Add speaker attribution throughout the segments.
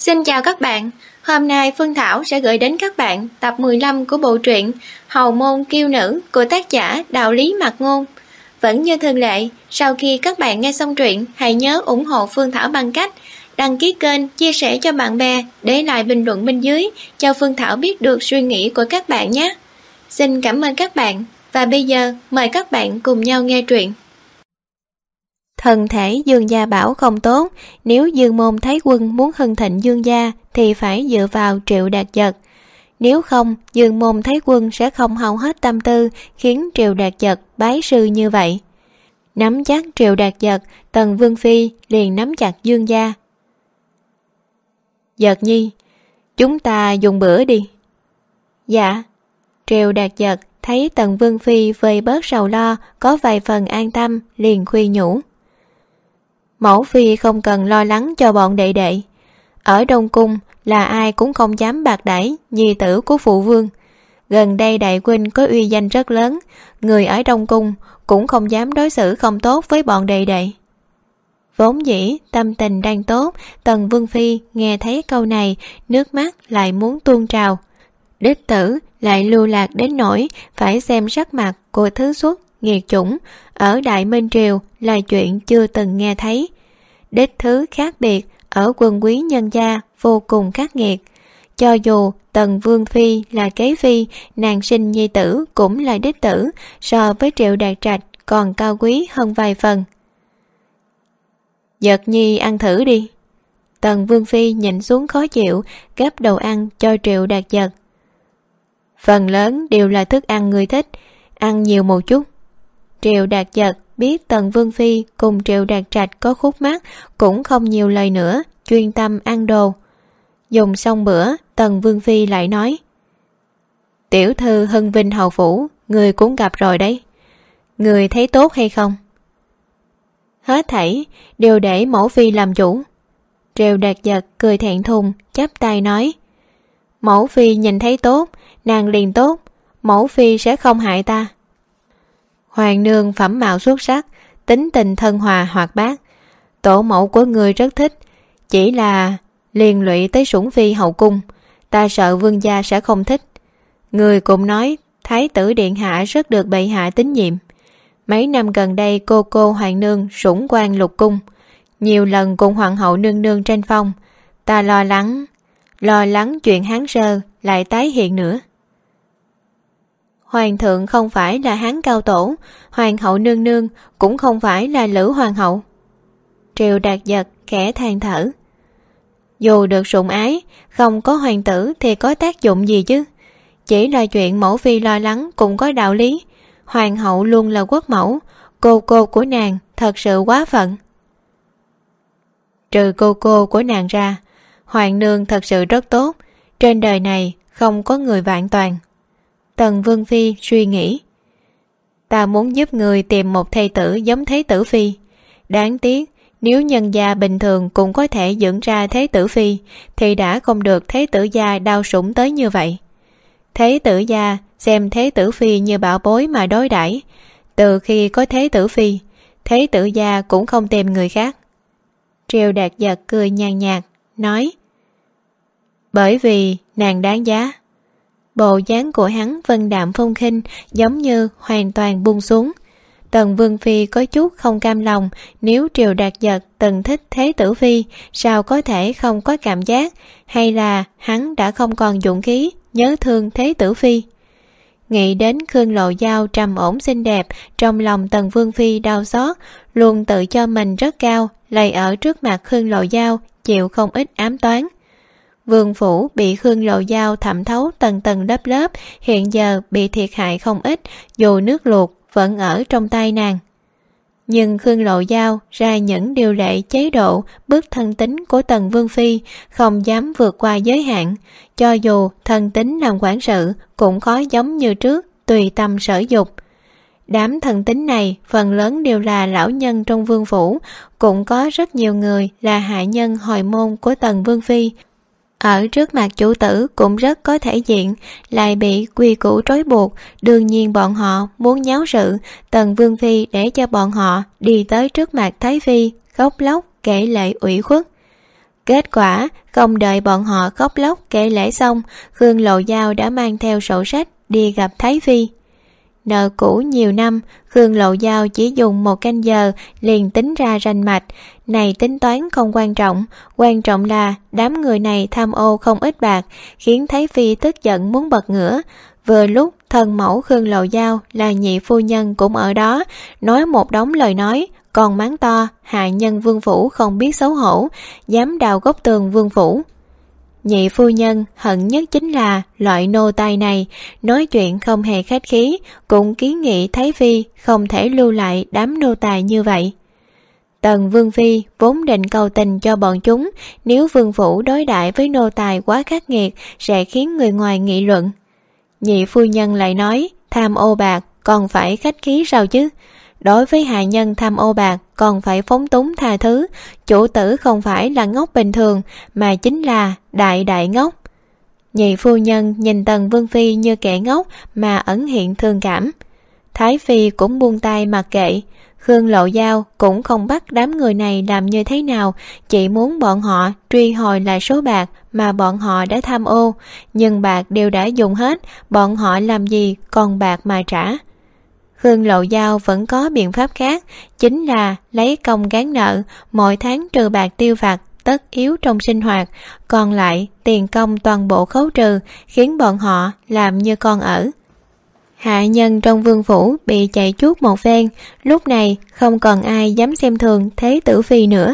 Speaker 1: Xin chào các bạn, hôm nay Phương Thảo sẽ gửi đến các bạn tập 15 của bộ truyện Hầu Môn Kiêu Nữ của tác giả Đạo Lý Mạc Ngôn. Vẫn như thường lệ, sau khi các bạn nghe xong truyện, hãy nhớ ủng hộ Phương Thảo bằng cách đăng ký kênh, chia sẻ cho bạn bè, để lại bình luận bên dưới cho Phương Thảo biết được suy nghĩ của các bạn nhé. Xin cảm ơn các bạn, và bây giờ mời các bạn cùng nhau nghe truyện. Thân thể Dương gia bảo không tốt, nếu Dương môn Thái Quân muốn hưng thịnh Dương gia thì phải dựa vào Triệu Đạt Dật. Nếu không, Dương môn Thái Quân sẽ không hao hết tâm tư khiến Triệu Đạt Dật bái sư như vậy. Nắm chắc Triệu Đạt Dật, Tần Vương Phi liền nắm chặt Dương gia. Dật nhi, chúng ta dùng bữa đi. Dạ. Triệu Đạt Dật thấy Tần Vương Phi vơi bớt sầu lo, có vài phần an tâm, liền khuyên nhủ. Mẫu phi không cần lo lắng cho bọn đệ đệ. Ở Đông Cung là ai cũng không dám bạc đãi nhi tử của phụ vương. Gần đây đại huynh có uy danh rất lớn, người ở Đông Cung cũng không dám đối xử không tốt với bọn đệ đệ. Vốn dĩ tâm tình đang tốt, Tần Vương Phi nghe thấy câu này, nước mắt lại muốn tuôn trào. Đích tử lại lưu lạc đến nỗi phải xem sắc mặt của thứ xuất nghiệt chủng ở Đại Minh Triều là chuyện chưa từng nghe thấy. Đích thứ khác biệt ở quân quý nhân gia vô cùng khắc nghiệt. Cho dù Tần Vương Phi là kế phi, nàng sinh nhi tử cũng là đích tử, so với Triệu Đạt Trạch còn cao quý hơn vài phần. Dật nhi ăn thử đi. Tần Vương Phi nhìn xuống khó chịu, gắp đồ ăn cho Triệu Đạt Dật. Phần lớn đều là thức ăn người thích, ăn nhiều một chút. Triệu Đạt Dật biết Tần Vương Phi cùng Triệu Đạt Trạch có khúc mắc, cũng không nhiều lời nữa, chuyên tâm ăn đồ. Dùng xong bữa, Tần Vương Phi lại nói. Tiểu thư Hưng Vinh hầu phủ, người cũng gặp rồi đấy. Người thấy tốt hay không? Hết thảy đều để mẫu phi làm chủ. Triệu Đạt Dật cười thẹn thùng, chắp tay nói. Mẫu phi nhìn thấy tốt, nàng liền tốt, mẫu phi sẽ không hại ta. Hoàng nương phẩm mạo xuất sắc, tính tình thân hòa hoạt bát, tổ mẫu của người rất thích, chỉ là liên lụy tới sủng phi hậu cung, ta sợ vương gia sẽ không thích. Người cũng nói thái tử điện hạ rất được bệ hạ tín nhiệm. Mấy năm gần đây cô hoàng nương sủng quan lục cung, nhiều lần cùng hoàng hậu nương nương tranh phong, ta lo lắng chuyện Hán Sơ lại tái hiện nữa. Hoàng thượng không phải là Hán cao tổ, hoàng hậu nương nương cũng không phải là Lữ hoàng hậu. Triệu Đạt Dật khẽ than thở. Dù được sủng ái, không có hoàng tử thì có tác dụng gì chứ? Chỉ là chuyện mẫu phi lo lắng cũng có đạo lý. Hoàng hậu luôn là quốc mẫu, cô của nàng thật sự quá phận. Trừ cô của nàng ra, hoàng nương thật sự rất tốt, trên đời này không có người vạn toàn. Tần Vương Phi suy nghĩ. Ta muốn giúp người tìm một thê tử giống Thế tử Phi. Đáng tiếc, nếu nhân gia bình thường cũng có thể dưỡng ra Thế tử Phi, thì đã không được Thế tử gia đau sủng tới như vậy. Thế tử gia xem Thế tử Phi như bảo bối mà đối đãi. Từ khi có Thế tử Phi, Thế tử gia cũng không tìm người khác. Triệu Đạt Dật cười nhàn nhạt, nói. Bởi vì nàng đáng giá. Bộ dáng của hắn vân đạm phong khinh, giống như hoàn toàn buông xuống. Tần Vương Phi có chút không cam lòng, nếu Triệu Đạt Dật từng thích Thế tử Phi, sao có thể không có cảm giác, hay là hắn đã không còn dũng khí nhớ thương Thế tử Phi. Nghĩ đến Khương Lộ Giao trầm ổn xinh đẹp, trong lòng Tần Vương Phi đau xót, luôn tự cho mình rất cao, lại ở trước mặt Khương Lộ Giao chịu không ít ám toán. Vương phủ bị Khương Lộ Giao thẩm thấu tầng tầng lớp lớp, hiện giờ bị thiệt hại không ít, dù nước luộc vẫn ở trong tay nàng. Nhưng Khương Lộ Giao ra những điều lệ chế độ bức thân tính của Tần Vương Phi, không dám vượt qua giới hạn, cho dù thân tính làm quản sự cũng khó giống như trước tùy tâm sở dục. Đám thần tính này phần lớn đều là lão nhân trong vương phủ, cũng có rất nhiều người là hạ nhân hồi môn của Tần Vương Phi. Ở trước mặt chủ tử cũng rất có thể diện, lại bị quy củ trói buộc, đương nhiên bọn họ muốn nháo sự, Tần Vương Phi để cho bọn họ đi tới trước mặt Thái Phi, khóc lóc kể lệ ủy khuất. Kết quả không đợi bọn họ khóc lóc kể lể xong, Khương Lộ Giao đã mang theo sổ sách đi gặp Thái Phi. Nợ cũ nhiều năm, Khương Lộ Giao chỉ dùng 1 canh giờ liền tính ra rành mạch. Này tính toán không quan trọng là đám người này tham ô không ít bạc, khiến Thái Phi tức giận muốn bật ngửa. Vừa lúc thân mẫu Khương Lộ Giao là nhị phu nhân cũng ở đó, nói một đống lời nói, còn mắng to hạ nhân vương phủ không biết xấu hổ, dám đào gốc tường vương phủ. Nhị phu nhân hận nhất chính là loại nô tài này, nói chuyện không hề khách khí, cũng kiến nghị Thái Phi không thể lưu lại đám nô tài như vậy. Tần Vương Phi vốn định cầu tình cho bọn chúng, nếu vương phủ đối đãi với nô tài quá khắc nghiệt sẽ khiến người ngoài nghị luận. Nhị phu nhân lại nói, tham ô bạc còn phải khách khí sao chứ? Đối với hạ nhân tham ô bạc còn phải phóng túng tha thứ, chủ tử không phải là ngốc bình thường mà chính là đại ngốc. Nhị phu nhân nhìn Tần Vương Phi như kẻ ngốc mà ẩn hiện thương cảm. Thái Phi cũng buông tay mặc kệ. Khương Lộ Giao cũng không bắt đám người này làm như thế nào, chỉ muốn bọn họ truy hồi lại số bạc mà bọn họ đã tham ô, nhưng bạc đều đã dùng hết, bọn họ làm gì còn bạc mà trả. Khương Lộ Giao vẫn có biện pháp khác, chính là lấy công gán nợ, mỗi tháng trừ bạc tiêu vặt tất yếu trong sinh hoạt, còn lại tiền công toàn bộ khấu trừ, khiến bọn họ làm như con ở. Hạ nhân trong vương phủ bị chạy chuốt một phen, lúc này không còn ai dám xem thường Thế Tử Phi nữa.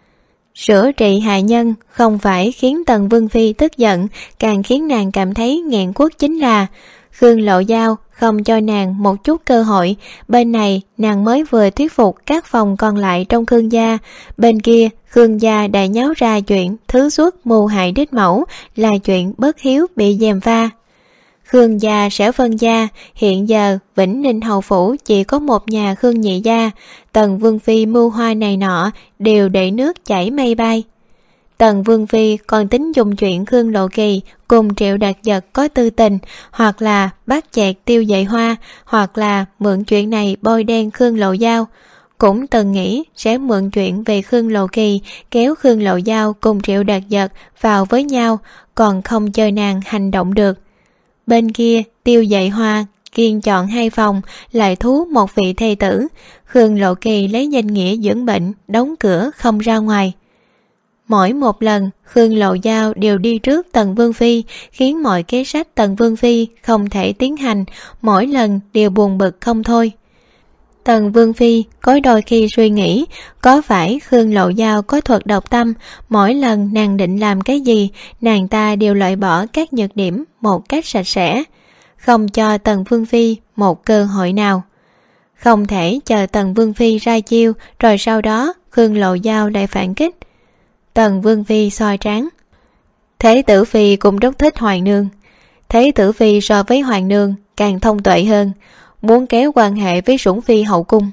Speaker 1: Sửa trị hạ nhân không phải khiến Tần Vương Phi tức giận, càng khiến nàng cảm thấy nghẹn quất chính là Khương Lộ Giao không cho nàng một chút cơ hội. Bên này nàng mới vừa thuyết phục các phòng còn lại trong Khương gia, bên kia Khương gia đã nháo ra chuyện thứ xuất mưu hại đích mẫu, là chuyện bất hiếu bị gièm pha. Khương gia sẽ phân gia, hiện giờ Vĩnh Ninh hầu phủ chỉ có một nhà Khương nhị gia, Tần Vương Phi mưu hoa này nọ đều để nước chảy mây bay. Tần Vương Phi còn tính dùng chuyện Khương Lộ Kỳ cùng Triệu Đạt Dật có tư tình, hoặc là bắt chẹt Tiêu Dạy Hoa, hoặc là mượn chuyện này bôi đen Khương Lộ Giao. Cũng từng nghĩ sẽ mượn chuyện về Khương Lộ Kỳ kéo Khương Lộ Giao cùng Triệu Đạt Dật vào với nhau, còn không chơi nàng hành động được. Bên kia Tiêu Dạy Hoa kiên chọn 2 phòng, lại thú một vị thê tử. Khương Lộ Kỳ lấy danh nghĩa dưỡng bệnh, đóng cửa không ra ngoài. Mỗi một lần Khương Lộ Giao đều đi trước Tần Vương Phi, khiến mọi kế sách Tần Vương Phi không thể tiến hành, mỗi lần đều buồn bực không thôi. Tần Vương Phi có đôi khi suy nghĩ, có phải Khương Lộ Giao có thuật độc tâm, mỗi lần nàng định làm cái gì, nàng ta đều loại bỏ các nhược điểm một cách sạch sẽ, không cho Tần Vương Phi một cơ hội nào. Không thể chờ Tần Vương Phi ra chiêu, rồi sau đó Khương Lộ Giao lại phản kích. Tần Vương Phi soi trán. Thế Tử Phi cũng rất thích Hoàng nương. Thế Tử Phi so với Hoàng nương càng thông tuệ hơn, muốn kéo quan hệ với Sủng Phi hậu cung.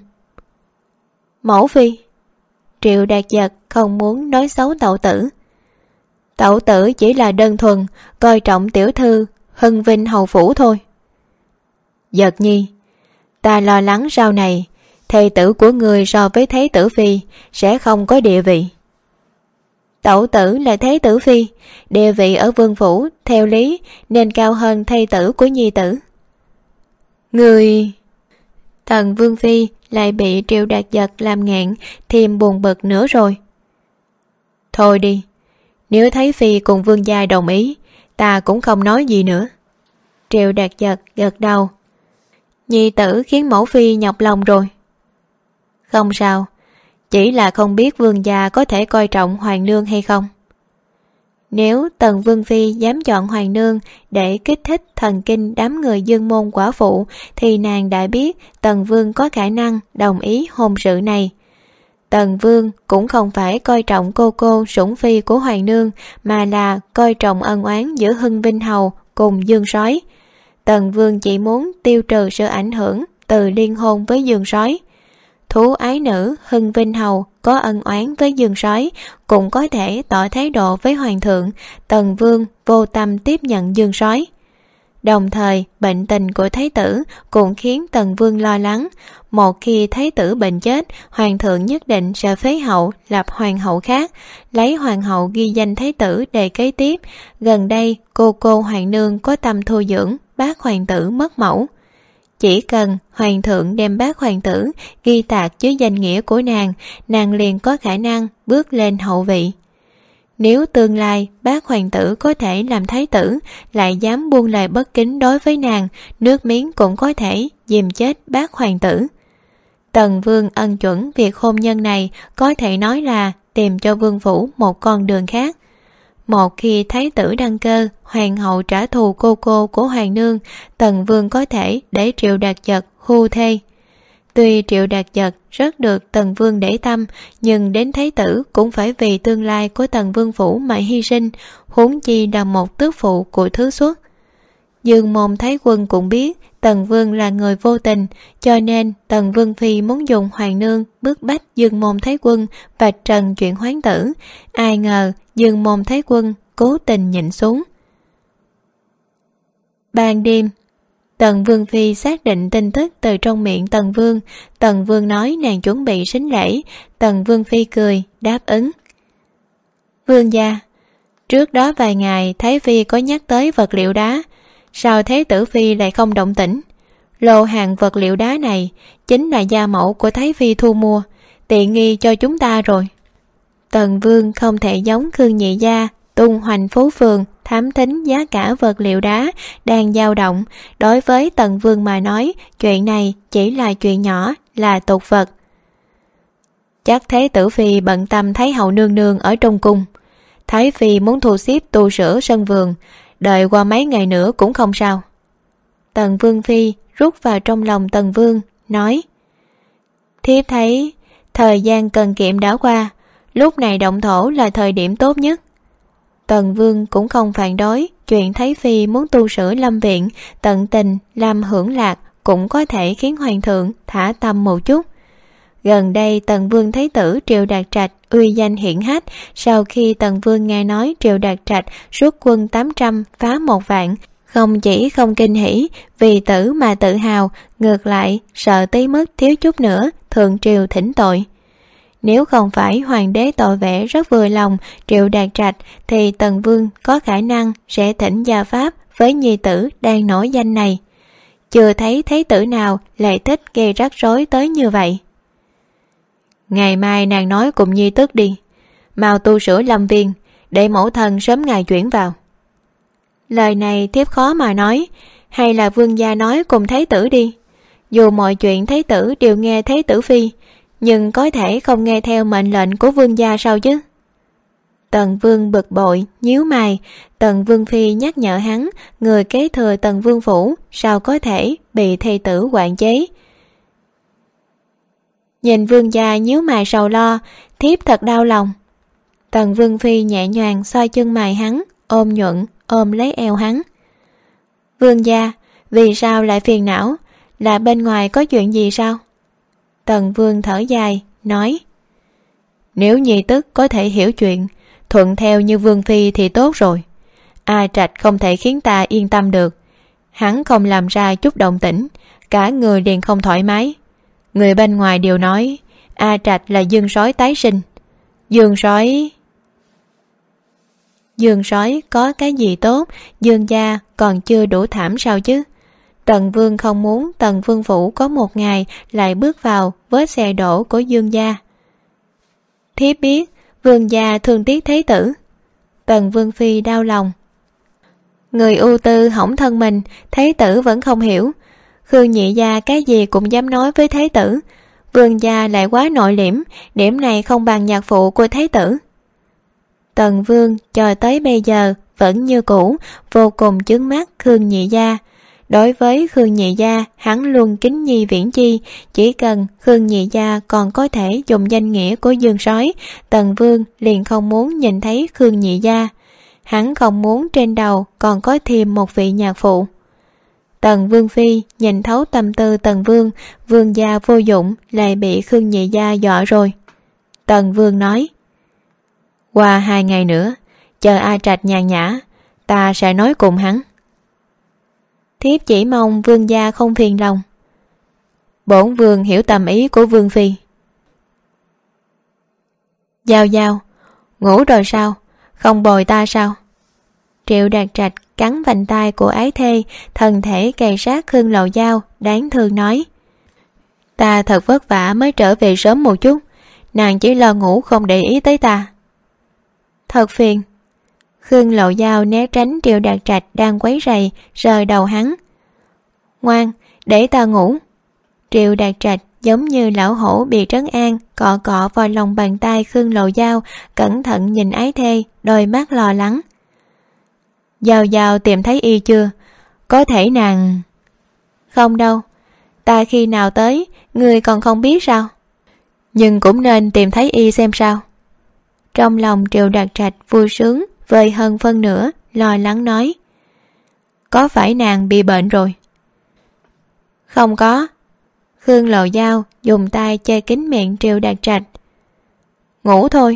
Speaker 1: Mẫu Phi. Triệu Đạt Dật không muốn nói xấu tẩu tử. Tẩu tử chỉ là đơn thuần coi trọng tiểu thư hưng vinh hầu phủ thôi. Dật nhi, ta lo lắng sau này thê tử của người so với Thế Tử Phi sẽ không có địa vị. Tẩu tử là Thế Tử Phi, địa vị ở vương phủ theo lý nên cao hơn thê tử của nhi tử. Người... Tần Vương Phi lại bị Triệu Đạt Dật làm nghẹn, thêm buồn bực nữa rồi. Thôi đi, nếu thấy Phi cùng vương gia đồng ý, ta cũng không nói gì nữa. Triệu Đạt Dật gật đầu. Nhi tử khiến mẫu Phi nhọc lòng rồi. Không sao, chỉ là không biết vương gia có thể coi trọng Hoàng nương hay không. Nếu Tần Vương Phi dám chọn Hoàng nương để kích thích thần kinh đám người dương môn quả phụ, thì nàng đã biết Tần Vương có khả năng đồng ý hôn sự này. Tần Vương cũng không phải coi trọng cô Sủng Phi của Hoàng nương, mà là coi trọng ân oán giữa Hưng Vinh Hầu cùng Dương Soái. Tần Vương chỉ muốn tiêu trừ sự ảnh hưởng từ liên hôn với Dương Soái. Thú ái nữ Hưng Vinh Hầu có ân oán với Dương Soái cũng có thể tỏ thái độ với Hoàng thượng. Tần Vương vô tâm tiếp nhận Dương Soái. Đồng thời bệnh tình của thái tử cũng khiến Tần Vương lo lắng. Một khi thái tử bệnh chết, hoàng thượng nhất định sẽ phế hậu lập hoàng hậu khác, lấy hoàng hậu ghi danh thái tử để kế tiếp. Gần đây cô hoàng nương có tâm thu dưỡng bác hoàng tử mất mẫu. Chỉ cần hoàng thượng đem bác hoàng tử ghi tạc dưới danh nghĩa của nàng liền có khả năng bước lên hậu vị. Nếu tương lai bác hoàng tử có thể làm thái tử, lại dám buông lời bất kính đối với nàng, nước miếng cũng có thể dìm chết bác hoàng tử. Tần Vương ân chuẩn việc hôn nhân này có thể nói là tìm cho vương phủ một con đường khác. Một khi thái tử đăng cơ, hoàng hậu trả thù cô của hoàng nương, Tần Vương có thể để Triệu Đạt Dật hưu thê. Tuy Triệu Đạt Dật rất được Tần Vương để tâm, nhưng đến thái tử cũng phải vì tương lai của Tần Vương phủ mà hy sinh, huống chi là một tước phụ của thứ xuất. Dương Môn Thái Quân cũng biết Tần Vương là người vô tình, cho nên Tần Vương phi muốn dùng hoàng nương bức bách Dương Môn Thái Quân vạch trần chuyện hoán tử. Ai ngờ Dương Môn Thái Quân cố tình nhịn xuống. Ban đêm, Tần Vương phi xác định tin tức từ trong miệng Tần Vương. Tần Vương nói nàng chuẩn bị sính lễ. Tần Vương phi cười đáp ứng. Vương gia, trước đó vài ngày Thái phi có nhắc tới vật liệu đá, sao Thế tử phi lại không động tĩnh? Lô hàng vật liệu đá này chính là gia mẫu của Thái phi thu mua, tiện nghi cho chúng ta rồi. Tần Vương không thể giống Khương Nhị gia tung hoành phố phường thám thính giá cả vật liệu đá đang dao động. Đối với Tần Vương mà nói, chuyện này chỉ là chuyện nhỏ, là tục vật. Chắc Thế tử phi bận tâm Thái hậu nương nương ở trong cung. Thái phi muốn thu xếp tu sửa sân vườn, đợi qua mấy ngày nữa cũng không sao. Tần Vương phi rút vào trong lòng Tần Vương, nói: Thiếp thấy thời gian cần kiệm đã qua, lúc này động thổ là thời điểm tốt nhất. Tần Vương cũng không phản đối chuyện Thái phi muốn tu sửa lâm viện, tận tình làm hưởng lạc cũng có thể khiến hoàng thượng thả tâm một chút. Gần đây Tần Vương Thái tử Triệu Đạt Trạch uy danh hiển hách. Sau khi Tần Vương nghe nói Triệu Đạt Trạch xuất quân 800 phá 1 vạn, không chỉ không kinh hỉ vì tử mà tự hào, ngược lại sợ tới mức thiếu chút nữa thượng triều thỉnh tội. Nếu không phải hoàng đế tội vẻ rất vừa lòng Triệu Đạt Trạch, thì Tần Vương có khả năng sẽ thỉnh gia pháp với nhi tử đang nổi danh này. Chưa thấy thái tử nào lại thích gây rắc rối tới như vậy. Ngày mai nàng nói cùng nhi tức đi, mau tu sửa lâm viên để mẫu thân sớm ngày chuyển vào. Lời này thiếp khó mà nói, hay là vương gia nói cùng thái tử đi. Dù mọi chuyện thái tử đều nghe thái tử phi, nhưng có thể không nghe theo mệnh lệnh của vương gia sao chứ? Tần Vương bực bội nhíu mày. Tần Vương phi nhắc nhở hắn, người kế thừa Tần Vương phủ sao có thể bị thê tử quản chế. Nhìn vương gia nhíu mày sầu lo, thiếp thật đau lòng. Tần Vương phi nhẹ nhàng xoay chân mày hắn, ôm nhuận ôm lấy eo hắn. Vương gia, vì sao lại phiền não? Là bên ngoài có chuyện gì sao? Tần Vương thở dài, nói: Nếu nhi tức có thể hiểu chuyện, thuận theo như Vương phi thì tốt rồi. A Trạch không thể khiến ta yên tâm được. Hắn không làm ra chút động tĩnh, cả người liền không thoải mái. Người bên ngoài đều nói A Trạch là dương sói tái sinh. Dương sói có cái gì tốt? Dương gia còn chưa đủ thảm sao chứ? Tần Vương không muốn Tần Vương phủ có một ngày lại bước vào vết xe đổ của Dương gia. Thiếp biết vương gia thương tiếc thế tử. Tần Vương phi đau lòng. Người ưu tư hỏng thân mình, thế tử vẫn không hiểu. Khương Nhị gia cái gì cũng dám nói với thế tử, vương gia lại quá nội liễm, điểm này không bằng nhạc phụ của thế tử. Tần Vương cho tới bây giờ vẫn như cũ, vô cùng chướng mắt Khương Nhị gia. Đối với Khương Nhị gia, hắn luôn kính nhi viễn chi. Chỉ cần Khương Nhị gia còn có thể dùng danh nghĩa của dương sói, Tần Vương liền không muốn nhìn thấy Khương Nhị gia. Hắn không muốn trên đầu còn có thêm một vị nhạc phụ. Tần Vương phi nhìn thấu tâm tư Tần Vương, vương gia vô dụng lại bị Khương Nhị gia dọa rồi. Tần Vương nói: Qua 2 ngày nữa, chờ A Trạch nhàn nhã, ta sẽ nói cùng hắn. thiếp chỉ mong vương gia không phiền lòng. Bổn vương hiểu tầm ý của vương phi. Giao Giao, ngủ rồi sao? Không bồi ta sao? Triệu Đạt Trạch cắn vành tai của ái thê, thân thể kề sát Khương Lầu Giao, đáng thương nói. Ta thật vất vả mới trở về sớm một chút, nàng chỉ lo ngủ không để ý tới ta. Thật phiền. Khương Lầu Giao né tránh Triệu Đạt Trạch đang quấy rầy, rời đầu hắn. Ngoan, để ta ngủ. Triệu Đạt Trạch giống như lão hổ bị trấn an, cọ cọ vào lòng bàn tay Khương Lầu Giao, cẩn thận nhìn ái thê, đôi mắt lo lắng. Giao Giao tìm thấy y chưa? Có thể nàng... Không đâu, ta khi nào tới, người còn không biết sao? Nhưng cũng nên tìm thấy y xem sao. Trong lòng Triệu Đạt Trạch vui sướng, vơi hơn phân nửa, lo lắng nói. Có phải nàng bị bệnh rồi? Không có. Khương Lầu Giao dùng tay che kín miệng Triệu Đạt Trạch. Ngủ thôi.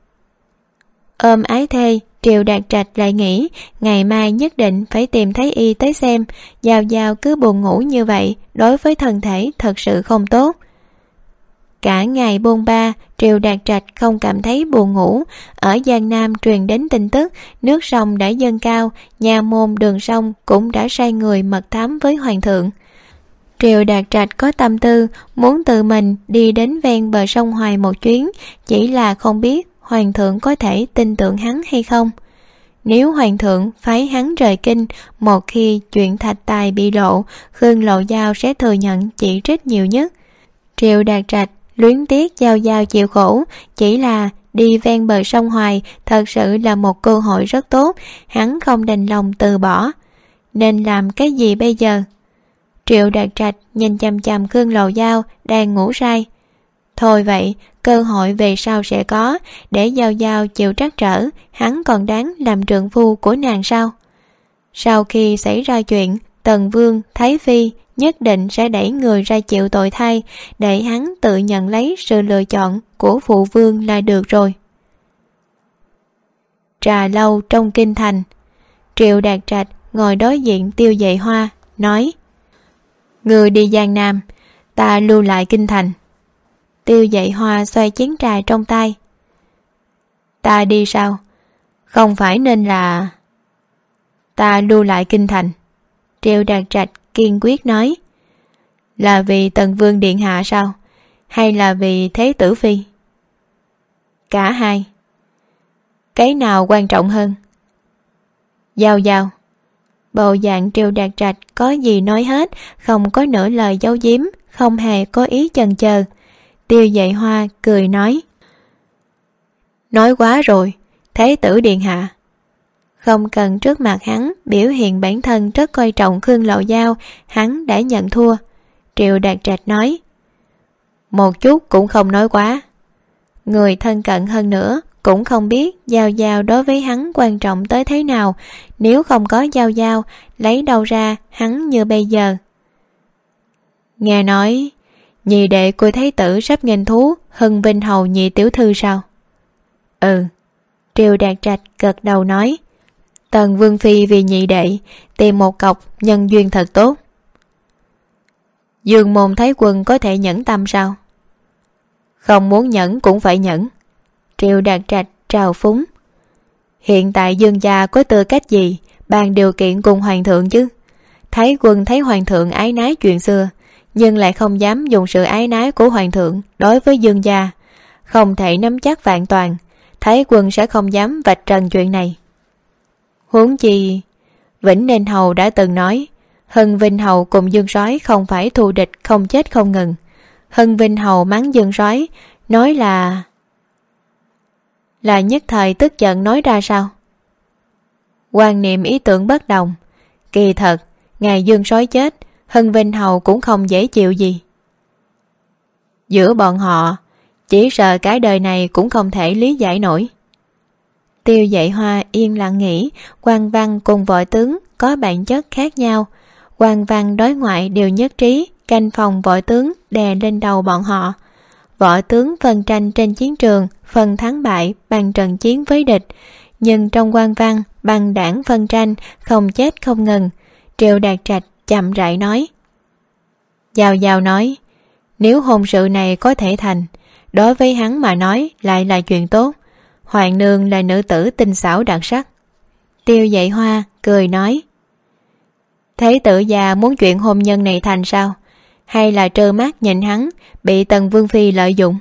Speaker 1: Ôm ái thê, Triệu Đạt Trạch lại nghĩ ngày mai nhất định phải tìm thấy y tới xem. Giao Giao cứ buồn ngủ như vậy đối với thân thể thật sự không tốt. Cả ngày bôn ba, Triệu Đạt Trạch không cảm thấy buồn ngủ. Ở Giang Nam truyền đến tin tức nước sông đã dâng cao, nha môn đường sông cũng đã sai người mật thám với hoàng thượng. Triệu Đạt Trạch có tâm tư muốn tự mình đi đến ven bờ sông Hoài một chuyến, chỉ là không biết hoàng thượng có thể tin tưởng hắn hay không. Nếu hoàng thượng phái hắn rời kinh, một khi chuyện Thạch Tài bị lộ, Khương Lầu Giao sẽ thừa nhận chỉ trích nhiều nhất. Triệu Đạt Trạch luyến tiếc Giao Giao chịu khổ, chỉ là đi ven bờ sông Hoài thật sự là một cơ hội rất tốt, hắn không đành lòng từ bỏ. Nên làm cái gì bây giờ? Triệu Đạt Trạch nhìn chằm chằm Khương Lầu Giao đang ngủ say. Thôi vậy, cơ hội về sau sẽ có, để Giao Giao chịu trắc trở, hắn còn đáng làm trượng phu của nàng sao? Sau khi xảy ra chuyện, Tần Vương, Thái Phi nhất định sẽ đẩy người ra chịu tội thay, để hắn tự nhận lấy sự lựa chọn của phụ vương là được rồi. Trà lâu trong kinh thành. Triệu Đạt Trạch ngồi đối diện Tiêu Dệ Hoa, nói. Người đi Giang Nam, ta lưu lại kinh thành. Tiêu Dệ Hoa xoay chén trà trong tay. Ta đi sao? Không phải nên là... Ta lưu lại kinh thành. Triệu Đạt Trạch kiên quyết nói. Là vì Tần Vương điện hạ sao? Hay là vì Thế tử phi? Cả hai. Cái nào quan trọng hơn? Giao Giao. Bộ dạng Triệu Đạt Trạch có gì nói hết, không có nửa lời giấu giếm, không hề có ý chần chờ. Tiêu Dệ Hoa cười nói. Nói quá rồi, Thế tử điện hạ. Không cần trước mặt hắn biểu hiện bản thân rất coi trọng Khương Lầu Giao, hắn đã nhận thua. Triệu Đạt Trạch nói. Một chút cũng không nói quá. Người thân cận hơn nữa cũng không biết Giao Giao đối với hắn quan trọng tới thế nào. Nếu không có Giao Giao, lấy đâu ra hắn như bây giờ. Nghe nói nhị đệ của thái tử sắp nghênh thú Hưng Vinh Hầu nhị tiểu thư sao? Ừ. Triệu Đạt Trạch gật đầu nói. Tần Vương phi vì nhị đệ tìm một cọc nhân duyên thật tốt. Dương môn thái quân có thể nhẫn tâm sao? Không muốn nhẫn cũng phải nhẫn. Triệu Đạt Trạch trào phúng. Hiện tại Dương gia có tư cách gì bàn điều kiện cùng hoàng thượng chứ? Thái quân thấy hoàng thượng ái nái chuyện xưa, nhưng lại không dám dùng sự ái nái của hoàng thượng đối với Dương gia, không thể nắm chắc vạn toàn. Thái quân sẽ không dám vạch trần chuyện này. Huống chi Vĩnh Ninh Hầu đã từng nói Hưng Vinh Hầu cùng Dương Soái không phải thù địch không chết không ngừng. Hưng Vinh Hầu mắng Dương Soái, nói là nhất thời tức giận nói ra sao? Quan niệm ý tưởng bất đồng. Kỳ thật ngày Dương Soái chết, Hưng Vinh Hầu cũng không dễ chịu gì. Giữa bọn họ chỉ sợ cái đời này cũng không thể lý giải nổi. Tiêu Dệ Hoa yên lặng nghĩ, quan văn cùng võ tướng có bản chất khác nhau. Quan văn đối ngoại đều nhất trí canh phòng võ tướng đè lên đầu bọn họ. Võ tướng phân tranh trên chiến trường, phần thắng bại bằng trận chiến với địch. Nhưng trong quan văn bằng đảng phân tranh, không chết không ngừng. Triệu Đạt Trạch chậm rãi nói. Giao Giao nói, nếu hôn sự này có thể thành, đối với hắn mà nói lại là chuyện tốt. Hoàng nương là nữ tử tinh xảo đặc sắc. Tiêu Dạy Hoa cười nói, Thế tử già muốn chuyện hôn nhân này thành sao? Hay là trơ mắt nhìn hắn bị Tần Vương Phi lợi dụng?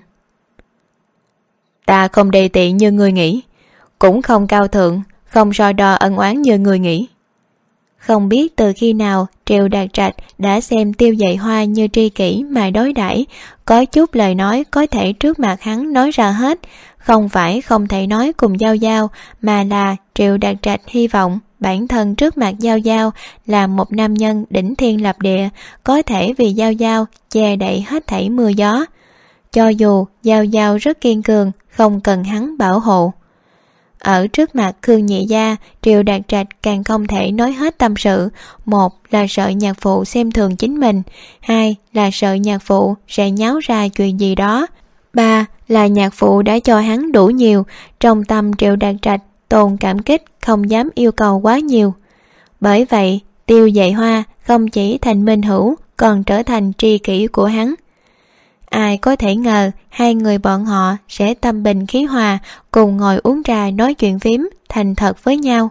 Speaker 1: Ta không đầy tiện như ngươi nghĩ, cũng không cao thượng, không so đo ân oán như ngươi nghĩ. Không biết từ khi nào Triệu Đạt Trạch đã xem Tiêu Dạy Hoa như tri kỷ mà đối đãi, có chút lời nói có thể trước mặt hắn nói ra hết, không phải không thể nói cùng Giao Giao, mà là Triệu Đạt Trạch hy vọng bản thân trước mặt Giao Giao là một nam nhân đỉnh thiên lập địa, có thể vì Giao Giao che đậy hết thảy mưa gió. Cho dù Giao Giao rất kiên cường, không cần hắn bảo hộ. Ở trước mặt Khương Nhị Gia, Triệu Đạt Trạch càng không thể nói hết tâm sự. Một là sợ nhạc phụ xem thường chính mình, hai là sợ nhạc phụ sẽ nháo ra chuyện gì đó, ba là nhạc phụ đã cho hắn đủ nhiều. Trong tâm Triệu Đạt Trạch tồn cảm kích, không dám yêu cầu quá nhiều. Bởi vậy Tiêu Dạy Hoa không chỉ thành minh hữu, còn trở thành tri kỷ của hắn. Ai có thể ngờ hai người bọn họ sẽ tâm bình khí hòa, cùng ngồi uống trà nói chuyện phím thành thật với nhau.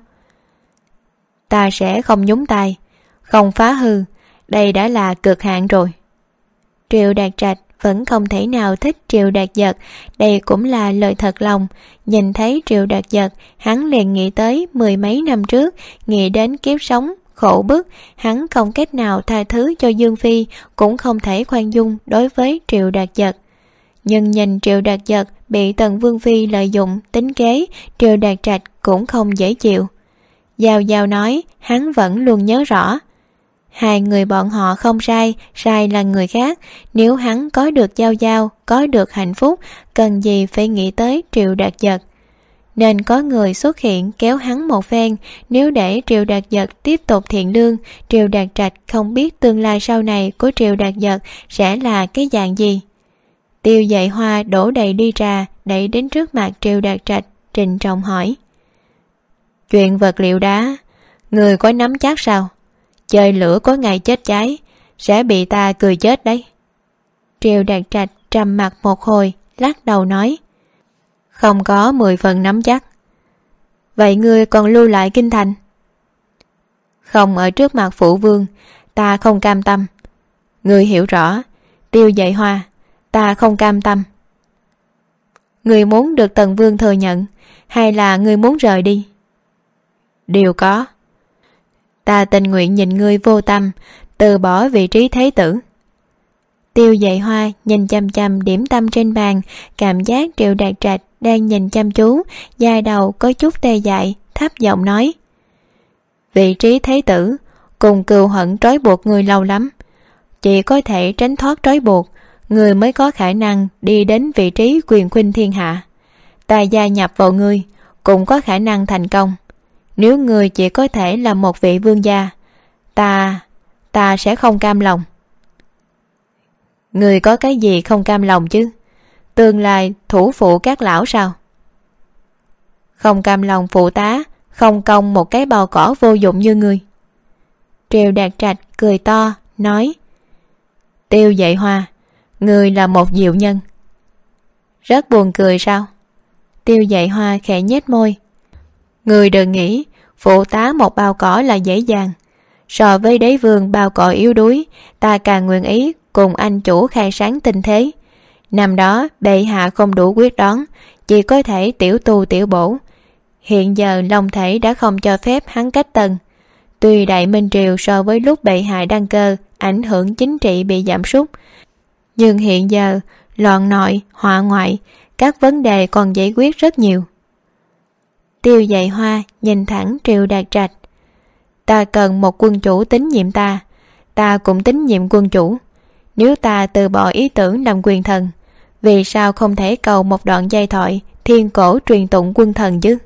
Speaker 1: Ta sẽ không nhúng tay, không phá hư, đây đã là cực hạn rồi. Triệu Đạt Trạch vẫn không thể nào thích Triệu Đạt Giật, đây cũng là lời thật lòng. Nhìn thấy Triệu Đạt Giật, hắn liền nghĩ tới mười mấy năm trước, nghĩ đến kiếp sống khổ bức, hắn không cách nào tha thứ cho Dương Phi, cũng không thể khoan dung đối với Triệu Đạt Giật. Nhưng nhìn Triệu Đạt Giật bị Tần Vương Phi lợi dụng tính kế, Triệu Đạt Trạch cũng không dễ chịu. Giao Giao nói hắn vẫn luôn nhớ rõ, hai người bọn họ không sai, sai là người khác. Nếu hắn có được Giao Giao, có được hạnh phúc, cần gì phải nghĩ tới Triệu Đạt Giật. Nên có người xuất hiện kéo hắn một phen. Nếu để Triệu Đạt Giật tiếp tục thiện lương, Triệu Đạt Trạch không biết tương lai sau này của Triệu Đạt Giật sẽ là cái dạng gì. Tiêu Dạy Hoa đổ đầy ly trà, đẩy đến trước mặt Triệu Đạt Trạch, trịnh trọng hỏi, Chuyện vật liệu đá, người có nắm chắc sao? Chơi lửa có ngày chết cháy, sẽ bị ta cười chết đấy. Triệu Đạt Trạch trầm mặt một hồi, lắc đầu nói, Không có 10 phần nắm chắc. Vậy ngươi còn lưu lại kinh thành? Không ở trước mặt phụ vương, ta không cam tâm. Ngươi hiểu rõ, Tiêu Dạy Hoa, ta không cam tâm. Ngươi muốn được Tần Vương thừa nhận, hay là ngươi muốn rời đi? Đều có. Ta tình nguyện nhìn ngươi vô tâm, từ bỏ vị trí thế tử. Tiêu Dạy Hoa nhìn chăm chăm điểm tâm trên bàn, cảm giác Triệu Đạt Trạch đang nhìn chăm chú, da đầu có chút tê dại, thấp giọng nói, Vị trí thế tử cùng cừu hận trói buộc người lâu lắm, chỉ có thể tránh thoát trói buộc, người mới có khả năng đi đến vị trí quyền khuynh thiên hạ. Ta gia nhập vào ngươi cũng có khả năng thành công. Nếu ngươi chỉ có thể là một vị vương gia, ta sẽ không cam lòng. Ngươi có cái gì không cam lòng chứ? Tương lai thủ phụ các lão sao? Không cam lòng phụ tá không công một cái bào cỏ vô dụng như ngươi. Triệu Đạt Trạch cười to nói, Tiêu Dạy Hoa, ngươi là một diệu nhân. Rất buồn cười sao? Tiêu Dạy Hoa khẽ nhếch môi. Ngươi đừng nghĩ phụ tá một bao cỏ là dễ dàng. So với đế vương bao cỏ yếu đuối, ta càng nguyện ý cùng anh chủ khai sáng tình thế. Năm đó bệ hạ không đủ quyết đoán, chỉ có thể tiểu tu tiểu bổ. Hiện giờ long thể đã không cho phép hắn cách tần. Tuy Đại Minh Triều so với lúc bệ hạ đăng cơ ảnh hưởng chính trị bị giảm sút, nhưng hiện giờ loạn nội, họa ngoại, các vấn đề còn giải quyết rất nhiều. Tiêu Dạy Hoa nhìn thẳng Triệu Đạt Trạch. Ta cần một quân chủ tín nhiệm ta cũng tín nhiệm quân chủ. Nếu ta từ bỏ ý tưởng làm quyền thần, vì sao không thể cầu một đoạn giai thoại thiên cổ truyền tụng quân thần chứ?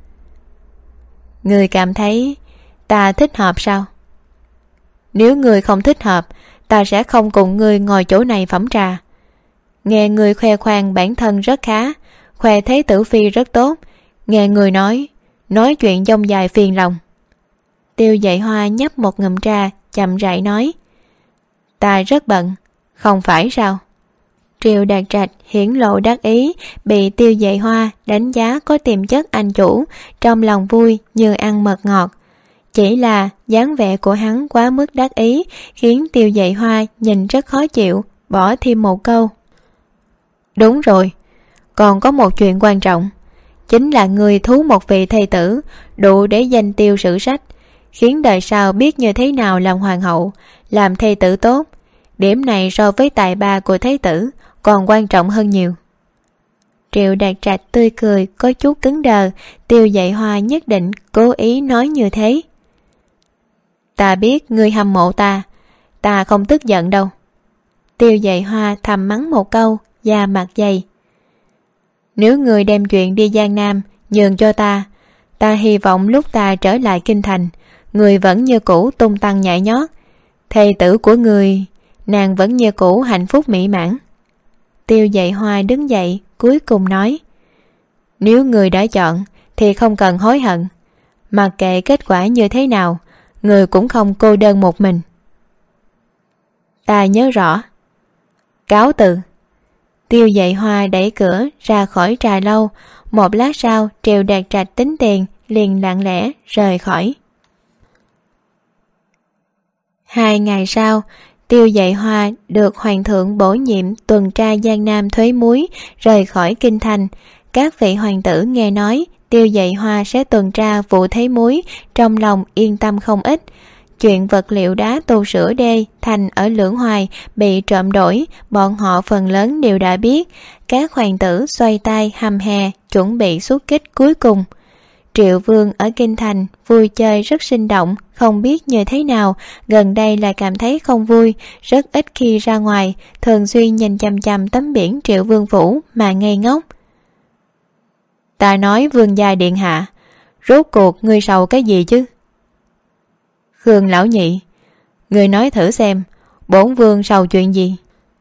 Speaker 1: Người cảm thấy ta thích hợp sao? Nếu người không thích hợp, ta sẽ không cùng người ngồi chỗ này phẩm trà. Nghe người khoe khoang bản thân rất khá, khoe thế tử phi rất tốt, nghe người nói chuyện dông dài phiền lòng. Tiêu Dạy Hoa nhấp một ngụm trà, chậm rãi nói: Ta rất bận, không phải sao? Triệu Đạt Trạch hiển lộ đắc ý, bị Tiêu Dệ Hoa đánh giá có tiềm chất anh chủ, trong lòng vui như ăn mật ngọt. Chỉ là dáng vẻ của hắn quá mức đắc ý, khiến Tiêu Dệ Hoa nhìn rất khó chịu, bỏ thêm một câu: Đúng rồi, còn có một chuyện quan trọng, chính là người thú một vị thầy tử, đủ để danh tiêu sử sách, khiến đời sau biết như thế nào làm hoàng hậu, làm thầy tử tốt. Điểm này so với tài ba của thái tử còn quan trọng hơn nhiều. Triệu Đạt Trạch tươi cười có chút cứng đờ, Tiêu Dệ Hoa nhất định cố ý nói như thế. Ta biết ngươi hâm mộ ta không tức giận đâu. Tiêu Dệ Hoa thầm mắng một câu, da mặt dày. Nếu ngươi đem chuyện đi Giang Nam nhường cho ta hy vọng lúc ta trở lại kinh thành, người vẫn như cũ tung tăng nhảy nhót, thầy tử của người, nàng vẫn như cũ hạnh phúc mỹ mãn. Tiêu Dệ Hoa đứng dậy cuối cùng nói: Nếu người đã chọn thì không cần hối hận, mặc kệ kết quả như thế nào, người cũng không cô đơn một mình. Ta nhớ rõ. Cáo từ. Tiêu Dệ Hoa đẩy cửa ra khỏi trà lâu. Một lát sau Triệu Đạt Trạch tính tiền, liền lặng lẽ rời khỏi. 2 ngày sau, Tiêu Dệ Hoa được hoàng thượng bổ nhiệm tuần tra Giang Nam thuế muối, rời khỏi kinh thành. Các vị hoàng tử nghe nói Tiêu Dệ Hoa sẽ tuần tra vụ thuế muối, trong lòng yên tâm không ít. Chuyện vật liệu đá tu sửa đê thành ở Lưỡng Hoài bị trộm đổi, bọn họ phần lớn đều đã biết. Các hoàng tử xoay tay hầm hè chuẩn bị xuất kích cuối cùng. Triệu Vương ở kinh thành vui chơi rất sinh động, không biết như thế nào, gần đây lại cảm thấy không vui, rất ít khi ra ngoài, thường xuyên nhìn chằm chằm tấm biển Triệu Vương phủ mà ngây ngốc. Ta nói Vương gia điện hạ, rốt cuộc ngươi sầu cái gì chứ? Khương lão nhị, ngươi nói thử xem, bổn vương sầu chuyện gì?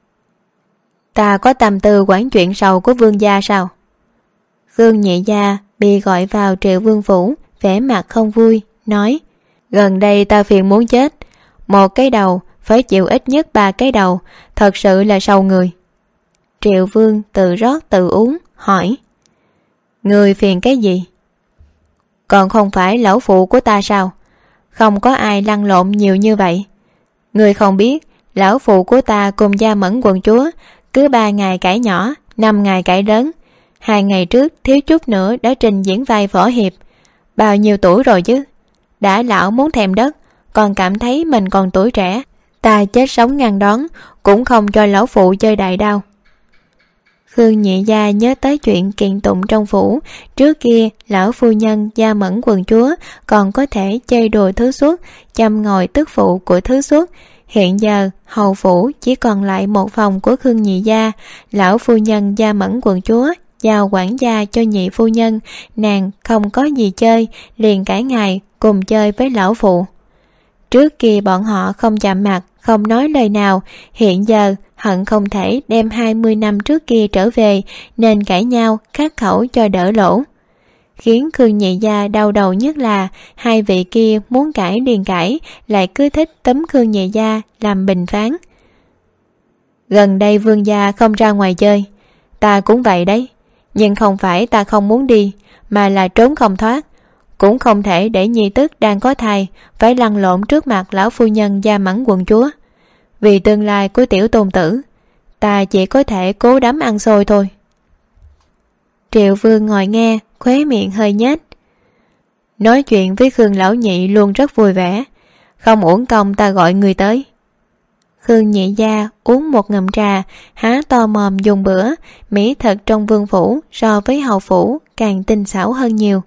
Speaker 1: Ta có tâm tư quản chuyện sầu của vương gia sao? Khương nhị gia bị gọi vào Triệu Vương phủ, vẻ mặt không vui, nói: Gần đây ta phiền muốn chết, một cái đầu phải chịu ít nhất 3 cái đầu, thật sự là sầu người. Triệu Vương tự rót tự uống, hỏi: Người phiền cái gì? Còn không phải lão phụ của ta sao? Không có ai lăn lộn nhiều như vậy. Người không biết lão phụ của ta cùng Gia Mẫn quận chúa cứ 3 ngày cãi nhỏ, 5 ngày cãi lớn. 2 ngày trước thiếu chút nữa đã trình diễn vai võ hiệp. Bao nhiêu tuổi rồi chứ? Đã lão muốn thèm đất, còn cảm thấy mình còn tuổi trẻ. Ta chết sống ngăn đón cũng không cho lão phụ chơi đại đao. Khương nhị gia nhớ tới chuyện kiện tụng trong phủ. Trước kia lão phu nhân Gia Mẫn quận chúa còn có thể chơi đùa thứ xuất, chăm ngồi tức phụ của thứ xuất. Hiện giờ hầu phủ chỉ còn lại một phòng của Khương nhị gia. Lão phu nhân Gia Mẫn quận chúa giao quản gia cho nhị phu nhân, nàng không có gì chơi, liền cả ngày cùng chơi với lão phụ. Trước kia bọn họ không chạm mặt, không nói lời nào, hiện giờ hận không thể đem 20 năm trước kia trở về, nên cãi nhau khắc khẩu cho đỡ lỗ. Khiến Khương nhị gia đau đầu nhất là hai vị kia muốn cãi liền cãi, lại cứ thích tấm Khương nhị gia làm bình phán. Gần đây vương gia không ra ngoài chơi, ta cũng vậy đấy, nhưng không phải ta không muốn đi, mà là trốn không thoát. Cũng không thể để nhi tức đang có thai phải lăn lộn trước mặt lão phu nhân Gia Mẫn quận chúa. Vì tương lai của tiểu tôn tử, ta chỉ có thể cố đắm ăn xôi thôi. Triệu Vương ngồi nghe, khóe miệng hơi nhếch. Nói chuyện với Khương lão nhị luôn rất vui vẻ, không uổng công ta gọi người tới. Khương nhị gia uống một ngụm trà, há to mồm dùng bữa. Mỹ thực trong vương phủ so với hầu phủ càng tinh xảo hơn nhiều.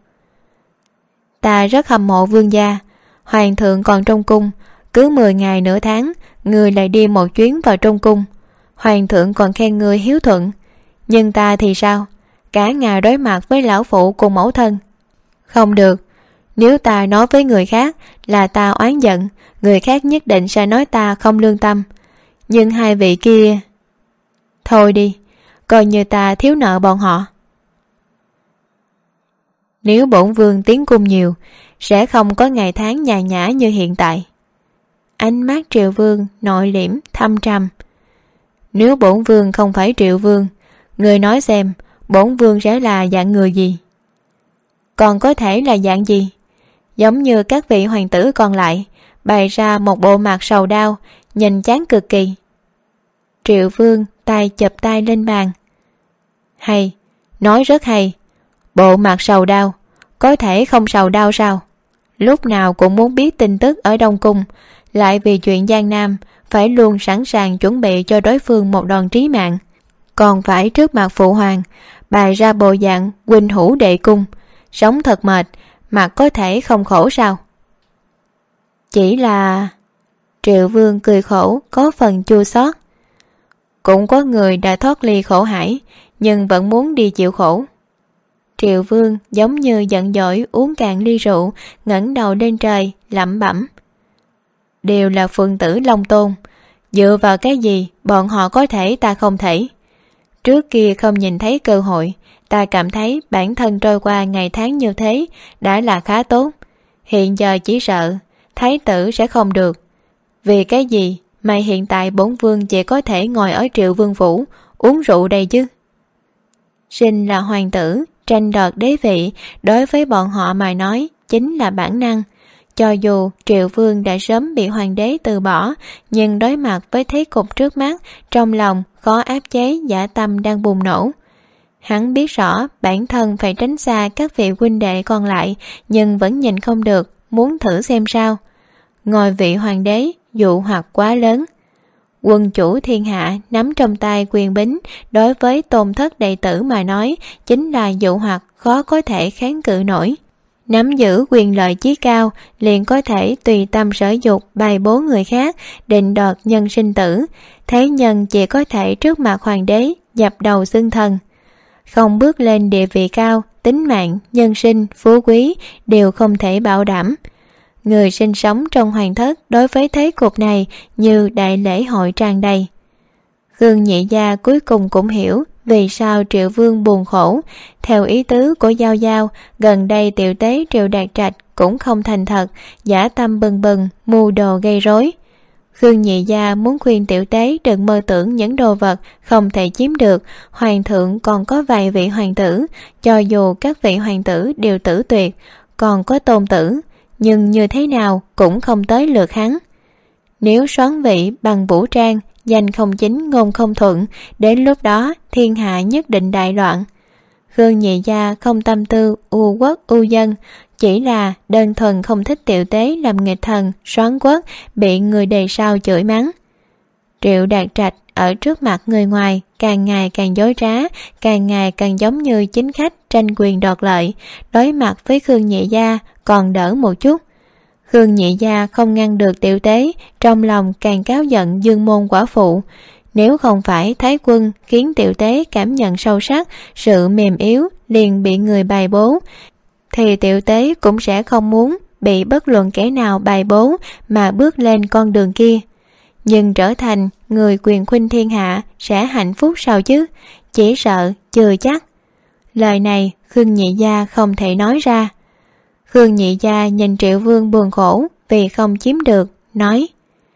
Speaker 1: Ta rất hâm mộ vương gia. Hoàng thượng còn trong cung, cứ 10 ngày nửa tháng người lại đi một chuyến vào trong cung. Hoàng thượng còn khen người hiếu thuận. Nhưng ta thì sao? Cả ngày đối mặt với lão phụ cùng mẫu thân. Không được, nếu ta nói với người khác là ta oán giận, người khác nhất định sẽ nói ta không lương tâm. Nhưng hai vị kia... Thôi đi, coi như ta thiếu nợ bọn họ. Nếu bổn vương tiến cung nhiều, sẽ không có ngày tháng nhàn nhã như hiện tại. ánh mắt Triệu Vương nội liễm thâm trầm. Nếu bổn vương không phải Triệu Vương, người nói xem bổn vương sẽ là dạng người gì? Còn có thể là dạng gì? Giống như các vị hoàng tử còn lại, bày ra một bộ mặt sầu đau, nhìn chán cực kỳ. Triệu Vương tay chụp tay lên bàn. Hay, nói rất hay. Bộ mặt sầu đau, có thể không sầu đau sao? Lúc nào cũng muốn biết tin tức ở Đông Cung, lại vì chuyện Giang Nam phải luôn sẵn sàng chuẩn bị cho đối phương một đòn trí mạng, còn phải trước mặt phụ hoàng bày ra bộ dạng huynh hữu đệ cung, sống thật mệt, mà có thể không khổ sao? Chỉ là... Triệu Vương cười khổ, có phần chua xót. Cũng có người đã thoát ly khổ hải, nhưng vẫn muốn đi chịu khổ. Triệu Vương giống như giận dỗi uống cạn ly rượu, ngẩng đầu lên trời lẩm bẩm. Đều là phượng tử Long Tôn, dựa vào cái gì bọn họ có thể ta không thể? Trước kia không nhìn thấy cơ hội, ta cảm thấy bản thân trôi qua ngày tháng như thế đã là khá tốt. Hiện giờ chỉ sợ thái tử sẽ không được. Vì cái gì mà hiện tại bổn vương chỉ có thể ngồi ở Triệu Vương phủ uống rượu đây chứ? Sinh là hoàng tử, tranh đoạt đế vị đối với bọn họ mà nói chính là bản năng. Cho dù Triệu Vương đã sớm bị hoàng đế từ bỏ, nhưng đối mặt với thế cục trước mắt, trong lòng khó áp chế dã tâm đang bùng nổ. Hắn biết rõ bản thân phải tránh xa các vị huynh đệ còn lại, nhưng vẫn nhìn không được, muốn thử xem sao. Ngôi vị hoàng đế dụ hoặc quá lớn. Quân chủ thiên hạ nắm trong tay quyền bính, đối với tôn thất đệ tử mà nói chính là dụ hoặc khó có thể kháng cự nổi. Nắm giữ quyền lợi chí cao, liền có thể tùy tâm sở dục bài bố người khác, định đoạt nhân sinh tử. Thế nhân chỉ có thể trước mặt hoàng đế dập đầu xưng thần. Không bước lên địa vị cao, tính mạng, nhân sinh, phú quý đều không thể bảo đảm. Người sinh sống trong hoàng thất đối với thế cục này như đại lễ hội tràn đầy. Khương Nhị Gia cuối cùng cũng hiểu vì sao Triệu Vương buồn khổ. Theo ý tứ của Giao Giao, gần đây tiểu tế Triệu Đạt Trạch cũng không thành thật, dã tâm bừng bừng, mưu đồ gây rối. Khương Nhị Gia muốn khuyên tiểu tế đừng mơ tưởng những đồ vật không thể chiếm được. Hoàng thượng còn có vài vị hoàng tử, cho dù các vị hoàng tử đều tử tuyệt, còn có tôn tử, nhưng như thế nào cũng không tới lượt hắn. Nếu soán vị bằng vũ trang, danh không chính ngôn không thuận, đến lúc đó thiên hạ nhất định đại loạn. Khương Nhị Gia không tâm tư u quốc u dân, chỉ là đơn thuần không thích tiểu tế làm nghịch thần soán quốc, bị người đề sao chửi mắng. Triệu Đạt Trạch ở trước mặt người ngoài càng ngày càng dối trá, càng ngày càng giống như chính khách tranh quyền đoạt lợi. Đối mặt với Khương Nhị Gia còn đỡ một chút. Khương Nhị Gia không ngăn được tiểu tế, trong lòng càng cáu giận Dương Môn quả phụ. Nếu không phải Thái Quân khiến tiểu tế cảm nhận sâu sắc sự mềm yếu liền bị người bài bố, thì tiểu tế cũng sẽ không muốn bị bất luận kẻ nào bài bố mà bước lên con đường kia. Nhưng trở thành người quyền khuynh thiên hạ sẽ hạnh phúc sao chứ? Chỉ sợ chưa chắc. Lời này Khương Nhị Gia không thể nói ra. Khương Nhị Gia nhìn Triệu Vương buồn khổ vì không chiếm được, nói: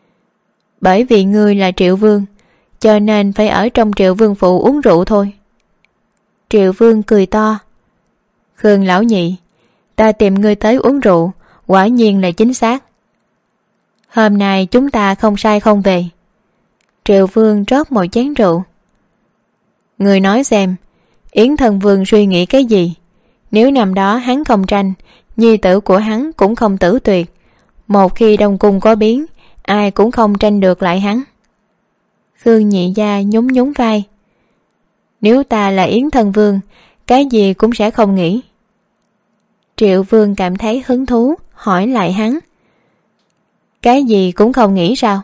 Speaker 1: Bởi vì ngươi là Triệu Vương, cho nên phải ở trong Triệu Vương phủ uống rượu thôi. Triệu Vương cười to: Khương lão nhị, ta tìm ngươi tới uống rượu, quả nhiên là chính xác. Hôm nay chúng ta không sai không về. Triệu Vương rót một chén rượu. Ngươi nói xem, Yến Thần Vương suy nghĩ cái gì? Nếu năm đó hắn không tranh, nhi tử của hắn cũng không tử tuyệt. Một khi Đông Cung có biến, ai cũng không tranh được lại hắn. Khương Nhị Gia nhún nhún vai. Nếu ta là Yến Thần Vương, cái gì cũng sẽ không nghĩ. Triệu Vương cảm thấy hứng thú, hỏi lại hắn. Cái gì cũng không nghĩ sao?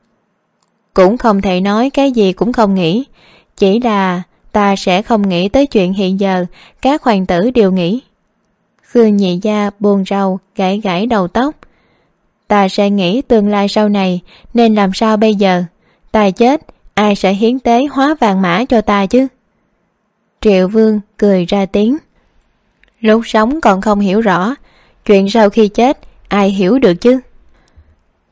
Speaker 1: Cũng không thể nói cái gì cũng không nghĩ, chỉ là ta sẽ không nghĩ tới chuyện hiện giờ các hoàng tử đều nghĩ. Khương Nhị Gia buồn rầu gãi gãi đầu tóc. Ta sẽ nghĩ tương lai sau này nên làm sao bây giờ? Ta chết, ai sẽ hiến tế hóa vàng mã cho ta chứ? Triệu Vương cười ra tiếng. Lúc sống còn không hiểu rõ, chuyện sau khi chết ai hiểu được chứ?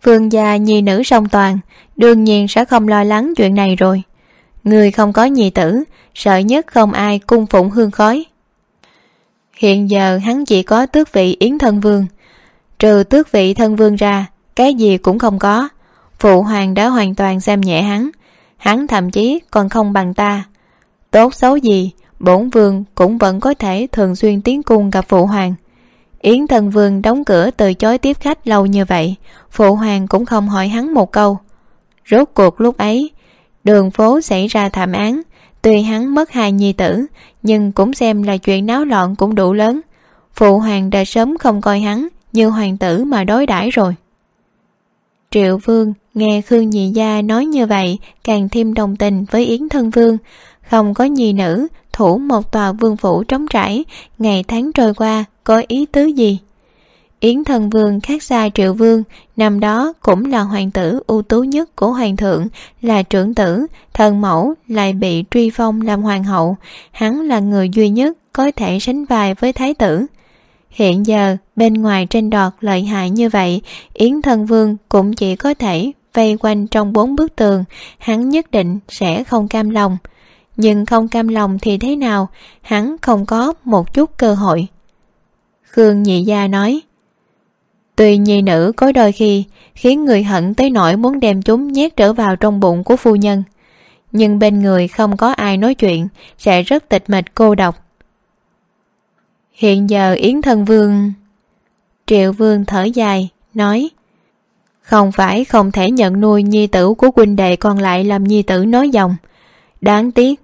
Speaker 1: Vương gia nhi nữ song toàn, đương nhiên sẽ không lo lắng chuyện này rồi. Người không có nhi tử, sợ nhất không ai cung phụng hương khói. Hiện giờ hắn chỉ có tước vị Yến thân vương, trừ tước vị thân vương ra, cái gì cũng không có. Phụ hoàng đã hoàn toàn xem nhẹ hắn thậm chí còn không bằng ta. Tốt xấu gì, bổn vương cũng vẫn có thể thường xuyên tiến cung gặp phụ hoàng. Yến thân vương đóng cửa từ chối tiếp khách lâu như vậy, phụ hoàng cũng không hỏi hắn một câu. Rốt cuộc lúc ấy, đường phố xảy ra thảm án, tuy hắn mất 2 nhi tử, nhưng cũng xem là chuyện náo loạn cũng đủ lớn. Phụ hoàng đã sớm không coi hắn như hoàng tử mà đối đãi rồi. Triệu Vương nghe Khương Nhị Gia nói như vậy càng thêm đồng tình với Yến thân vương. Không có nhi nữ, thủ một tòa vương phủ trống trải, ngày tháng trôi qua có ý tứ gì? Yến thân vương khác xa Triệu Vương, năm đó cũng là hoàng tử ưu tú nhất của hoàng thượng, là trưởng tử, thần mẫu lại bị truy phong làm hoàng hậu. Hắn là người duy nhất có thể sánh vai với thái tử. Hiện giờ bên ngoài tranh đoạt lợi hại như vậy, Yến thân vương cũng chỉ có thể vây quanh trong 4 bức tường. Hắn nhất định sẽ không cam lòng. Nhưng không cam lòng thì thế nào, hắn không có một chút cơ hội. Khương Nhị Gia nói, tuy nhi nữ có đôi khi khiến người hận tới nỗi muốn đem chúng nhét trở vào trong bụng của phu nhân, nhưng bên người không có ai nói chuyện sẽ rất tịch mịch cô độc. Hiện giờ Yến thân vương... Triệu Vương thở dài, nói, không phải không thể nhận nuôi nhi tử của huynh đệ còn lại làm nhi tử nói dòng. Đáng tiếc.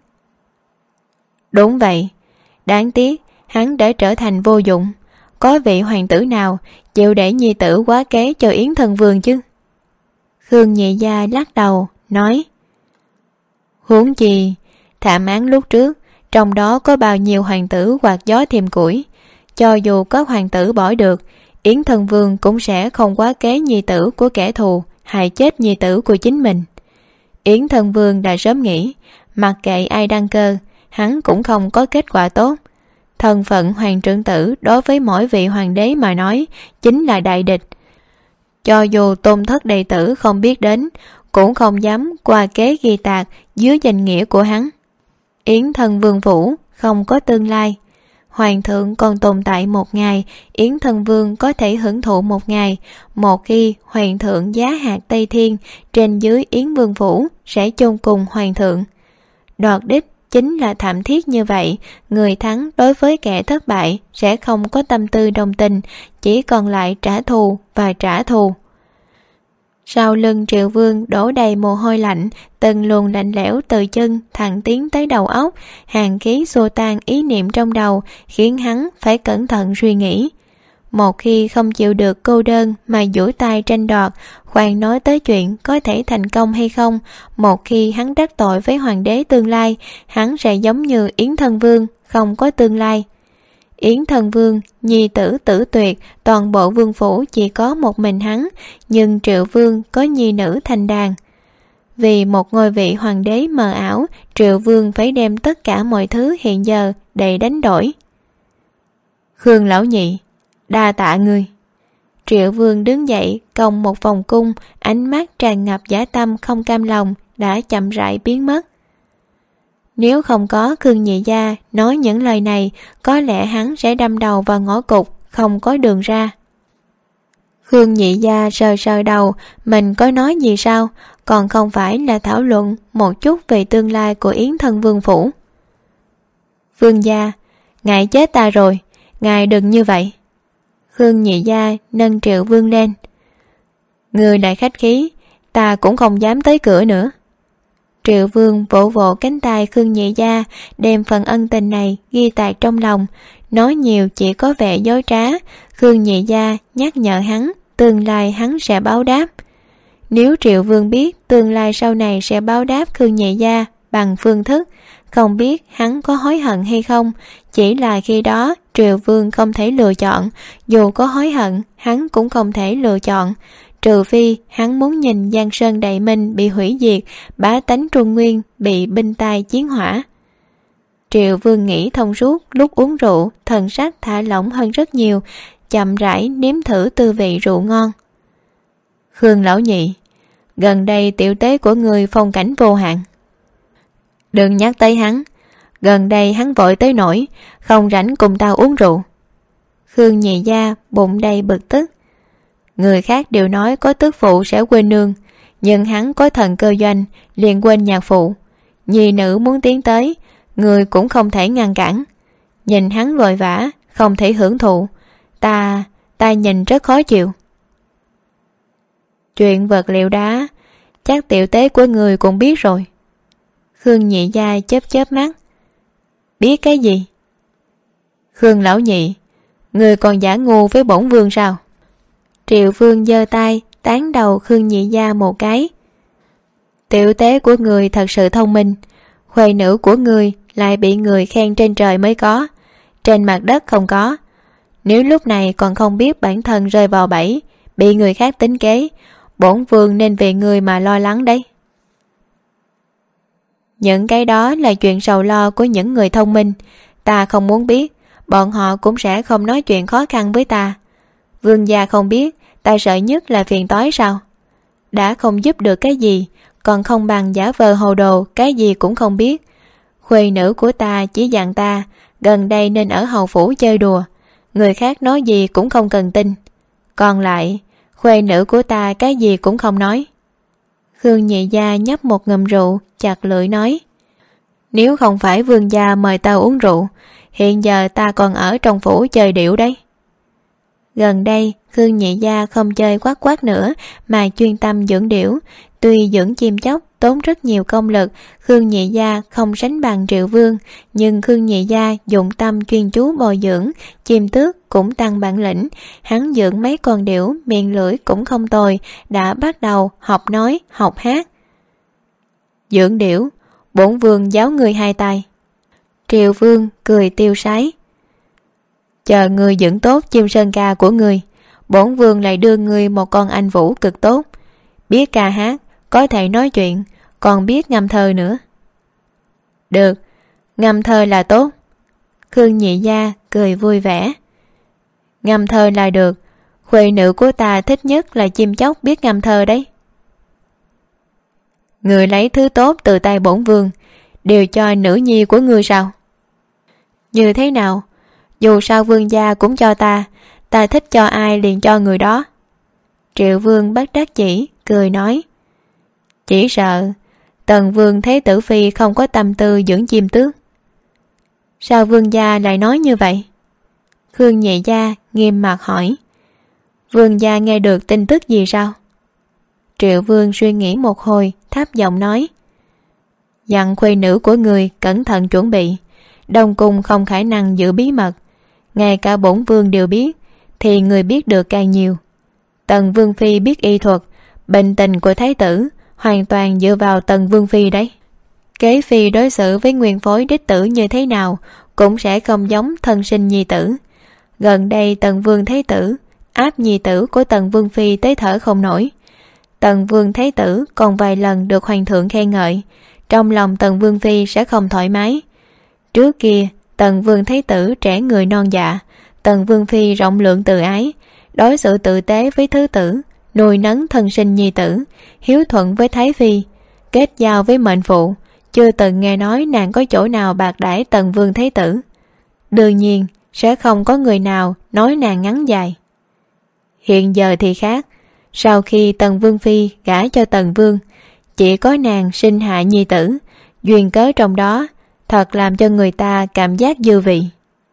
Speaker 1: Đúng vậy, đáng tiếc hắn đã trở thành vô dụng. Có vị hoàng tử nào chịu để nhi tử quá kế cho Yến thân vương chứ? Khương Nhị Gia lắc đầu, nói, huống chi, thảm án lúc trước, trong đó có bao nhiêu hoàng tử quạt gió thêm củi. Cho dù có hoàng tử bỏ được, Yến thân vương cũng sẽ không quá kế nhi tử của kẻ thù, hại chết nhi tử của chính mình. Yến thân vương đã sớm nghĩ, mặc kệ ai đăng cơ, hắn cũng không có kết quả tốt. Thân phận hoàng trưởng tử đối với mỗi vị hoàng đế mà nói chính là đại địch. Cho dù tôn thất đệ tử không biết đến, cũng không dám qua kế ghi tạc dưới danh nghĩa của hắn. Yến thân vương phủ không có tương lai. Hoàng thượng còn tồn tại một ngày, Yến thân vương có thể hưởng thụ một ngày. Một khi hoàng thượng giá hạt Tây Thiên, trên dưới Yến vương phủ sẽ chôn cùng hoàng thượng. Đoạt đích chính là thảm thiết như vậy. Người thắng đối với kẻ thất bại sẽ không có tâm tư đồng tình, chỉ còn lại trả thù và trả thù. Sau lưng Triệu Vương đổ đầy mồ hôi lạnh, từng luồng lạnh lẽo từ chân thẳng tiến tới đầu óc, hàn khí xua tan ý niệm trong đầu, khiến hắn phải cẩn thận suy nghĩ. Một khi không chịu được cô đơn mà duỗi tay tranh đoạt, khoan nói tới chuyện có thể thành công hay không, một khi hắn đắc tội với hoàng đế tương lai, hắn sẽ giống như Yến thân vương, không có tương lai. Yến thân vương, nhi tử tử tuyệt, toàn bộ vương phủ chỉ có một mình hắn, nhưng Triệu Vương có nhi nữ thành đàn. Vì một ngôi vị hoàng đế mờ ảo, Triệu Vương phải đem tất cả mọi thứ hiện giờ để đánh đổi. Khương lão nhị, đa tạ ngươi. Triệu Vương đứng dậy, cong một vòng cung, ánh mắt tràn ngập dã tâm không cam lòng, đã chậm rãi biến mất. Nếu không có Khương Nhị Gia nói những lời này, có lẽ hắn sẽ đâm đầu vào ngõ cụt, không có đường ra. Khương Nhị Gia sờ sờ đầu, mình có nói gì sao, còn không phải là thảo luận một chút về tương lai của Yến thân vương phủ. Vương gia, ngài chết ta rồi, ngài đừng như vậy. Khương Nhị Gia nâng Triệu Vương lên. Người đại khách khí, ta cũng không dám tới cửa nữa. Triệu Vương vỗ vỗ cánh tay Khương Nhị Gia, đem phần ân tình này ghi tạc trong lòng, nói nhiều chỉ có vẻ dối trá. Khương Nhị Gia nhắc nhở hắn, tương lai hắn sẽ báo đáp. Nếu Triệu Vương biết tương lai sau này sẽ báo đáp Khương Nhị Gia bằng phương thức, không biết hắn có hối hận hay không. Chỉ là khi đó Triệu Vương không thể lựa chọn, dù có hối hận hắn cũng không thể lựa chọn, trừ phi hắn muốn nhìn Giang Sơn Đại Minh bị hủy diệt, bá tánh Trung Nguyên bị binh tai chiến hỏa. Triệu Vương nghĩ thông suốt, lúc uống rượu thần sắc thả lỏng hơn rất nhiều, chậm rãi nếm thử tư vị rượu ngon. Khương lão nhị, gần đây tiểu tế của người phong cảnh vô hạn. Đừng nhắc tới hắn, gần đây hắn vội tới nỗi không rảnh cùng tao uống rượu. Khương nhị gia bụng đầy bực tức. Người khác đều nói có tước phụ sẽ quên nương, nhưng hắn có thần cơ doanh liền quên nhạc phụ. Nhi nữ muốn tiến tới, người cũng không thể ngăn cản. Nhìn hắn vội vã, không thể hưởng thụ. Ta nhìn rất khó chịu. Chuyện vật liệu đá chắc tiểu tế của người cũng biết rồi. Khương nhị gia chớp chớp mắt. Biết cái gì? Khương lão nhị, người còn giả ngu với bổn vương sao? Triệu Vương giơ tay tán đầu Khương nhị gia một cái. Tiểu tế của người thật sự thông minh, khuê nữ của người lại bị người khen trên trời mới có, trên mặt đất không có. Nếu lúc này còn không biết bản thân rơi vào bẫy, bị người khác tính kế, bổn vương nên vì người mà lo lắng đấy. Những cái đó là chuyện sầu lo của những người thông minh, ta không muốn biết, bọn họ cũng sẽ không nói chuyện khó khăn với ta. Vương gia không biết, ta sợ nhất là phiền toái sao? Đã không giúp được cái gì, còn không bằng giả vờ hồ đồ cái gì cũng không biết. Khuê nữ của ta chỉ dặn ta gần đây nên ở hầu phủ chơi đùa, người khác nói gì cũng không cần tin. Còn lại, khuê nữ của ta cái gì cũng không nói. Khương nhị gia nhấp một ngụm rượu, chặt lưỡi nói. Nếu không phải vương gia mời tao uống rượu, hiện giờ ta còn ở trong phủ chơi điệu đấy. Gần đây, Khương nhị gia không chơi quát quát nữa mà chuyên tâm dưỡng điểu. Tuy dưỡng chim chóc tốn rất nhiều công lực, Khương nhị gia không sánh bằng Triệu Vương, nhưng Khương nhị gia dụng tâm chuyên chú bồi dưỡng, chim tước cũng tăng bản lĩnh. Hắn dưỡng mấy con điểu, miệng lưỡi cũng không tồi, đã bắt đầu học nói, học hát. Dưỡng điểu, bổn vương giáo người 2 tay. Triệu Vương cười tiêu sái. Chờ người dưỡng tốt chim sơn ca của người, bổn vương lại đưa người một con anh vũ cực tốt, biết ca hát, có thể nói chuyện, còn biết ngâm thơ nữa. Được, ngâm thơ là tốt. Khương nhị gia cười vui vẻ. Ngâm thơ là được, khuê nữ của ta thích nhất là chim chóc biết ngâm thơ đấy. Người lấy thứ tốt từ tay bổn vương đều cho nữ nhi của ngươi sao? Như thế nào? Dù sao vương gia cũng cho ta thích cho ai liền cho người đó. Triệu Vương bất đắc chỉ cười nói. Chỉ sợ Tần Vương Thế Tử Phi không có tâm tư dưỡng chim tước. Sao vương gia lại nói như vậy? Khương nhị gia nghiêm mặt hỏi. Vương gia nghe được tin tức gì sao? Triệu Vương suy nghĩ một hồi, thấp giọng nói. Dặn khuê nữ của người cẩn thận chuẩn bị, Đông cung không khả năng giữ bí mật, ngay cả bổn vương đều biết, thì người biết được càng nhiều. Tần Vương Phi biết y thuật, bệnh tình của thái tử hoàn toàn dựa vào Tần Vương Phi đấy. Kế phi đối xử với nguyên phối đích tử như thế nào cũng sẽ không giống thân sinh nhi tử. Gần đây Tần Vương Thái tử áp nhi tử của Tần Vương Phi tới thở không nổi. Tần Vương Thái tử còn vài lần được hoàng thượng khen ngợi, trong lòng Tần Vương Phi sẽ không thoải mái. Trước kia Tần Vương Thái tử trẻ người non dạ, Tần Vương Phi rộng lượng từ ái, đối xử tử tế với thứ tử, nuôi nấng thân sinh nhi tử, hiếu thuận với Thái Phi, kết giao với mệnh phụ, chưa từng nghe nói nàng có chỗ nào bạc đãi Tần Vương Thái tử. Đương nhiên sẽ không có người nào nói nàng ngắn dài. Hiện giờ thì khác, sau khi Tần Vương Phi gả cho Tần Vương, chỉ có nàng sinh hạ nhi tử, duyên cớ trong đó thật làm cho người ta cảm giác dư vị.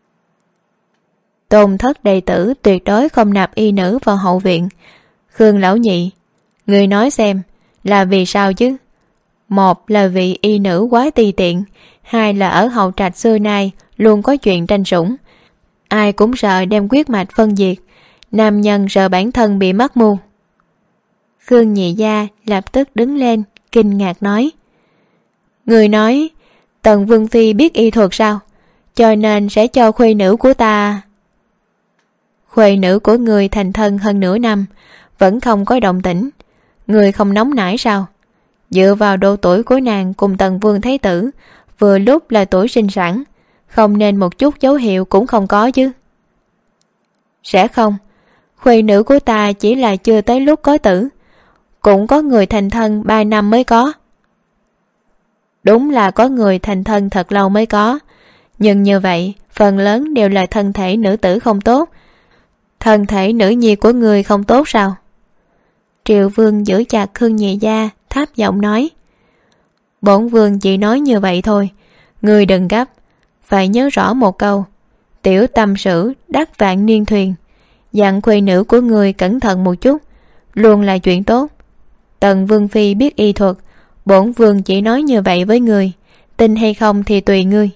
Speaker 1: Tôn thất đệ tử tuyệt đối không nạp y nữ vào hậu viện. Khương lão nhị, người nói xem là vì sao chứ? Một là vì y nữ quá ti tiện, hai là ở hậu trạch xưa nay luôn có chuyện tranh sủng, ai cũng sợ đem quyết mạch phân diệt, nam nhân sợ bản thân bị mắc mưu. Khương nhị gia lập tức đứng lên kinh ngạc nói. Người nói Tần Vương Phi biết y thuật sao, cho nên sẽ cho khuê nữ của ta. Khuê nữ của người thành thân hơn nửa năm vẫn không có động tĩnh, người không nóng nảy sao? Dựa vào độ tuổi của nàng cùng Tần Vương Thái tử vừa lúc là tuổi sinh sản, không nên một chút dấu hiệu cũng không có chứ? Sẽ không, khuê nữ của ta chỉ là chưa tới lúc có tử, cũng có người thành thân 3 năm mới có. Đúng là có người thành thân thật lâu mới có, nhưng như vậy phần lớn đều là thân thể nữ tử không tốt. Thân thể nữ nhi của người không tốt sao? Triệu Vương giữ chặt Khương Nhị Gia, thấp giọng nói. Bổn vương chỉ nói như vậy thôi, người đừng gấp. Phải nhớ rõ một câu: tiểu tâm sử đắc vạn niên thuyền. Dặn khuê nữ của người cẩn thận một chút, luôn là chuyện tốt. Tần Vương phi biết y thuật, bổn vương chỉ nói như vậy với người, tin hay không thì tùy ngươi.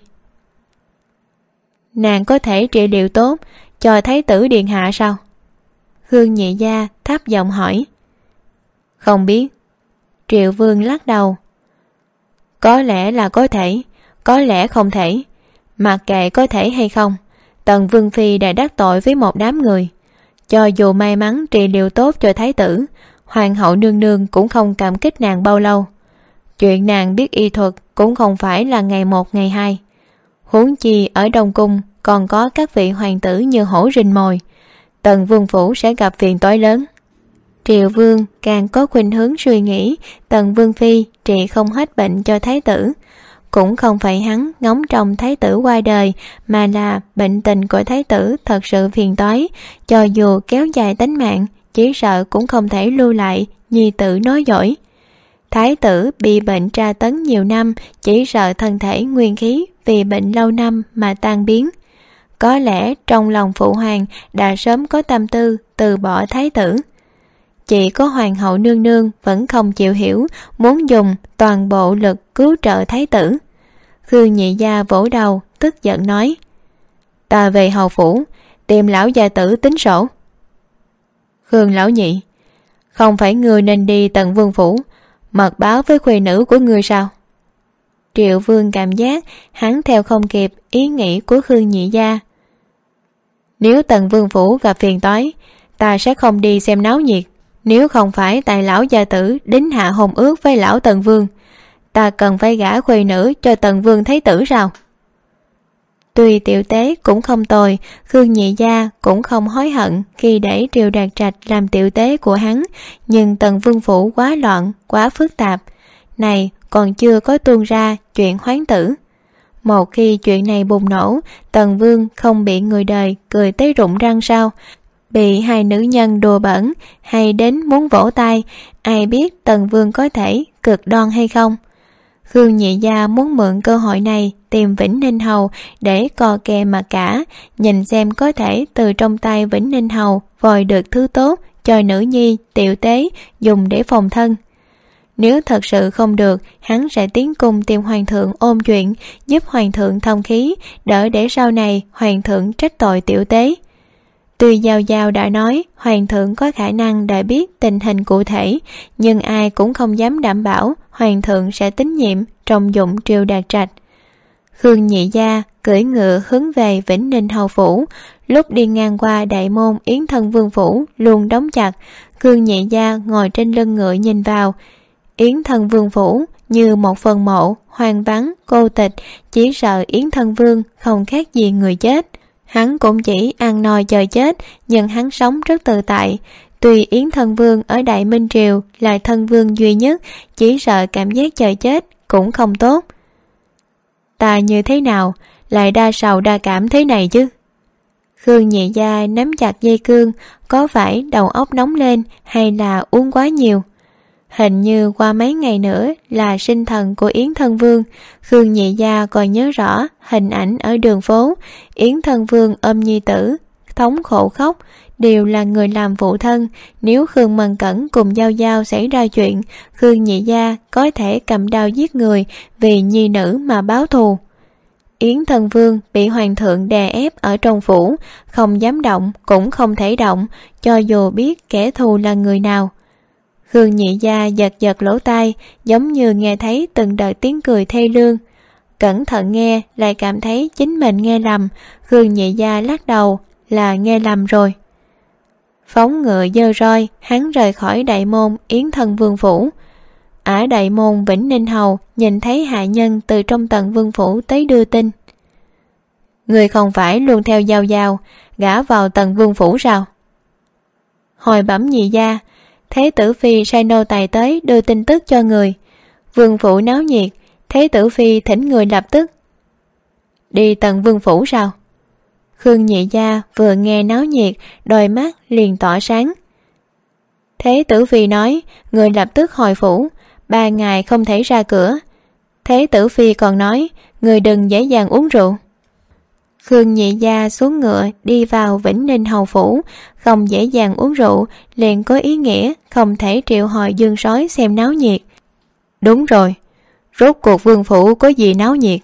Speaker 1: Nàng có thể trị liệu tốt cho thái tử điện hạ sao? Khương Nhị Gia thấp giọng hỏi. Không biết. Triệu Vương lắc đầu. Có lẽ là có thể, có lẽ không thể. Mặc kệ có thể hay không, Tần Vương phi đã đắc tội với một đám người. Cho dù may mắn trị liệu tốt cho thái tử, hoàng hậu nương nương cũng không cảm kích nàng bao lâu. Chuyện nàng biết y thuật cũng không phải là ngày một ngày hai. Huống chi ở Đông Cung còn có các vị hoàng tử như hổ rình mồi, Tần Vương phủ sẽ gặp phiền toái lớn. Triệu Vương càng có khuynh hướng suy nghĩ Tần Vương phi trị không hết bệnh cho thái tử. Cũng không phải hắn ngóng trông thái tử qua đời, mà là bệnh tình của thái tử thật sự phiền toái, cho dù kéo dài tính mạng, chỉ sợ cũng không thể lưu lại nhi tử nói giỏi. Thái tử bị bệnh tra tấn nhiều năm, chỉ sợ thân thể nguyên khí vì bệnh lâu năm mà tan biến. Có lẽ trong lòng phụ hoàng đã sớm có tâm tư từ bỏ thái tử. Chỉ có hoàng hậu nương nương vẫn không chịu hiểu, muốn dùng toàn bộ lực cứu trợ thái tử. Khương Nhị Gia vỗ đầu, tức giận nói. Ta về hầu phủ, tìm lão gia tử tính sổ. Khương lão nhị, không phải ngươi nên đi Tần Vương phủ, mật báo với khuê nữ của ngươi sao? Triệu Vương cảm giác hắn theo không kịp ý nghĩ của Khương Nhị Gia. Nếu Tần Vương phủ gặp phiền toái, ta sẽ không đi xem náo nhiệt. Nếu không phải tại lão gia tử đính hạ hôn ước với lão Tần Vương, ta cần phải gả khuê nữ cho Tần Vương thái tử sao? Tuy tiểu tế cũng không tồi, Khương Nhị Gia cũng không hối hận khi để Triều Đạt Trạch làm tiểu tế của hắn, nhưng Tần Vương phủ quá loạn, quá phức tạp. Này còn chưa có tuôn ra chuyện hoán tử. Một khi chuyện này bùng nổ, Tần Vương không bị người đời cười tới rụng răng sao? Bị hai nữ nhân đùa bẩn hay đến muốn vỗ tay, ai biết Tần Vương có thể cực đoan hay không? Khương Nhị Gia muốn mượn cơ hội này tìm Vĩnh Ninh Hầu để co kè mà cả, nhìn xem có thể từ trong tay Vĩnh Ninh Hầu vòi được thứ tốt cho nữ nhi tiểu tế dùng để phòng thân. Nếu thật sự không được, hắn sẽ tiến cung tìm hoàng thượng ôn chuyện, giúp hoàng thượng thông khí, đỡ để sau này hoàng thượng trách tội tiểu tế. Tuy Giao Giao đã nói hoàng thượng có khả năng đã biết tình hình cụ thể, nhưng ai cũng không dám đảm bảo hoàng thượng sẽ tín nhiệm trọng dụng Triều Đạt Trạch. Khương Nhị Gia cưỡi ngựa hướng về Vĩnh Ninh Hầu phủ, lúc đi ngang qua đại môn Yến Thân Vương phủ luôn đóng chặt. Khương Nhị Gia ngồi trên lưng ngựa nhìn vào. Yến Thân Vương phủ như một phần mộ, hoang vắng, cô tịch, chỉ sợ Yến Thân Vương không khác gì người chết. Hắn cũng chỉ ăn no chờ chết, nhưng hắn sống rất tự tại. Tuy Yến Thân Vương ở Đại Minh Triều là thân vương duy nhất, chỉ sợ cảm giác chờ chết cũng không tốt. Ta như thế nào lại đa sầu đa cảm thế này chứ? Khương Nhị Gia nắm chặt dây cương, có phải đầu óc nóng lên hay là uống quá nhiều? Hình như qua mấy ngày nữa là sinh thần của Yến Thân Vương. Khương Nhị Gia còn nhớ rõ hình ảnh ở đường phố, Yến Thân Vương ôm nhi tử, thống khổ khóc, đều là người làm phụ thân. Nếu Khương Mân Cẩn cùng Giao Giao xảy ra chuyện, Khương Nhị Gia có thể cầm đao giết người vì nhi nữ mà báo thù. Yến Thân Vương bị hoàng thượng đè ép ở trong phủ, không dám động cũng không thể động, cho dù biết kẻ thù là người nào. Khương Nhị Gia giật giật lỗ tai, giống như nghe thấy từng đợt tiếng cười thê lương. Cẩn thận nghe lại cảm thấy chính mình nghe lầm. Khương Nhị Gia lắc đầu, là nghe lầm rồi. Phóng ngựa giơ roi, hắn rời khỏi đại môn Yến Thân Vương phủ. Ở đại môn Vĩnh Ninh Hầu nhìn thấy hạ nhân từ trong Tần Vương phủ tới đưa tin. Người không phải luôn theo Giao Giao gả vào Tần Vương phủ sao? Hồi bẩm Nhị Gia, Thế tử phi sai nô tài tới đưa tin tức cho người. Vương phủ náo nhiệt, Thế tử phi thỉnh người lập tức. Đi tận vương phủ sao? Khương Nhị Gia vừa nghe náo nhiệt, đôi mắt liền tỏa sáng. Thế tử phi nói, người lập tức hồi phủ, 3 ngày không thể ra cửa. Thế tử phi còn nói, người đừng dễ dàng uống rượu. Khương Nhị Gia xuống ngựa đi vào Vĩnh Ninh hầu phủ, không dễ dàng uống rượu, liền có ý nghĩa không thể triệu hồi dương sói xem náo nhiệt. Đúng rồi, rốt cuộc vương phủ có gì náo nhiệt?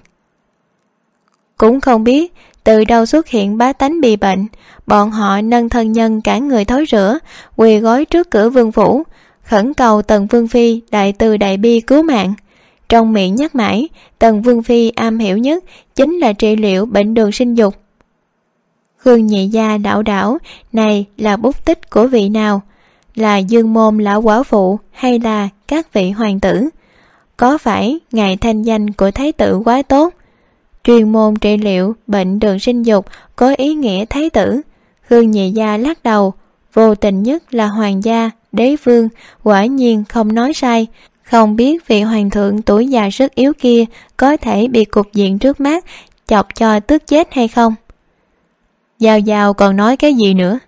Speaker 1: Cũng không biết từ đâu xuất hiện bá tánh bị bệnh, bọn họ nâng thân nhân cả người thối rữa, quỳ gối trước cửa vương phủ, khẩn cầu Tần Vương Phi đại từ đại bi cứu mạng. Trong miệng nhắc mãi, Tần Vương Phi am hiểu nhất chính là trị liệu bệnh đường sinh dục. Khương Nhị Gia đảo đảo, này là bút tích của vị nào? Là Dương Môn lão quả phụ hay là các vị hoàng tử? Có phải ngài thanh danh của thái tử quá tốt? Chuyên môn trị liệu bệnh đường sinh dục có ý nghĩa thái tử. Khương Nhị Gia lắc đầu, vô tình nhất là hoàng gia, đế vương, quả nhiên không nói sai. Không biết vị hoàng thượng tuổi già rất yếu kia có thể bị cục diện trước mắt chọc cho tức chết hay không? Giao Giao còn nói cái gì nữa?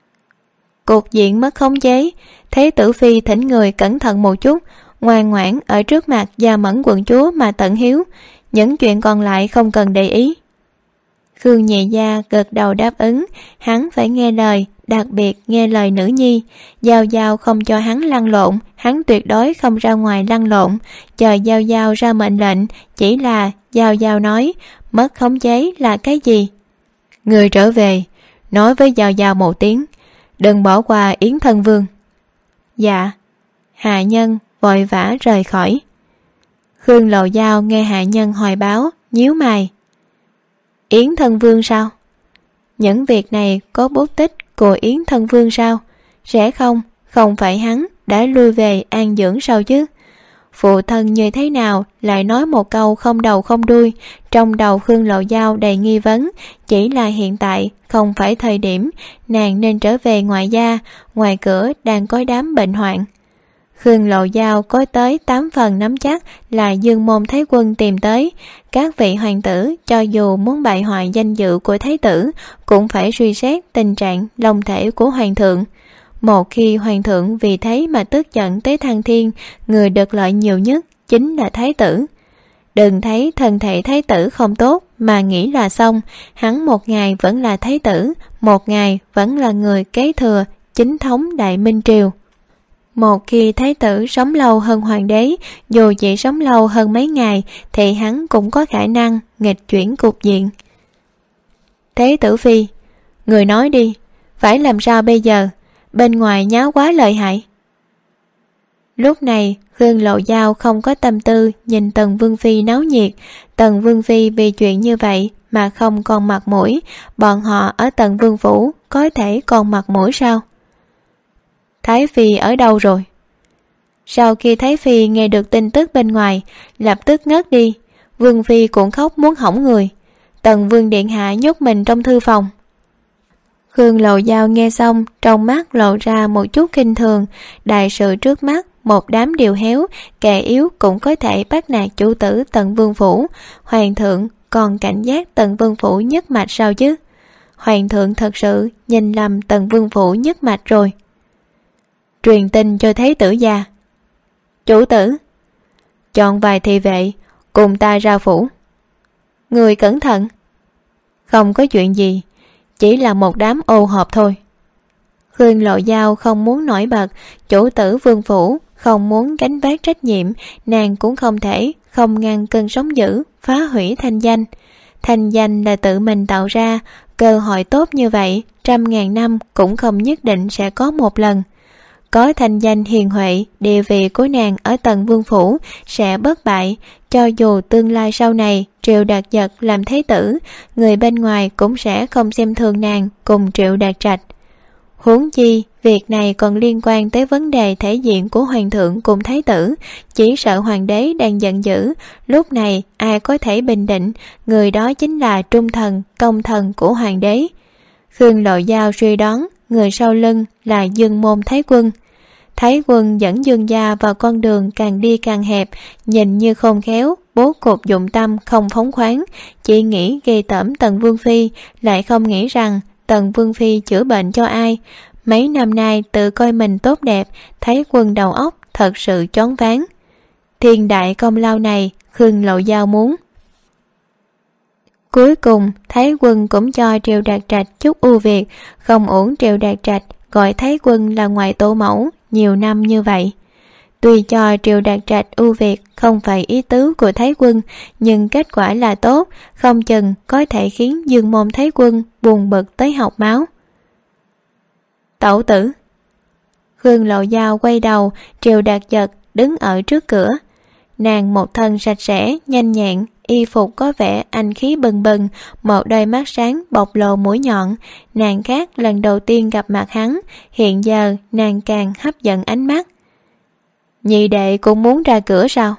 Speaker 1: Cục diện mất khống chế, Thế tử phi thỉnh người cẩn thận một chút, ngoan ngoãn ở trước mặt Gia Mẫn quận chúa mà tận hiếu, những chuyện còn lại không cần để ý. Khương Nhị Gia gật đầu đáp ứng, hắn phải nghe lời, đặc biệt nghe lời nữ nhi. Giao Giao không cho hắn lăn lộn, hắn tuyệt đối không ra ngoài lăn lộn, chờ Giao Giao ra mệnh lệnh. Chỉ là Giao Giao nói, mất khống chế là cái gì? Người trở về, nói với Giao Giao một tiếng, đừng bỏ qua Yến thân vương. Dạ. Hạ nhân vội vã rời khỏi. Khương Lộ Giao nghe hạ nhân hồi báo, nhíu mày. Yến thân vương sao? Những việc này có bút tích của Yến thân vương sao? Sẽ không, không phải hắn đã lui về an dưỡng sao chứ? Phụ thân như thế nào lại nói một câu không đầu không đuôi? Trong đầu Khương Lộ Giao đầy nghi vấn, chỉ là hiện tại không phải thời điểm, nàng nên trở về ngoại gia, ngoài cửa đang có đám bệnh hoạn. Khương Lộ Giao có tới 8 phần nắm chắc là Dương Môn Thái Quân tìm tới. Các vị hoàng tử cho dù muốn bại hoại danh dự của thái tử cũng phải suy xét tình trạng long thể của hoàng thượng. Một khi hoàng thượng vì thế mà tức giận tới thăng thiên, người được lợi nhiều nhất chính là thái tử. Đừng thấy thân thể thái tử không tốt mà nghĩ là xong, hắn một ngày vẫn là thái tử, một ngày vẫn là người kế thừa chính thống Đại Minh Triều. Một khi thái tử sống lâu hơn hoàng đế, dù chỉ sống lâu hơn mấy ngày, thì hắn cũng có khả năng nghịch chuyển cục diện. Thế tử phi, người nói đi, phải làm sao bây giờ? Bên ngoài nháo quá lợi hại. Lúc này, Khương Lộ Giao không có tâm tư nhìn Tần Vương Phi náo nhiệt. Tần Vương Phi vì chuyện như vậy mà không còn mặt mũi, bọn họ ở Tần Vương Phủ có thể còn mặt mũi sao? Thái Phi ở đâu rồi? Sau khi Thái Phi nghe được tin tức bên ngoài, lập tức ngất đi. Vương Phi cũng khóc muốn hỏng người. Tần Vương Điện Hạ nhốt mình trong thư phòng. Khương Lộ Giao nghe xong, trong mắt lộ ra một chút kinh thường. Đại sự trước mắt, một đám điều héo, kẻ yếu cũng có thể bắt nạt chủ tử Tần Vương Phủ. Hoàng thượng còn cảnh giác Tần Vương Phủ nhất mạch sao chứ? Hoàng thượng thật sự nhìn lầm Tần Vương Phủ nhất mạch rồi. Truyền tin cho Thế tử gia. Chủ tử, chọn vài thị vệ cùng ta ra phủ. Người cẩn thận. Không có chuyện gì, chỉ là một đám ô hợp thôi. Khương Lộ Giao không muốn nổi bật, chủ tử Vương Phủ không muốn gánh vác trách nhiệm, nàng cũng không thể không ngăn cơn sóng dữ phá hủy thanh danh. Thanh danh là tự mình tạo ra, cơ hội tốt như vậy 100.000 năm cũng không nhất định sẽ có một lần. Có thanh danh hiền huệ, địa vị của nàng ở Tần Vương Phủ sẽ bất bại, cho dù tương lai sau này Triệu Đạt Giật làm thế tử, người bên ngoài cũng sẽ không xem thường nàng cùng Triệu Đạt Trạch. Huống chi, việc này còn liên quan tới vấn đề thể diện của hoàng thượng cùng thái tử, chỉ sợ hoàng đế đang giận dữ, lúc này ai có thể bình định, người đó chính là trung thần, công thần của hoàng đế. Khương Lộ Giao suy đoán người sau lưng là Dương Môn Thái Quân. Thái Quân dẫn Dương gia vào con đường càng đi càng hẹp, nhìn như khôn khéo, bố cục dụng tâm không phóng khoáng, chỉ nghĩ ghê tởm Tần Vương Phi, lại không nghĩ rằng Tần Vương Phi chữa bệnh cho ai. Mấy năm nay tự coi mình tốt đẹp, Thái Quân đầu óc thật sự choáng váng. Thiên đại công lao này Khương Lộ Giao muốn. Cuối cùng Thái Quân cũng cho Triệu Đạt Trạch chút ưu việt, không uổng Triệu Đạt Trạch gọi Thái Quân là ngoại tổ mẫu nhiều năm như vậy. Tuy cho Triệu Đạt Trạch ưu việt không phải ý tứ của Thái Quân, nhưng kết quả là tốt, không chừng có thể khiến Dương môn Thái Quân buồn bực tới học máu. Tẩu tử. Khương Lộ Giao quay đầu, Triệu Đạt Giật đứng ở trước cửa. Nàng một thân sạch sẽ, nhanh nhẹn, y phục có vẻ anh khí bừng bừng, một đôi mắt sáng bộc lộ mũi nhọn. Nàng khác lần đầu tiên gặp mặt hắn, hiện giờ nàng càng hấp dẫn ánh mắt. Nhị đệ cũng muốn ra cửa sao?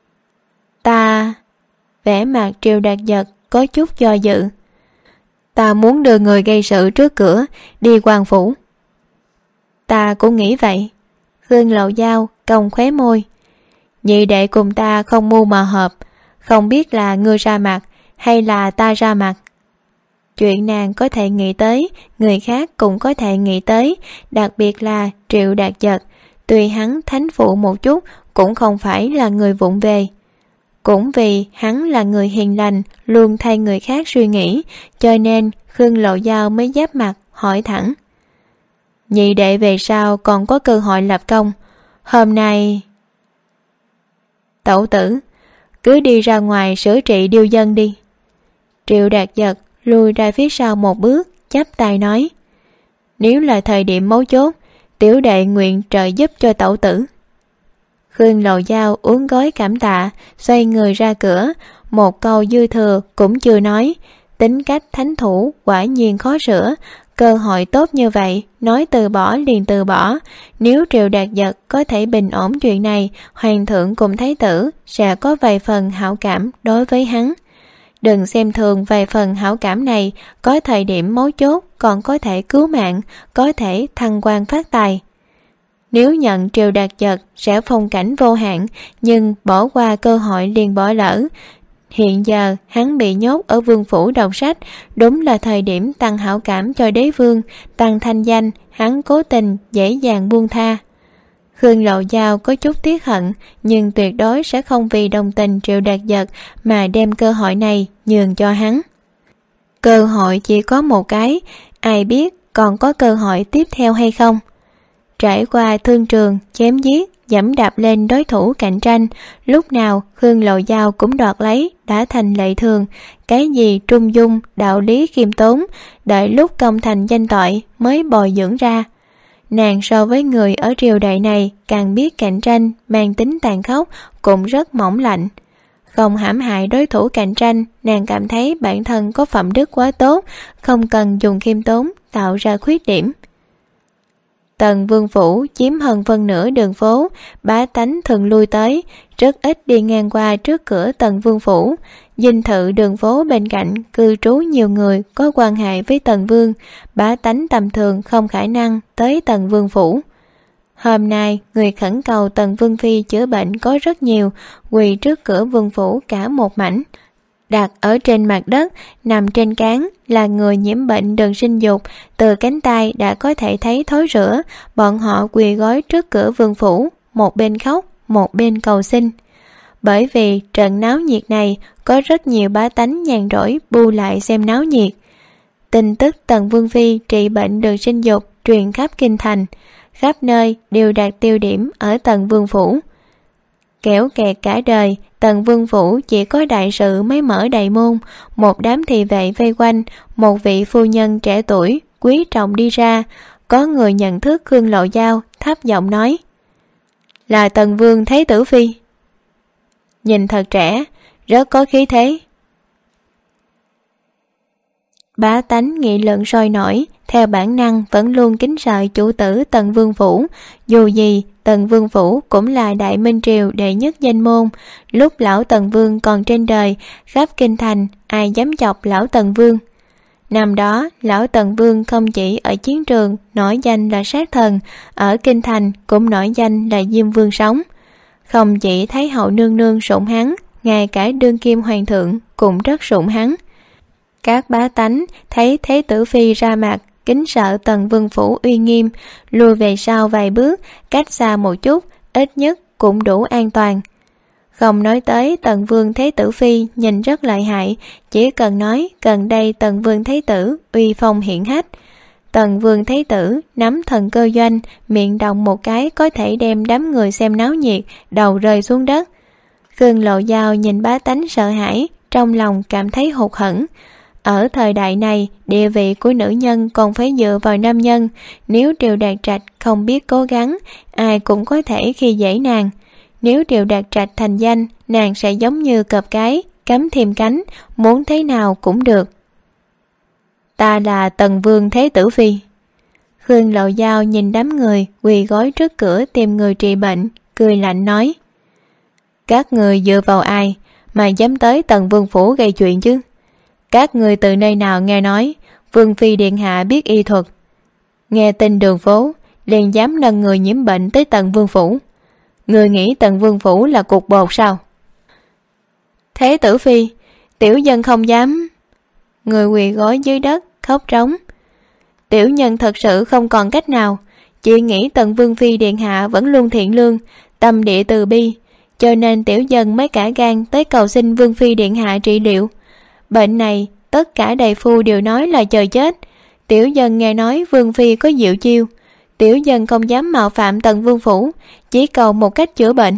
Speaker 1: Ta... Vẻ mặt Triệu Đạt Giật có chút do dự. Ta muốn đưa người gây sự trước cửa, đi quan phủ. Ta cũng nghĩ vậy. Khương Lộ Giao cong khóe môi. Nhị đệ cùng ta không mưu mà hợp, không biết là ngươi ra mặt hay là ta ra mặt. Chuyện nàng có thể nghĩ tới, người khác cũng có thể nghĩ tới, đặc biệt là Triệu Đạt Giật. Tuy hắn thánh phụ một chút, cũng không phải là người vụng về. Cũng vì hắn là người hiền lành, luôn thay người khác suy nghĩ, cho nên Khương Lộ Giao mới giáp mặt hỏi thẳng. Nhị đệ về sau còn có cơ hội lập công. Hôm nay... Tẩu tử, cứ đi ra ngoài sửa trị điêu dân đi. Triệu Đạt Giật lùi ra phía sau một bước, chắp tay nói. Nếu là thời điểm mấu chốt, tiểu đệ nguyện trợ giúp cho tẩu tử. Khương Lộ Giao uốn gối cảm tạ, xoay người ra cửa, một câu dư thừa cũng chưa nói. Tính cách thánh thủ quả nhiên khó sửa, cơ hội tốt như vậy, nói từ bỏ liền từ bỏ. Nếu Triệu Đạt Giật có thể bình ổn chuyện này, hoàng thượng cùng thái tử sẽ có vài phần hảo cảm đối với hắn. Đừng xem thường vài phần hảo cảm này, có thời điểm mấu chốt còn có thể cứu mạng, có thể thăng quan phát tài. Nếu nhận Triệu Đạt Giật sẽ phong cảnh vô hạn, nhưng bỏ qua cơ hội liền bỏ lỡ. Hiện giờ hắn bị nhốt ở vương phủ đọc sách, đúng là thời điểm tăng hảo cảm cho đế vương, tăng thanh danh, hắn cố tình dễ dàng buông tha. Khương Lộ Giao có chút tiếc hận, nhưng tuyệt đối sẽ không vì đồng tình Triệu Đạt Giật mà đem cơ hội này nhường cho hắn. Cơ hội chỉ có một cái, ai biết còn có cơ hội tiếp theo hay không. Trải qua thương trường, chém giết, dẫm đạp lên đối thủ cạnh tranh, lúc nào Khương Lộ Giao cũng đoạt lấy, đã thành lệ thường. Cái gì trung dung, đạo lý khiêm tốn, đợi lúc công thành danh toại mới bồi dưỡng ra. Nàng so với người ở triều đại này càng biết cạnh tranh, mang tính tàn khốc, cũng rất mỏng lạnh. Không hãm hại đối thủ cạnh tranh, nàng cảm thấy bản thân có phẩm đức quá tốt, không cần dùng khiêm tốn tạo ra khuyết điểm. Tần Vương Phủ chiếm hơn phân nửa đường phố, bá tánh thường lui tới, rất ít đi ngang qua trước cửa Tần Vương Phủ. Dinh thự đường phố bên cạnh cư trú nhiều người có quan hệ với Tần Vương, bá tánh tầm thường không khả năng tới Tần Vương Phủ. Hôm nay, người khẩn cầu Tần Vương Phi chữa bệnh có rất nhiều, quỳ trước cửa Vương Phủ cả một mảnh. Đặt ở trên mặt đất, nằm trên cán là người nhiễm bệnh đường sinh dục, từ cánh tay đã có thể thấy thối rữa. Bọn họ quỳ gối trước cửa Vương Phủ, một bên khóc, một bên cầu xin. Bởi vì trận náo nhiệt này, có rất nhiều bá tánh nhàn rỗi bu lại xem náo nhiệt. Tin tức Tần Vương Phi trị bệnh đường sinh dục truyền khắp kinh thành, khắp nơi đều đạt tiêu điểm ở Tần Vương Phủ. Kéo kẹt cả đời, Tần Vương Phủ chỉ có đại sự mới mở đại môn, một đám thị vệ vây quanh, một vị phu nhân trẻ tuổi, quý trọng đi ra. Có người nhận thức Khương Lộ Giao, thấp giọng nói. Là Tần Vương Thái Tử Phi. Nhìn thật trẻ, rất có khí thế. Bá tánh nghị luận sôi nổi, theo bản năng vẫn luôn kính sợ chủ tử Tần Vương Phủ. Dù gì, Tần Vương Phủ cũng là Đại Minh Triều đệ nhất danh môn. Lúc lão Tần Vương còn trên đời, khắp kinh thành ai dám chọc lão Tần Vương. Năm đó lão Tần Vương không chỉ ở chiến trường nổi danh là sát thần, ở kinh thành cũng nổi danh là Diêm Vương sống. Không chỉ Thái hậu nương nương sủng hắn, ngay cả đương kim hoàng thượng cũng rất sủng hắn. Các bá tánh thấy Thế tử phi ra mặt, kính sợ Tần Vương phủ uy nghiêm, lùi về sau vài bước, cách xa một chút, ít nhất cũng đủ an toàn. Không nói tới Tần Vương Thế tử phi nhìn rất lợi hại, chỉ cần nói gần đây Tần Vương Thế tử uy phong hiển hách. Tần Vương Thế tử nắm thần cơ doanh, miệng động một cái có thể đem đám người xem náo nhiệt đầu rơi xuống đất. Khương Lộ Giao nhìn bá tánh sợ hãi, trong lòng cảm thấy hụt hẫng. Ở thời đại này, địa vị của nữ nhân còn phải dựa vào nam nhân. Nếu Triệu Đạt Trạch không biết cố gắng, ai cũng có thể khi dễ nàng. Nếu Triệu Đạt Trạch thành danh, nàng sẽ giống như cọp cái, cắm thêm cánh, muốn thế nào cũng được. Ta là Tần Vương Thế tử phi. Khương Lộ Giao nhìn đám người quỳ gối trước cửa tìm người trị bệnh, cười lạnh nói: Các người dựa vào ai mà dám tới Tần Vương phủ gây chuyện chứ? Các người từ nơi nào nghe nói Vương phi điện hạ biết y thuật? Nghe tin đường phố liền dám nâng người nhiễm bệnh tới Tần Vương phủ. Người nghĩ Tần Vương phủ là cục bột sao? Thế tử phi, tiểu nhân không dám. Người quỳ gối dưới đất khóc trống. Tiểu nhân thật sự không còn cách nào, chỉ nghĩ Tần Vương phi điện hạ vẫn luôn thiện lương, tâm địa từ bi, cho nên tiểu nhân mới cả gan tới cầu xin Vương phi điện hạ trị liệu. Bệnh này tất cả đại phu đều nói là chờ chết. Tiểu nhân nghe nói Vương phi có diệu chiêu, tiểu nhân không dám mạo phạm Tần Vương phủ, chỉ cầu một cách chữa bệnh.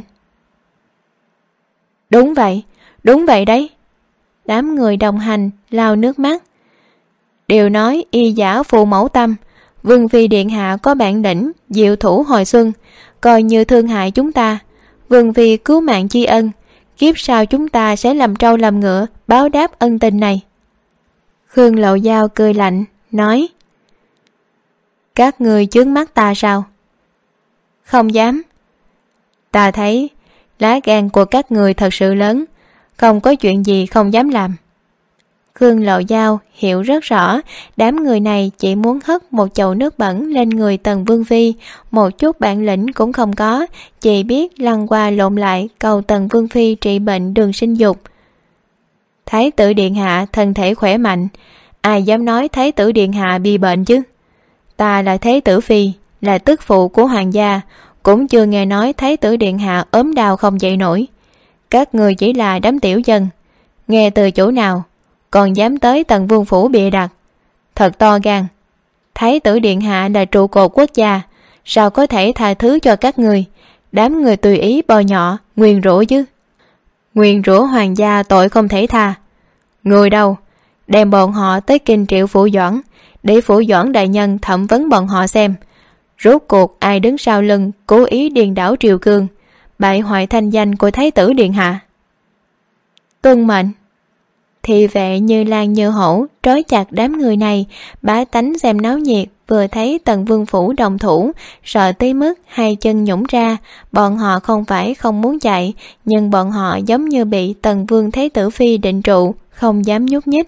Speaker 1: Đúng vậy đấy. Đám người đồng hành lau nước mắt. Đều nói y giả phù mẫu tâm, Vương phi điện hạ có bản lĩnh diệu thủ hồi xuân, coi như thương hại chúng ta. Vương phi cứu mạng tri ân, kiếp sau chúng ta sẽ làm trâu làm ngựa báo đáp ân tình này. Khương Lộ Giao cười lạnh nói: Các người chướng mắt ta sao? Không dám. Ta thấy lá gan của các người thật sự lớn, không có chuyện gì không dám làm. Khương Lộ Giao hiểu rất rõ, đám người này chỉ muốn hất một chậu nước bẩn lên người Tần Vương phi, một chút bản lĩnh cũng không có, chỉ biết lăn qua lộn lại cầu Tần Vương phi trị bệnh đường sinh dục. Thái tử điện hạ thân thể khỏe mạnh, ai dám nói Thái tử điện hạ bị bệnh chứ? Ta là Thế tử phi, là tức phụ của hoàng gia, cũng chưa nghe nói Thái tử điện hạ ốm đau không dậy nổi. Các người chỉ là đám tiểu dân, nghe từ chỗ nào còn dám tới Tần Vương phủ bịa đặt? Thật to gan. Thái tử điện hạ là trụ cột quốc gia, sao có thể tha thứ cho các người? Đám người tùy ý bò nhỏ, nguyền rủa chứ. Nguyền rủa hoàng gia tội không thể tha. Người đâu? Đem bọn họ tới kinh Triệu Phủ Doãn, để Phủ Doãn đại nhân thẩm vấn bọn họ xem rốt cuộc ai đứng sau lưng cố ý điên đảo triều cương, bại hoại thanh danh của Thái tử điện hạ. Tuân mệnh. Thị vệ như lan như hổ trói chặt đám người này, bá tánh xem náo nhiệt vừa thấy Tần Vương phủ đồng thủ, sợ tới mức hai chân nhũn ra. Bọn họ không phải không muốn chạy, nhưng bọn họ giống như bị Tần Vương Thế tử phi định trụ, không dám nhúc nhích.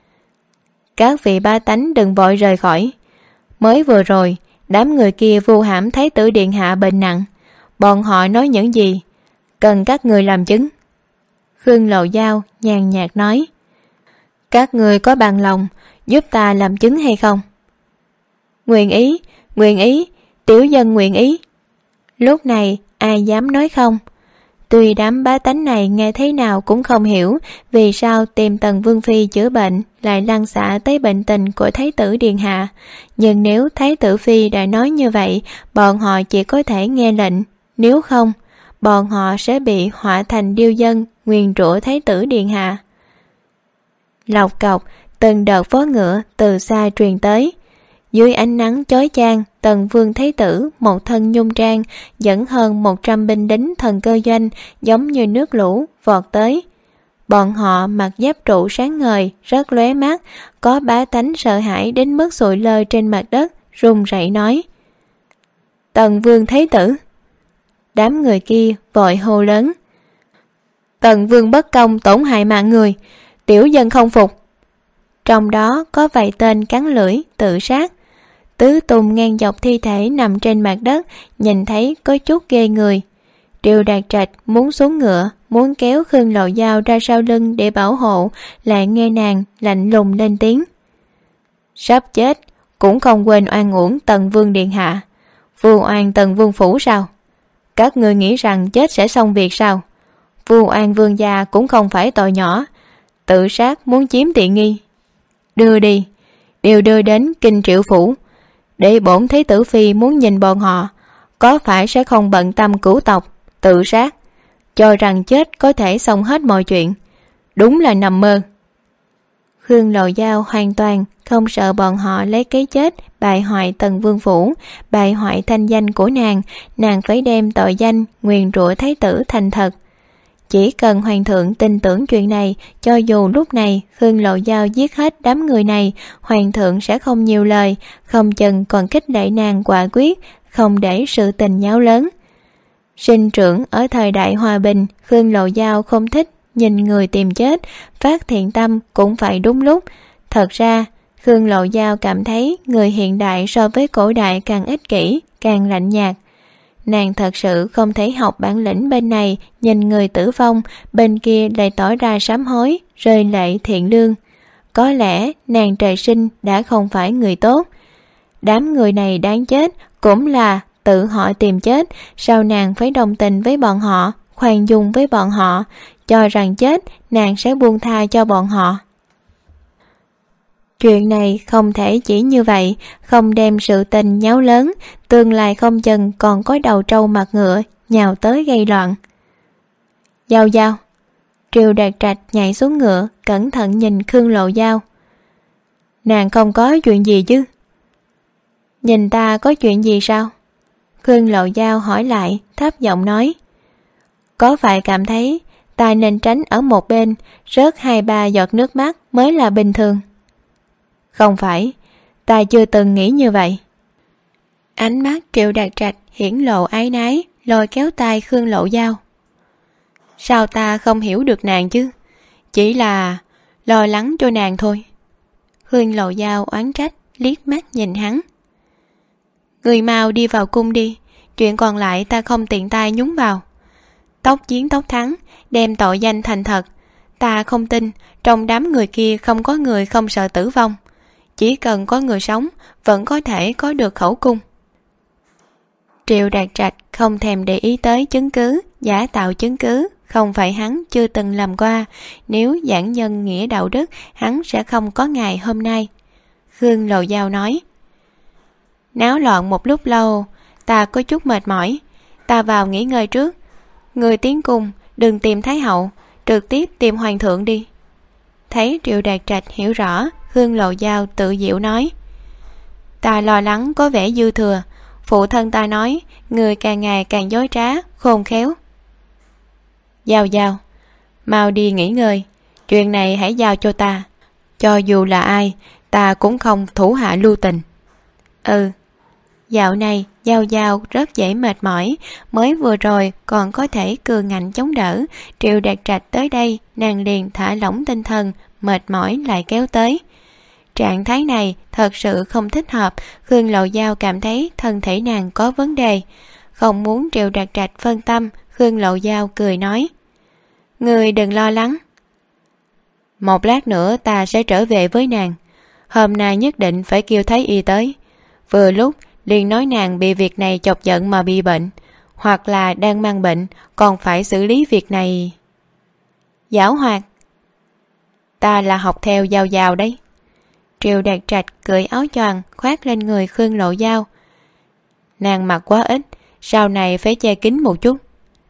Speaker 1: Các vị bá tánh đừng vội rời khỏi. Mới vừa rồi đám người kia vu hãm Thái tử điện hạ bệnh nặng, bọn họ nói những gì cần các người làm chứng. Khương Lộ Giao nhàn nhạt nói: Các người có bằng lòng giúp ta làm chứng hay không? Nguyện ý, tiểu dân nguyện ý. Lúc này ai dám nói không? Tuy đám bá tánh này nghe thế nào cũng không hiểu vì sao tìm Tần Vương phi chữa bệnh lại lăn xả tới bệnh tình của Thái tử điện hạ, nhưng nếu Thái tử phi đã nói như vậy, bọn họ chỉ có thể nghe lệnh, nếu không bọn họ sẽ bị họa thành điêu dân nguyền rủa Thái tử điện hạ. Lọc cọc từng đợt vó ngựa từ xa truyền tới. Dưới ánh nắng chói chang, Tần Vương Thái tử một thân nhung trang dẫn hơn 100 binh lính thần cơ doanh giống như nước lũ vọt tới. Bọn họ mặc giáp trụ sáng ngời rất lóe mắt, có bá tánh sợ hãi đến mức sụi lơ trên mặt đất, run rẩy nói: Tần Vương Thái tử. Đám người kia vội hô lớn: Tần Vương bất công tổn hại mạng người, tiểu dân không phục. Trong đó có vài tên cắn lưỡi tự sát. Tứ tung ngang dọc thi thể nằm trên mặt đất, nhìn thấy có chút ghê người. Triệu Đạt Trạch muốn xuống ngựa, muốn kéo Khương Lộ Giao ra sau lưng để bảo hộ, lại nghe nàng lạnh lùng lên tiếng: sắp chết cũng không quên oan uổng Tần Vương điện hạ, vu oan Tần Vương phủ sao? Các ngươi nghĩ rằng chết sẽ xong việc sao? Vu oan vương gia cũng không phải tội nhỏ, tự sát muốn chiếm tiện nghi. Đưa đi, đều đưa đến Kinh Triệu phủ, để bổn thế tử phi muốn nhìn bọn họ có phải sẽ không bận tâm cửu tộc, tự sát, cho rằng chết có thể xong hết mọi chuyện. Đúng là nằm mơ. Khương Lộ Giao hoàn toàn không sợ bọn họ lấy cái chết bại hoại Tần Vương phủ, bại hoại thanh danh của nàng phải đem tội danh nguyền rủa thái tử thành thật. Chỉ cần hoàng thượng tin tưởng chuyện này, cho dù lúc này Khương Lộ Giao giết hết đám người này, hoàng thượng sẽ không nhiều lời, không chừng còn khích lệ nàng quả quyết, không để sự tình nháo lớn. Sinh trưởng ở thời đại hòa bình, Khương Lộ Giao không thích nhìn người tìm chết, phát thiện tâm cũng phải đúng lúc. Thật ra, Khương Lộ Giao cảm thấy người hiện đại so với cổ đại càng ích kỷ, càng lạnh nhạt. Nàng thật sự không thể học bản lĩnh bên này nhìn người tử vong, bên kia lại tỏ ra sám hối, rơi lệ thiện lương. Có lẽ nàng trời sinh đã không phải người tốt. Đám người này đáng chết cũng là tự họ tìm chết, sao nàng phải đồng tình với bọn họ, khoan dung với bọn họ, cho rằng chết nàng sẽ buông tha cho bọn họ. Chuyện này không thể chỉ như vậy, không đem sự tình nháo lớn, tương lai không chừng còn có đầu trâu mặt ngựa nhào tới gây loạn. Giao Giao. Triệu Đạt Trạch nhảy xuống ngựa, cẩn thận nhìn Khương Lộ Giao. Nàng không có chuyện gì chứ? Nhìn ta có chuyện gì sao? Khương Lộ Giao hỏi lại, thấp giọng nói. Có phải cảm thấy ta nên tránh ở một bên, rớt 2-3 giọt nước mắt mới là bình thường? Không phải, ta chưa từng nghĩ như vậy. Ánh mắt Triệu Đạt Trạch hiển lộ áy náy, lôi kéo tay Khương Lộ Giao. Sao ta không hiểu được nàng chứ? Chỉ là lo lắng cho nàng thôi. Khương Lộ Giao oán trách, liếc mắt nhìn hắn. Người mau đi vào cung đi, chuyện còn lại ta không tiện tay nhúng vào. Tốc chiến tốc thắng, đem tội danh thành thật. Ta không tin trong đám người kia không có người không sợ tử vong. Chỉ cần có người sống, vẫn có thể có được khẩu cung. Triệu Đạt Trạch không thèm để ý tới chứng cứ, giả tạo chứng cứ, không phải hắn chưa từng làm qua. Nếu giảng nhân nghĩa đạo đức, hắn sẽ không có ngày hôm nay. Khương Lộ Giao nói. Náo loạn một lúc lâu, ta có chút mệt mỏi, ta vào nghỉ ngơi trước. Người tiến cung, đừng tìm Thái hậu, trực tiếp tìm hoàng thượng đi. Thấy Triệu Đạt Trạch hiểu rõ, Khương Lộ Giao tự diệu nói. Ta lo lắng có vẻ dư thừa, phụ thân ta nói người càng ngày càng dối trá, khôn khéo. Giao Giao, mau đi nghỉ ngơi, chuyện này hãy giao cho ta. Cho dù là ai, ta cũng không thủ hạ lưu tình. Ừ. Dạo này Giao Giao rất dễ mệt mỏi, mới vừa rồi còn có thể cường ngạnh chống đỡ. Triệu Đạt Trạch tới đây, nàng liền thả lỏng tinh thần, mệt mỏi lại kéo tới. Trạng thái này thật sự không thích hợp. Khương Lộ Giao cảm thấy thân thể nàng có vấn đề, không muốn Triệu Đạt Trạch phân tâm. Khương Lộ Giao cười nói. Người đừng lo lắng, một lát nữa ta sẽ trở về với nàng. Hôm nay nhất định phải kêu Thái y tới. Vừa lúc liền nói nàng bị việc này chọc giận mà bị bệnh, hoặc là đang mang bệnh, còn phải xử lý việc này. Giảo hoạt. Ta là học theo Giao Giao đấy. Triệu Đạt Trạch cởi áo choàng khoác lên người Khương Lộ Giao. Nàng mặc quá ít, sau này phải che kín một chút.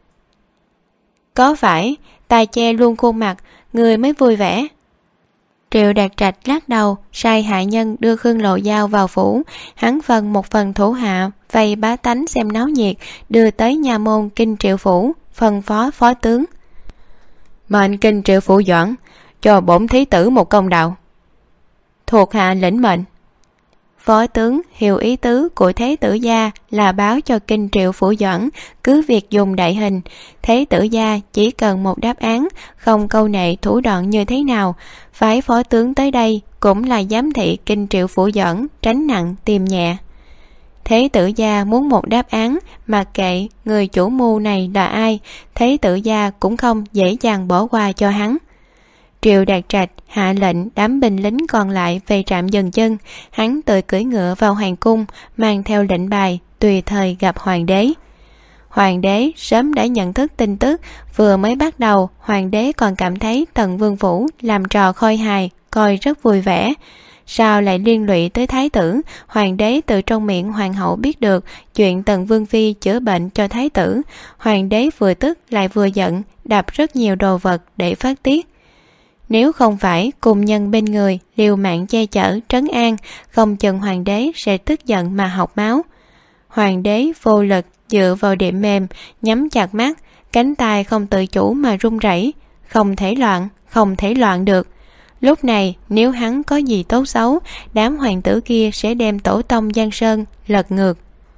Speaker 1: Có phải ta che luôn khuôn mặt, người mới vui vẻ. Triệu Đạt Trạch lắc đầu, sai hạ nhân đưa Khương Lộ Giao vào phủ. Hắn phân một phần thủ hạ vây bá tánh xem náo nhiệt, đưa tới nha môn Kinh Triệu phủ, phân phó phó tướng. Mệnh Kinh Triệu phủ Doãn cho bổn thí tử một công đạo. Thuộc hạ lĩnh mệnh. Phó tướng hiểu ý tứ của Thế tử gia là báo cho Kinh Triệu phủ Doãn cứ việc dùng đại hình. Thế tử gia chỉ cần một đáp án, không câu nệ thủ đoạn như thế nào. Phái phó tướng tới đây cũng là giám thị kinh triệu phủ doãn, tránh nặng tìm nhẹ. Thế tử gia muốn một đáp án, mặc kệ người chủ mưu này là ai, thế tử gia cũng không dễ dàng bỏ qua cho hắn. Triệu Đạt Trạch hạ lệnh đám binh lính còn lại về trạm dừng chân, hắn tự cưỡi ngựa vào hoàng cung, mang theo lệnh bài, tùy thời gặp hoàng đế. Hoàng đế sớm đã nhận thức tin tức, vừa mới bắt đầu hoàng đế còn cảm thấy Tần Vương Phủ làm trò khôi hài, coi rất vui vẻ. Sao lại liên lụy tới thái tử? Hoàng đế từ trong miệng hoàng hậu biết được chuyện Tần Vương Phi chữa bệnh cho thái tử. Hoàng đế vừa tức lại vừa giận, đập rất nhiều đồ vật để phát tiết. Nếu không phải cùng nhân bên người liều mạng che chở trấn an, không chừng hoàng đế sẽ tức giận mà học máu. Hoàng đế vô lực dựa vào đệm mềm, nhắm chặt mắt, cánh tay không tự chủ mà run rẩy. Không thể loạn được. Lúc này nếu hắn có gì tốt xấu, đám hoàng tử kia sẽ đem tổ tông Giang Sơn lật ngược.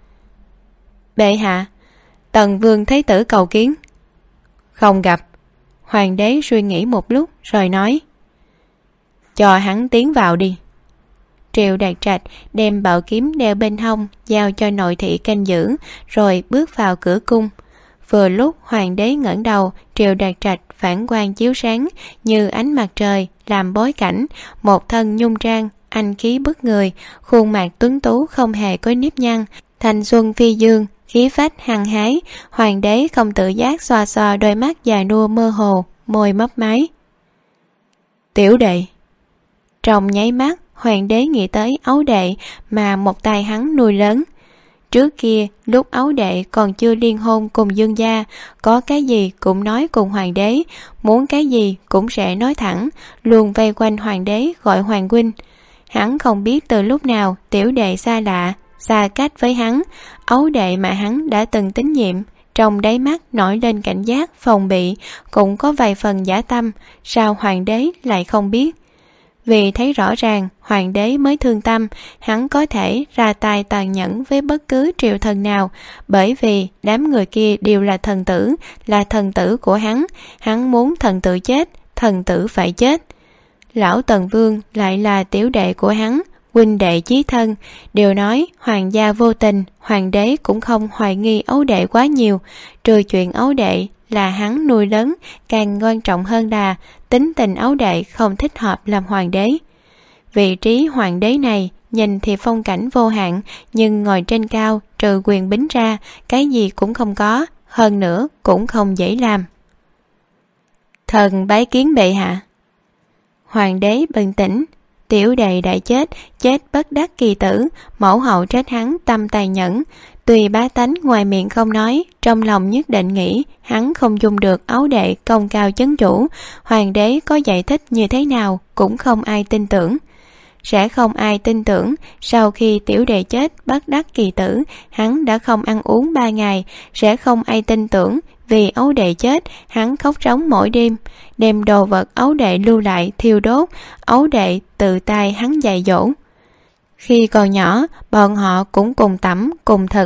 Speaker 1: Bệ hạ, Tần Vương Thái tử cầu kiến. Không gặp. Hoàng đế suy nghĩ một lúc rồi nói, cho hắn tiến vào đi. Triệu Đạt Trạch đem bảo kiếm đeo bên hông giao cho nội thị canh giữ, rồi bước vào cửa cung. Vừa lúc hoàng đế ngẩng đầu, Triệu Đạt Trạch phản quang chiếu sáng như ánh mặt trời làm bối cảnh, một thân nhung trang anh khí bức người, khuôn mặt tuấn tú không hề có nếp nhăn, thanh xuân phi dương, khí phách hăng hái. Hoàng đế không tự giác xoa xoa đôi mắt già nua mơ hồ, môi mấp máy. Tiểu đệ. Trong nháy mắt hoàng đế nghĩ tới ấu đệ mà một tay hắn nuôi lớn. Trước kia lúc ấu đệ còn chưa liên hôn cùng Dương gia, có cái gì cũng nói cùng hoàng đế, muốn cái gì cũng sẽ nói thẳng, luôn vây quanh hoàng đế gọi hoàng huynh. Hắn không biết từ lúc nào tiểu đệ xa lạ, xa cách với hắn, ấu đệ mà hắn đã từng tín nhiệm, trong đáy mắt nổi lên cảnh giác phòng bị, cũng có vài phần giả tâm, sao hoàng đế lại không biết? Vì thấy rõ ràng hoàng đế mới thương tâm, hắn có thể ra tay tàn nhẫn với bất cứ triều thần nào, bởi vì đám người kia đều là thần tử của hắn muốn thần tử chết, thần tử phải chết. Lão Tần Vương lại là tiểu đệ của hắn, huynh đệ chí thân, đều nói hoàng gia vô tình, hoàng đế cũng không hoài nghi ấu đệ quá nhiều, trừ chuyện ấu đệ là hắn nuôi lớn, càng quan trọng hơn là tính tình ấu đệ không thích hợp làm hoàng đế. Vị trí hoàng đế này nhìn thì phong cảnh vô hạn, nhưng ngồi trên cao trừ quyền bính ra, cái gì cũng không có, hơn nữa cũng không dễ làm. Thần bái kiến bệ hạ. Hoàng đế bình tĩnh, tiểu đệ đã chết bất đắc kỳ tử, mẫu hậu trách hắn tâm tài nhẫn. Tuy bá tánh ngoài miệng không nói, trong lòng nhất định nghĩ hắn không dung được ấu đệ công cao chấn chủ. Hoàng đế có giải thích như thế nào cũng không ai tin tưởng. Sẽ không ai tin tưởng sau khi tiểu đệ chết bất đắc kỳ tử, hắn đã không ăn uống 3 ngày. Sẽ không ai tin tưởng vì ấu đệ chết, hắn khóc rống mỗi đêm, đem đồ vật ấu đệ lưu lại thiêu đốt, ấu đệ tự tay hắn dạy dỗ. Khi còn nhỏ, bọn họ cũng cùng tắm, cùng thực.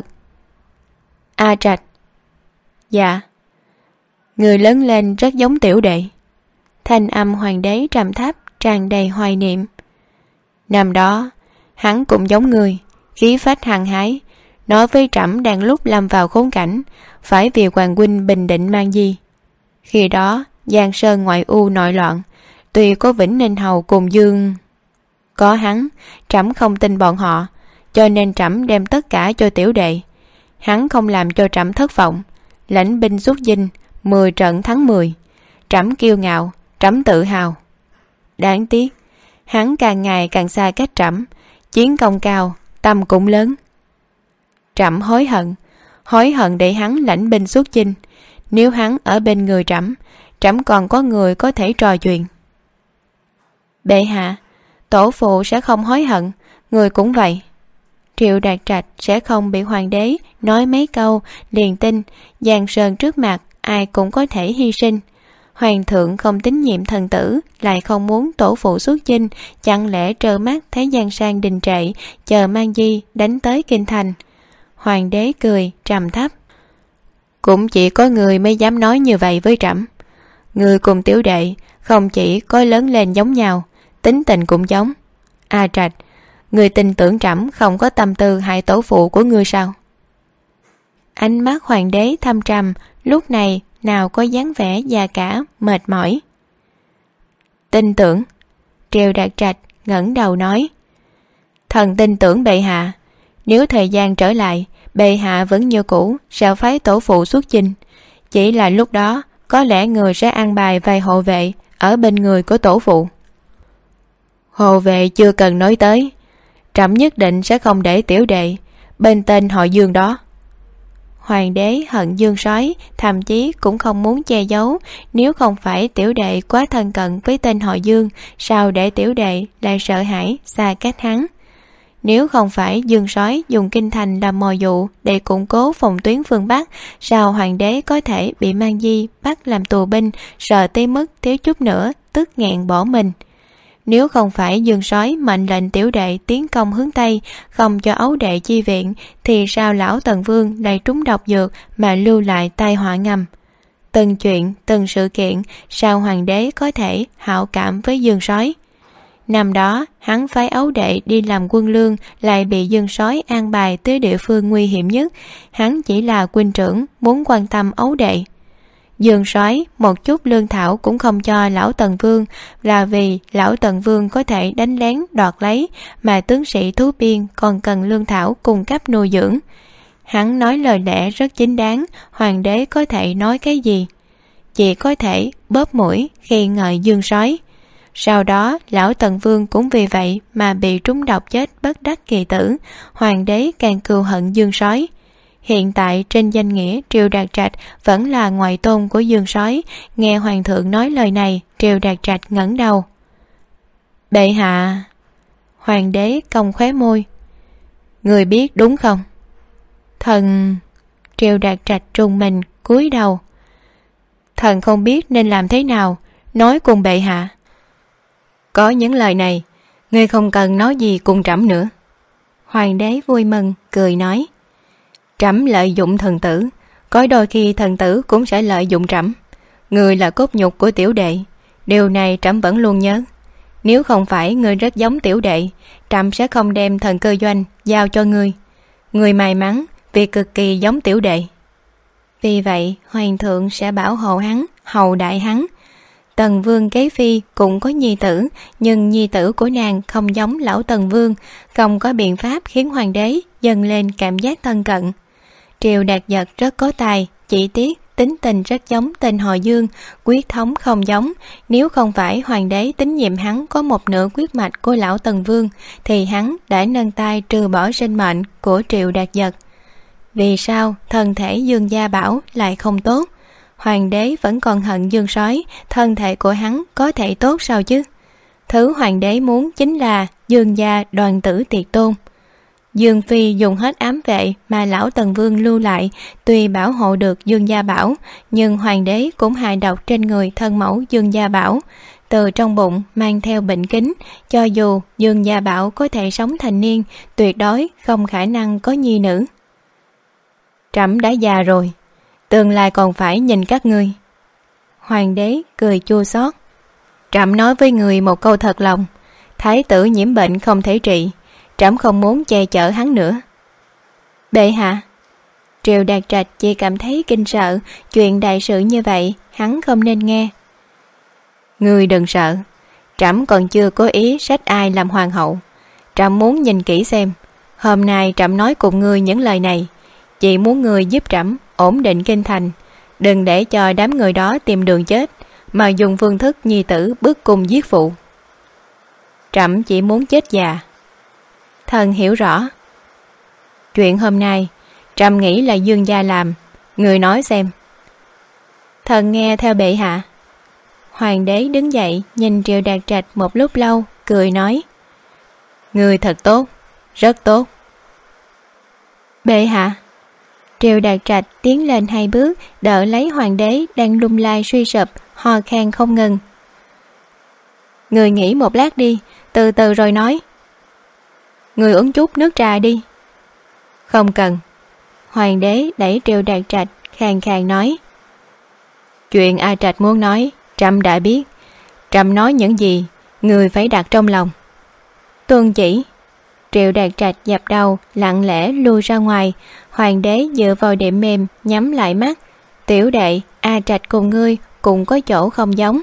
Speaker 1: A Trạch. Dạ. Người lớn lên rất giống tiểu đệ. Thanh âm hoàng đế trầm thấp, tràn đầy hoài niệm. Năm đó, hắn cũng giống người, khí phách hăng hái, nói với trẫm đang lúc lâm vào khốn cảnh, phải vì hoàng huynh bình định mang di. Khi đó, Giang Sơn ngoại u nội loạn, tuy có Vĩnh Ninh Hầu cùng Dương, có hắn, trẫm không tin bọn họ, cho nên trẫm đem tất cả cho tiểu đệ. Hắn không làm cho trẫm thất vọng, lãnh binh xuất dinh, 10 trận thắng 10. Trẫm kiêu ngạo, trẫm tự hào. Đáng tiếc, hắn càng ngày càng xa cách trẫm, chiến công cao, tâm cũng lớn. Trẫm hối hận để hắn lãnh binh xuất chinh. Nếu hắn ở bên người trẫm, trẫm còn có người có thể trò chuyện. Bệ hạ, tổ phụ sẽ không hối hận, người cũng vậy. Triệu Đạt Trạch sẽ không bị hoàng đế nói mấy câu liền tin. Giang Sơn trước mặt ai cũng có thể hy sinh. Hoàng thượng không tín nhiệm thần tử, lại không muốn tổ phụ xuất chinh, chẳng lẽ trơ mắt thấy Giang Sang đình trệ, chờ mang di đánh tới kinh thành. Hoàng đế cười trầm thấp. Cũng chỉ có người mới dám nói như vậy với trẫm. Người cùng tiểu đệ không chỉ có lớn lên giống nhau, tính tình cũng giống, A Trạch, người tin tưởng trẫm không có tâm tư hại tổ phụ của ngươi sao? Ánh mắt hoàng đế thâm trầm, lúc này nào có dáng vẻ già cả, mệt mỏi. Tin tưởng. Triều Đạt Trạch ngẩng đầu nói. Thần tin tưởng bệ hạ. Nếu thời gian trở lại, bệ hạ vẫn như cũ sẽ phái tổ phụ xuất chinh. Chỉ là lúc đó có lẽ người sẽ an bài vài hộ vệ ở bên người của tổ phụ. Hộ vệ chưa cần nói tới, trẫm nhất định sẽ không để tiểu đệ bên tên họ Dương đó. Hoàng đế hận Dương Soái, thậm chí cũng không muốn che giấu. Nếu không phải tiểu đệ quá thân cận với tên họ Dương, sao để tiểu đệ lại sợ hãi xa cách hắn? Nếu không phải Dương Soái dùng kinh thành làm mồi dụ để củng cố phòng tuyến phương Bắc, sao hoàng đế có thể bị Mang Di bắt làm tù binh, sợ tới mức thiếu chút nữa tức nghẹn bỏ mình? Nếu không phải Dương Soái mệnh lệnh tiểu đệ tiến công hướng Tây, không cho ấu đệ chi viện, thì sao lão Tần Vương lại trúng độc dược mà lưu lại tai họa ngầm? Từng chuyện, từng sự kiện, sao hoàng đế có thể hảo cảm với Dương Soái? Năm đó, hắn phái ấu đệ đi làm quân lương, lại bị Dương Soái an bài tới địa phương nguy hiểm nhất. Hắn chỉ là huynh trưởng, muốn quan tâm ấu đệ. Dương Soái một chút lương thảo cũng không cho lão Tần Vương, là vì lão Tần Vương có thể đánh lén đoạt lấy, mà tướng sĩ thú biên còn cần lương thảo cung cấp nuôi dưỡng. Hắn nói lời lẽ rất chính đáng, hoàng đế có thể nói cái gì? Chỉ có thể bóp mũi khi ngợi Dương Soái. Sau đó lão Tần Vương cũng vì vậy mà bị trúng độc chết bất đắc kỳ tử. Hoàng đế càng cừu hận Dương Soái. Hiện tại trên danh nghĩa Triều Đạt Trạch vẫn là ngoại tôn của Dương Soái. Nghe hoàng thượng nói lời này, Triều Đạt Trạch ngẩng đầu. Bệ hạ. Hoàng đế cong khóe môi. Người biết đúng không? Thần. Triều Đạt Trạch trùng mình cúi đầu. Thần không biết nên làm thế nào, nói cùng bệ hạ. Có những lời này, ngươi không cần nói gì cùng trẫm nữa. Hoàng đế vui mừng cười nói. Trẫm lợi dụng thần tử, có đôi khi thần tử cũng sẽ lợi dụng trẫm. Ngươi là cốt nhục của tiểu đệ, điều này trẫm vẫn luôn nhớ. Nếu không phải ngươi rất giống tiểu đệ, trẫm sẽ không đem thần cơ doanh giao cho ngươi. Ngươi may mắn vì cực kỳ giống tiểu đệ. Vì vậy hoàng thượng sẽ bảo hộ hắn, hầu đại hắn. Tần Vương kế phi cũng có nhi tử, nhưng nhi tử của nàng không giống lão Tần Vương, không có biện pháp khiến hoàng đế dâng lên cảm giác thân cận. Triều Đạt Giật rất có tài, chỉ tiếc tính tình rất giống tên họ Dương, quyết thống không giống. Nếu không phải hoàng đế tín nhiệm hắn có một nửa huyết mạch của lão Tần Vương, thì hắn đã nâng tay trừ bỏ sinh mệnh của Triều Đạt Giật. Vì sao thân thể Dương Gia Bảo lại không tốt? Hoàng đế vẫn còn hận Dương Soái, thân thể của hắn có thể tốt sao chứ? Thứ hoàng đế muốn chính là Dương gia đoàn tử tiệt tôn. Dương phi dùng hết ám vệ mà lão Tần Vương lưu lại, tuy bảo hộ được Dương Gia Bảo, nhưng hoàng đế cũng hại độc trên người thân mẫu Dương Gia Bảo. Từ trong bụng mang theo bệnh kính, cho dù Dương Gia Bảo có thể sống thành niên, tuyệt đối không khả năng có nhi nữ. Trẫm đã già rồi, tương lai còn phải nhìn các ngươi. Hoàng đế cười chua xót. Trẫm nói với người một câu thật lòng, thái tử nhiễm bệnh không thể trị, trẫm không muốn che chở hắn nữa. Bệ hạ. Triều Đạt Trạch chỉ cảm thấy kinh sợ, chuyện đại sự như vậy hắn không nên nghe. Ngươi đừng sợ, trẫm còn chưa có ý sách ai làm hoàng hậu. Trẫm muốn nhìn kỹ xem, hôm nay trẫm nói cùng ngươi những lời này, chỉ muốn ngươi giúp trẫm ổn định kinh thành, đừng để cho đám người đó tìm đường chết, mà dùng phương thức nhi tử bức cung giết phụ. Trẫm chỉ muốn chết già. Thần hiểu rõ. Chuyện hôm nay trẫm nghĩ là Dương gia làm, người nói xem. Thần nghe theo bệ hạ. Hoàng đế đứng dậy nhìn Triều Đạt Trạch một lúc lâu, cười nói. Người thật tốt, rất tốt. Bệ hạ. Triều Đạt Trạch tiến lên 2 bước, đỡ lấy hoàng đế đang lung lay suy sụp, ho khan không ngừng. Người nghỉ một lát đi, từ từ rồi nói. Người uống chút nước trà đi. Không cần. Hoàng đế đẩy Triều Đạt Trạch, khàn khàn nói. Chuyện A Trạch muốn nói, trẫm đã biết. Trẫm nói những gì, người phải đặt trong lòng. Tuân chỉ. Triệu Đạt Trạch dập đầu lặng lẽ lui ra ngoài. Hoàng đế dựa vào đệm mềm nhắm lại mắt. Tiểu đệ, A Trạch cùng ngươi cũng có chỗ không giống.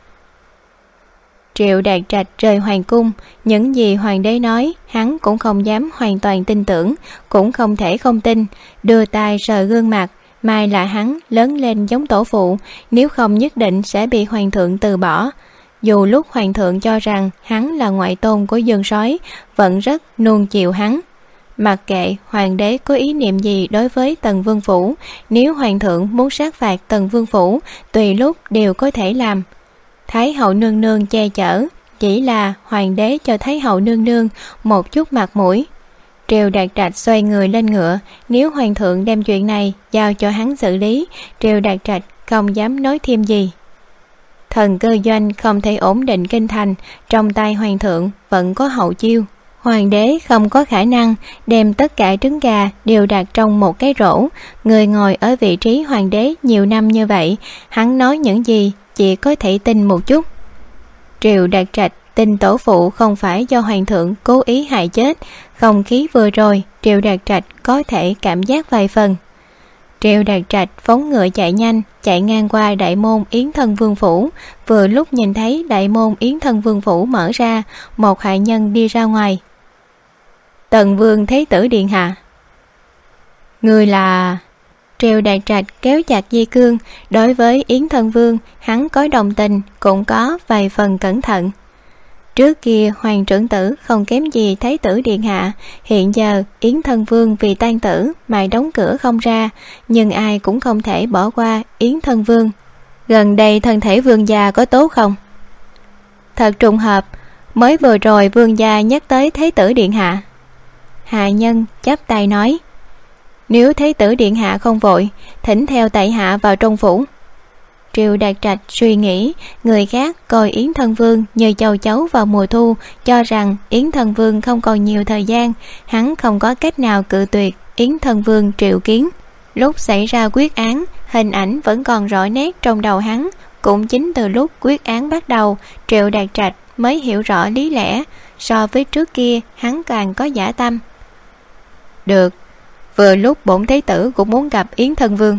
Speaker 1: Triệu Đạt Trạch rời hoàng cung, những gì hoàng đế nói hắn cũng không dám hoàn toàn tin tưởng, cũng không thể không tin. Đưa tay sờ gương mặt, mai là hắn lớn lên giống tổ phụ, nếu không nhất định sẽ bị hoàng thượng từ bỏ. Dù lúc hoàng thượng cho rằng hắn là ngoại tôn của Dương Soái, vẫn rất nuông chiều hắn. Mặc kệ hoàng đế có ý niệm gì đối với Tần Vương Phủ, nếu hoàng thượng muốn sát phạt Tần Vương Phủ, tùy lúc đều có thể làm. Thái hậu nương nương che chở, chỉ là hoàng đế cho Thái hậu nương nương một chút mặt mũi. Triệu Đạt Trạch xoay người lên ngựa, nếu hoàng thượng đem chuyện này giao cho hắn xử lý, Triệu Đạt Trạch không dám nói thêm gì. Thần Cơ Doanh không thể ổn định kinh thành, trong tay hoàng thượng vẫn có hậu chiêu. Hoàng đế không có khả năng đem tất cả trứng gà đều đặt trong một cái rổ. Người ngồi ở vị trí hoàng đế nhiều năm như vậy, hắn nói những gì chỉ có thể tin một chút. Triệu Đạt Trạch tin tổ phụ không phải do hoàng thượng cố ý hại chết. Không khí vừa rồi Triệu Đạt Trạch có thể cảm giác vài phần. Triệu Đạt Trạch phóng ngựa chạy nhanh, chạy ngang qua đại môn Yến Thân Vương Phủ. Vừa lúc nhìn thấy đại môn Yến Thân Vương Phủ mở ra, một hạ nhân đi ra ngoài. Tần Vương Thế tử điện hạ. Người là... Triệu Đạt Trạch kéo chặt dây cương. Đối với Yến Thân Vương, hắn có đồng tình, cũng có vài phần cẩn thận. Trước kia hoàng trưởng tử không kém gì Thái tử điện hạ, hiện giờ Yến Thân Vương vì tang tử mà đóng cửa không ra, nhưng ai cũng không thể bỏ qua Yến Thân Vương. Gần đây thân thể vương gia có tốt không? Thật trùng hợp, mới vừa rồi vương gia nhắc tới Thái tử điện hạ. Hạ nhân chắp tay nói, nếu Thái tử điện hạ không vội, thỉnh theo tại hạ vào trong phủ. Triệu Đạt Trạch suy nghĩ, người khác coi Yến Thân Vương như châu chấu vào mùa thu, cho rằng Yến Thân Vương không còn nhiều thời gian, hắn không có cách nào cự tuyệt Yến Thân Vương triệu kiến. Lúc xảy ra quyết án, hình ảnh vẫn còn rõ nét trong đầu hắn. Cũng chính từ lúc quyết án bắt đầu, Triệu Đạt Trạch mới hiểu rõ lý lẽ. So với trước kia, hắn càng có dã tâm. Được, vừa lúc bổn thái tử cũng muốn gặp Yến Thân Vương.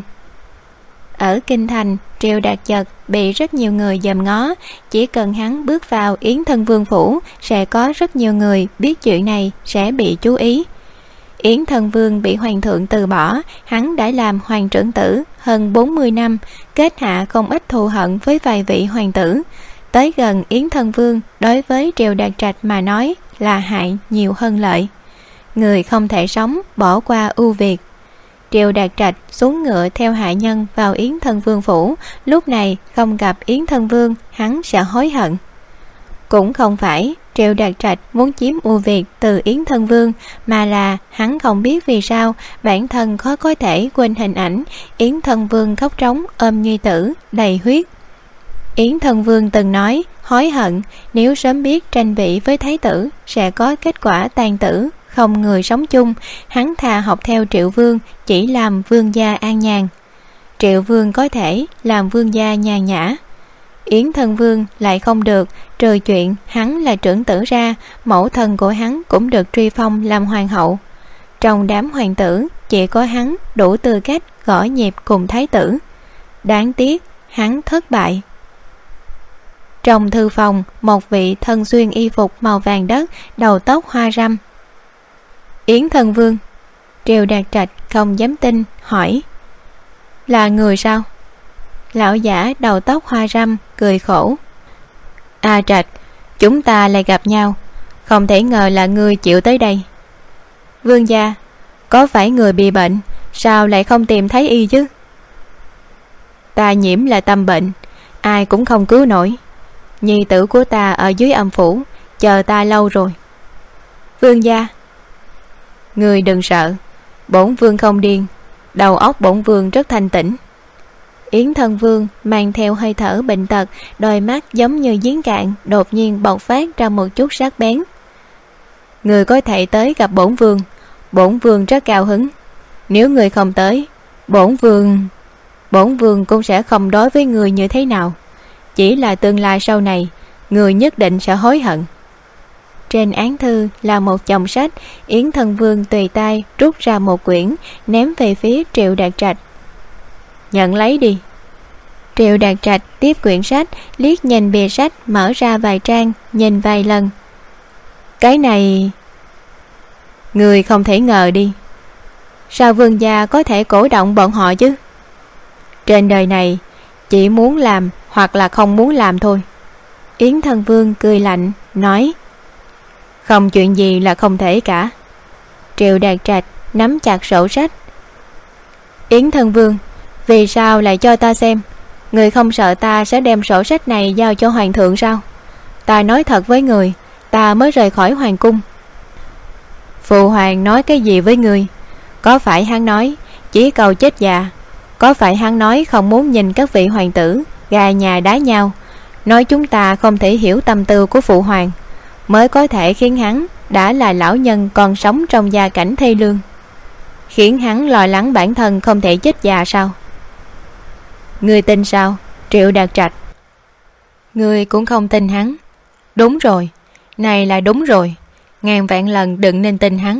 Speaker 1: Ở kinh thành, Triệu Đạt Trạch bị rất nhiều người dòm ngó. Chỉ cần hắn bước vào Yến Thân Vương Phủ, sẽ có rất nhiều người biết chuyện này sẽ bị chú ý. Yến Thân Vương bị hoàng thượng từ bỏ, hắn đã làm hoàng trưởng tử hơn 40 năm, kết hạ không ít thù hận với vài vị hoàng tử. Tới gần Yến Thân Vương, đối với Triệu Đạt Trạch mà nói là hại nhiều hơn lợi. Người không thể sống bỏ qua ưu việt. Triệu Đạt Trạch xuống ngựa theo hạ nhân vào Yến Thân Vương Phủ. Lúc này không gặp Yến Thân Vương, hắn sẽ hối hận. Cũng không phải Triệu Đạt Trạch muốn chiếm ưu việt từ Yến Thân Vương, mà là hắn không biết vì sao bản thân khó có thể quên hình ảnh Yến Thân Vương khóc trống ôm nhi tử đầy huyết. Yến Thân Vương từng nói hối hận, nếu sớm biết tranh vị với thái tử sẽ có kết quả tàn tử, không người sống chung, hắn thà học theo Triệu Vương, chỉ làm vương gia an nhàn. Triệu Vương có thể làm vương gia nhàn nhã, Yến Thân Vương lại không được. Trừ chuyện hắn là trưởng tử ra, mẫu thân của hắn cũng được truy phong làm hoàng hậu. Trong đám hoàng tử, chỉ có hắn đủ tư cách gõ nhịp cùng thái tử. Đáng tiếc hắn thất bại. Trong thư phòng, một vị thân xuyên y phục màu vàng đất, đầu tóc hoa râm. Yến Thân Vương. Triệu Đạt Trạch không dám tin, hỏi, là người sao? Lão giả đầu tóc hoa râm cười khổ. A Trạch, chúng ta lại gặp nhau, không thể ngờ là ngươi chịu tới đây. Vương gia, có phải người bị bệnh, sao lại không tìm thấy y chứ? Ta nhiễm là tâm bệnh, ai cũng không cứu nổi. Nhi tử của ta ở dưới âm phủ, chờ ta lâu rồi. Vương gia, ngươi đừng sợ, bổn vương không điên, đầu óc bổn vương rất thanh tĩnh. Yến Thân Vương mang theo hơi thở bệnh tật, đôi mắt giống như giếng cạn, đột nhiên bộc phát ra một chút sắc bén. Người có thể tới gặp bổn vương rất cao hứng. Nếu người không tới, bổn vương cũng sẽ không đối với người như thế nào. Chỉ là tương lai sau này, người nhất định sẽ hối hận. Trên án thư là một chồng sách. Yến Thân Vương tùy tay rút ra một quyển, ném về phía Triệu Đạt Trạch. Nhận lấy đi. Triệu Đạt Trạch tiếp quyển sách, liếc nhìn bìa sách, mở ra vài trang, nhìn vài lần. Cái này... Người không thể ngờ đi. Sao vương gia có thể cổ động bọn họ chứ? Trên đời này chỉ muốn làm hoặc là không muốn làm thôi. Yến Thân Vương cười lạnh nói, không chuyện gì là không thể cả. Triệu Đạt Trạch nắm chặt sổ sách. Yến Thân Vương, vì sao lại cho ta xem? Người không sợ ta sẽ đem sổ sách này giao cho hoàng thượng sao? Ta nói thật với người, ta mới rời khỏi hoàng cung. Phụ hoàng nói cái gì với người? Có phải hắn nói chỉ cầu chết già? Có phải hắn nói không muốn nhìn các vị hoàng tử gà nhà đá nhau, nói chúng ta không thể hiểu tâm tư của phụ hoàng, mới có thể khiến hắn đã là lão nhân còn sống trong gia cảnh thê lương, khiến hắn lo lắng bản thân không thể chết già sao? Ngươi tin sao, Triệu Đạt Trạch? Ngươi cũng không tin hắn. Đúng rồi, này là đúng rồi, ngàn vạn lần đừng nên tin hắn.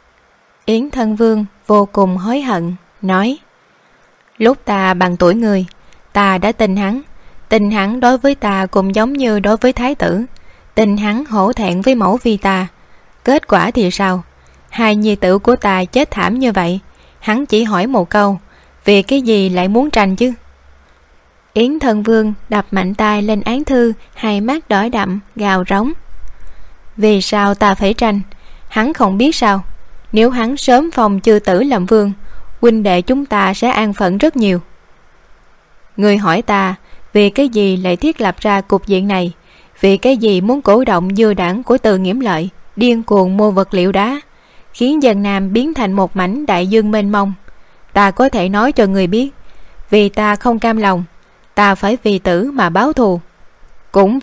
Speaker 1: Yến Thân Vương vô cùng hối hận, nói, lúc ta bằng tuổi người, ta đã tin hắn. Tin hắn đối với ta cũng giống như đối với thái tử. Tin hắn hổ thẹn với mẫu phi ta. Kết quả thì sao? Hai nhi tử của ta chết thảm như vậy, hắn chỉ hỏi một câu, vì cái gì lại muốn tranh chứ? Yến Thân Vương đập mạnh tay lên án thư, hai mắt đỏ đậm, gào rống. Vì sao ta phải tranh? Hắn không biết sao? Nếu hắn sớm phong chư tử làm vương, huynh đệ chúng ta sẽ an phận rất nhiều. Người hỏi ta, vì cái gì lại thiết lập ra cục diện này? Vì cái gì muốn cổ động dư đảng của Từ Nghiễm Lợi, điên cuồng mua vật liệu đá, khiến dân Nam biến thành một mảnh đại dương mênh mông? Ta có thể nói cho người biết, vì ta không cam lòng, ta phải vì tử mà báo thù. Cũng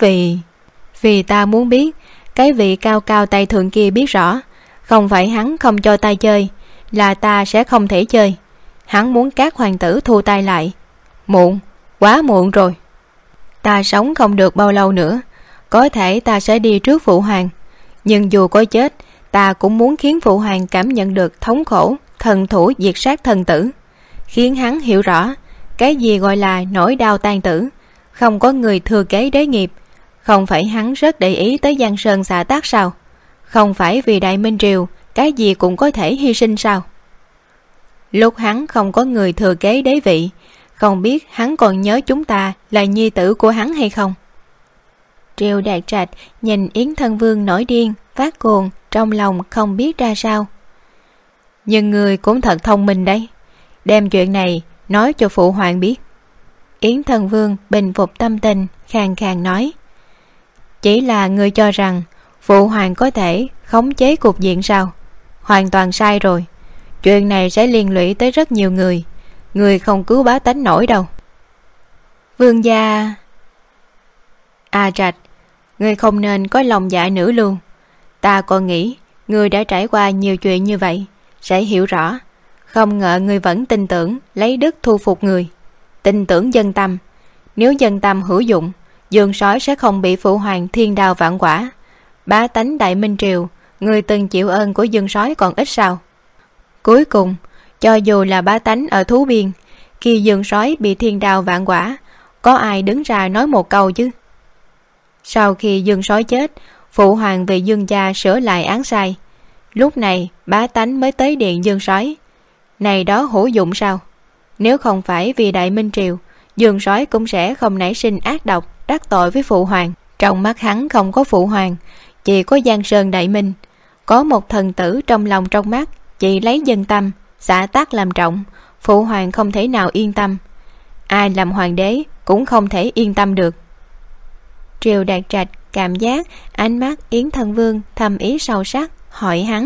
Speaker 1: vì ta muốn biết cái vị cao cao tay thượng kia biết rõ, không phải hắn không cho ta chơi, là ta sẽ không thể chơi. Hắn muốn các hoàng tử thu tay lại. Muộn, quá muộn rồi. Ta sống không được bao lâu nữa, có thể ta sẽ đi trước phụ hoàng, nhưng dù có chết, ta cũng muốn khiến phụ hoàng cảm nhận được thống khổ thần thủ diệt sát thần tử, khiến hắn hiểu rõ cái gì gọi là nỗi đau tàn tử, không có người thừa kế đế nghiệp. Không phải hắn rất để ý tới Giang Sơn xã tắc sao? Không phải vì Đại Minh Triều cái gì cũng có thể hy sinh sao? Lúc hắn không có người thừa kế đế vị, không biết hắn còn nhớ chúng ta là nhi tử của hắn hay không? Triệu Đạt Trạch nhìn Yến Thân Vương nổi điên, phát cuồng, trong lòng không biết ra sao. Nhưng người cũng thật thông minh đấy, đem chuyện này nói cho phụ hoàng biết. Yến Thân Vương bình phục tâm tình, khàn khàn nói, chỉ là người cho rằng phụ hoàng có thể khống chế cục diện sao? Hoàn toàn sai rồi. Chuyện này sẽ liên lụy tới rất nhiều người, người không cứu bá tánh nổi đâu. Vương gia... Trạch, người không nên có lòng dạ nữ lưu. Ta còn nghĩ người đã trải qua nhiều chuyện như vậy sẽ hiểu rõ. Không ngờ người vẫn tin tưởng lấy đức thu phục người, tin tưởng dân tâm. Nếu dân tâm hữu dụng, Dương Sói sẽ không bị phụ hoàng thiên đao vạn quả. Bá tánh Đại Minh Triều, người từng chịu ơn của Dương Sói còn ít sao? Cuối cùng, cho dù là bá tánh ở Thú Biên, khi Dương Sói bị thiên đao vạn quả, có ai đứng ra nói một câu chứ? Sau khi Dương Sói chết, phụ hoàng về Dương gia sửa lại án sai. Lúc này bá tánh mới tới điện Dương Sói. Này đó hữu dụng sao? Nếu không phải vì Đại Minh Triều, Dương Sói cũng sẽ không nảy sinh ác độc đắc tội với phụ hoàng. Trong mắt hắn không có phụ hoàng, chỉ có Giang Sơn Đại Minh. Có một thần tử trong lòng trong mắt, chỉ lấy dân tâm, xã tắc làm trọng. Phụ hoàng không thể nào yên tâm. Ai làm hoàng đế cũng không thể yên tâm được. Triệu Đạt Trạch cảm giác ánh mắt Yến Thân Vương thầm ý sâu sắc, hỏi hắn,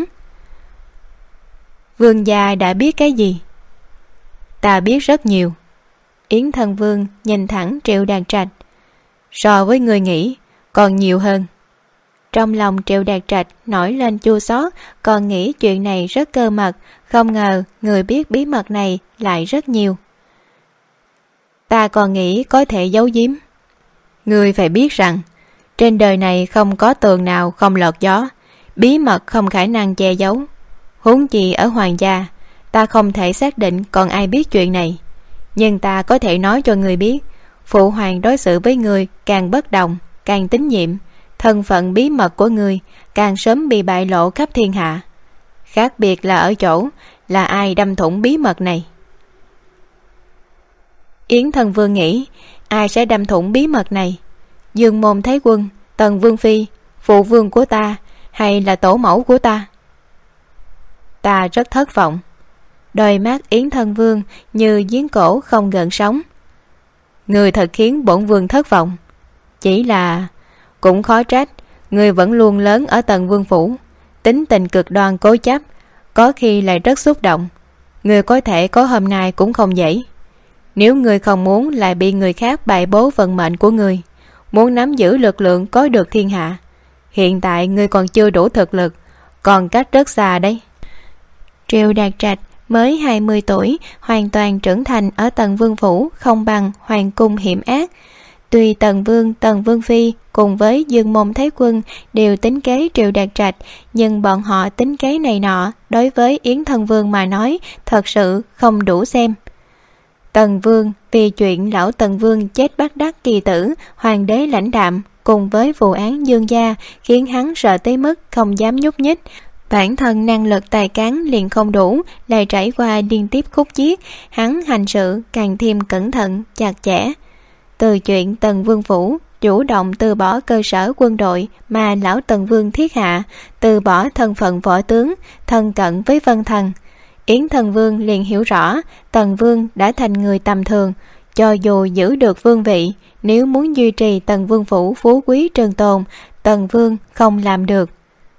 Speaker 1: vương gia đã biết cái gì? Ta biết rất nhiều. Yến Thân Vương nhìn thẳng Triệu Đạt Trạch. So với người nghĩ còn nhiều hơn. Trong lòng Triệu Đạt Trạch nổi lên chua xót, còn nghĩ chuyện này rất cơ mật, không ngờ người biết bí mật này lại rất nhiều. Ta còn nghĩ có thể giấu giếm. Ngươi phải biết rằng Trên đời này không có tường nào không lọt gió, bí mật không khả năng che giấu. Huống chi ở hoàng gia, ta không thể xác định còn ai biết chuyện này. Nhưng ta có thể nói cho người biết, phụ hoàng đối xử với người càng bất đồng, càng tín nhiệm. Thân phận bí mật của người càng sớm bị bại lộ khắp thiên hạ. Khác biệt là ở chỗ là ai đâm thủng bí mật này. Yến Thân Vương nghĩ ai sẽ đâm thủng bí mật này? Dương Môn Thái Quân, Tần Vương Phi, phụ vương của ta, hay là tổ mẫu của ta? Ta rất thất vọng. Đôi mắt Yến Thân Vương như giếng cổ không gợn sóng. Người thật khiến bổn vương thất vọng. Chỉ là cũng khó trách, người vẫn luôn lớn ở Tần Vương phủ, tính tình cực đoan cố chấp, có khi lại rất xúc động. Người có thể có hôm nay cũng không dễ. Nếu người không muốn lại bị người khác bài bố vận mệnh của người, muốn nắm giữ lực lượng có được thiên hạ, hiện tại người còn chưa đủ thực lực, còn cách rất xa đấy. Triệu Đạt Trạch mới 20 tuổi, hoàn toàn trưởng thành ở Tần Vương phủ không bằng hoàng cung hiểm ác. Tuy Tần Vương, Tần Vương Phi cùng với Dương Môn Thái Quân đều tính kế Triệu Đạt Trạch, nhưng bọn họ tính kế này nọ đối với Yến Thân Vương mà nói thật sự không đủ xem. Tần Vương vì chuyện lão Tần Vương chết bất đắc kỳ tử, hoàng đế lãnh đạm cùng với vụ án Dương gia khiến hắn sợ tới mức không dám nhúc nhích. Bản thân năng lực tài cán liền không đủ, lại trải qua liên tiếp khúc chiết, hắn hành sự càng thêm cẩn thận, chặt chẽ. Từ chuyện Tần Vương phủ chủ động từ bỏ cơ sở quân đội mà lão Tần Vương thiết hạ, từ bỏ thân phận võ tướng, thân cận với Vân Thần, Yến Thân Vương liền hiểu rõ Tần Vương đã thành người tầm thường. Cho dù giữ được vương vị, nếu muốn duy trì Tần Vương phủ phú quý trường tồn, Tần Vương không làm được.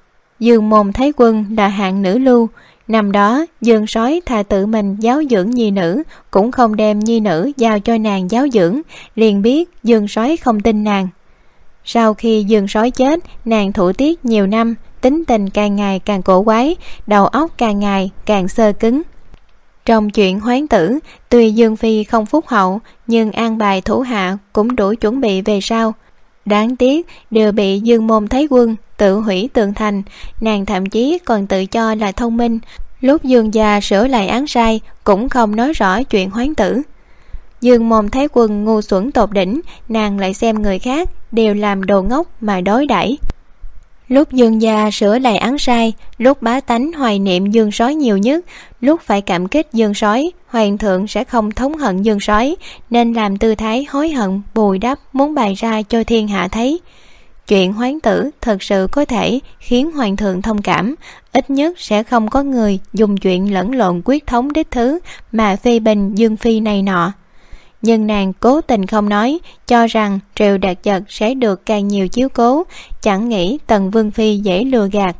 Speaker 1: Dương Môn Thái Quân là hạng nữ lưu. Năm đó Dương Sói thà tự mình giáo dưỡng nhi nữ, cũng không đem nhi nữ giao cho nàng giáo dưỡng, liền biết Dương Sói không tin nàng. Sau khi Dương Sói chết, nàng thủ tiết nhiều năm, tính tình càng ngày càng cổ quái, đầu óc càng ngày càng xơ cứng. Trong chuyện hoán tử, tuy Dương Phi không phúc hậu, nhưng an bài thủ hạ cũng đủ chuẩn bị về sau. Đáng tiếc đều bị Dương Môn Thái Quân tự hủy tường thành. Nàng thậm chí còn tự cho là thông minh, lúc Dương gia sửa lại án sai cũng không nói rõ chuyện hoán tử. Dương Môn Thái Quân ngu xuẩn tột đỉnh, nàng lại xem người khác đều làm đồ ngốc mà đối đãi. Lúc Dương gia sửa lại án sai, lúc bá tánh hoài niệm Dương Sói nhiều nhất, lúc phải cảm kích Dương Sói, hoàng thượng sẽ không thống hận Dương Sói, nên làm tư thái hối hận bồi đắp, muốn bày ra cho thiên hạ thấy. Chuyện hoán tử thật sự có thể khiến hoàng thượng thông cảm, ít nhất sẽ không có người dùng chuyện lẫn lộn quyết thống đích thứ mà phê bình Dương Phi này nọ. Nhưng nàng cố tình không nói, cho rằng Triệu Đạt Trạch sẽ được càng nhiều chiếu cố, chẳng nghĩ Tần Vương Phi dễ lừa gạt.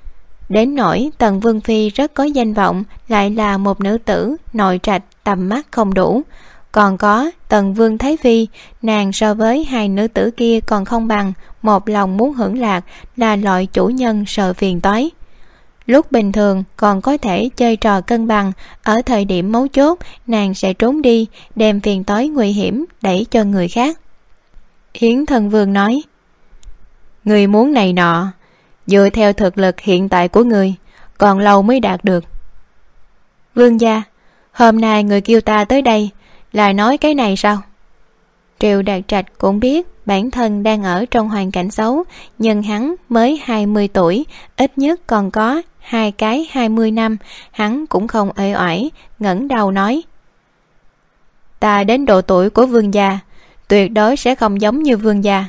Speaker 1: Đến nỗi Tần Vương Phi rất có danh vọng, lại là một nữ tử nội trạch, tầm mắt không đủ. Còn có Tần Vương Thái Phi, nàng so với hai nữ tử kia còn không bằng, một lòng muốn hưởng lạc, là loại chủ nhân sợ phiền toái. Lúc bình thường còn có thể chơi trò cân bằng, ở thời điểm mấu chốt nàng sẽ trốn đi, đem phiền toái nguy hiểm đẩy cho người khác. Yến Thân Vương nói: người muốn này nọ, dựa theo thực lực hiện tại của người, còn lâu mới đạt được. Vương gia, hôm nay người kêu ta tới đây là nói cái này sao? Triệu Đạt Trạch cũng biết bản thân đang ở trong hoàn cảnh xấu, nhưng hắn mới 20 tuổi, ít nhất còn có 2 cái 20 năm, hắn cũng không uể oải, ngẩng đầu nói: ta đến độ tuổi của vương gia, tuyệt đối sẽ không giống như vương gia.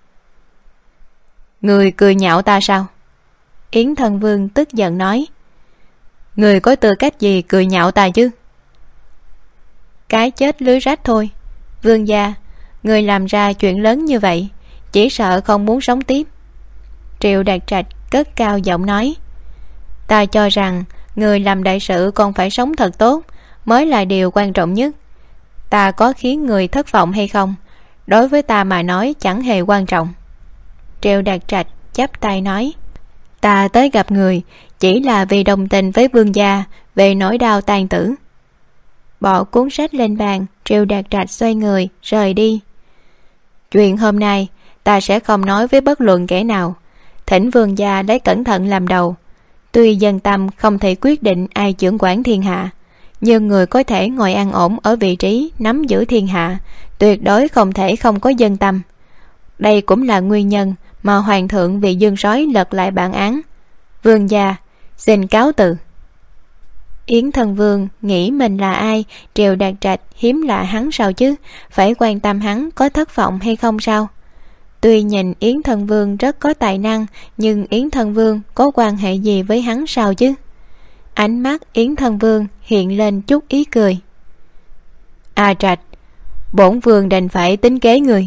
Speaker 1: Người cười nhạo ta sao? Yến Thân Vương tức giận nói: người có tư cách gì cười nhạo ta chứ? Cái chết lưới rách thôi. Vương gia, người làm ra chuyện lớn như vậy, chỉ sợ không muốn sống tiếp. Triệu Đạt Trạch cất cao giọng nói: ta cho rằng người làm đại sự còn phải sống thật tốt mới là điều quan trọng nhất. Ta có khiến người thất vọng hay không, đối với ta mà nói chẳng hề quan trọng. Triệu Đạt Trạch chắp tay nói: ta tới gặp người chỉ là vì đồng tình với vương gia về nỗi đau tàn tử. Bỏ cuốn sách lên bàn, Triệu Đạt Trạch xoay người rời đi. Chuyện hôm nay ta sẽ không nói với bất luận kẻ nào. Thỉnh vương gia lấy cẩn thận làm đầu. Tuy dân tâm không thể quyết định ai trưởng quản thiên hạ, nhưng người có thể ngồi an ổn ở vị trí nắm giữ thiên hạ, tuyệt đối không thể không có dân tâm. Đây cũng là nguyên nhân mà hoàng thượng vì Dương Sói lật lại bản án. Vương gia xin cáo từ. Yến Thân Vương nghĩ mình là ai? Triệu Đạt Trạch hiếm lạ hắn sao chứ? Phải quan tâm hắn có thất vọng hay không sao? Tuy nhìn Yến Thân Vương rất có tài năng, nhưng Yến Thân Vương có quan hệ gì với hắn sao chứ? Ánh mắt Yến Thân Vương hiện lên chút ý cười. Trạch, bổn vương đành phải tính kế người.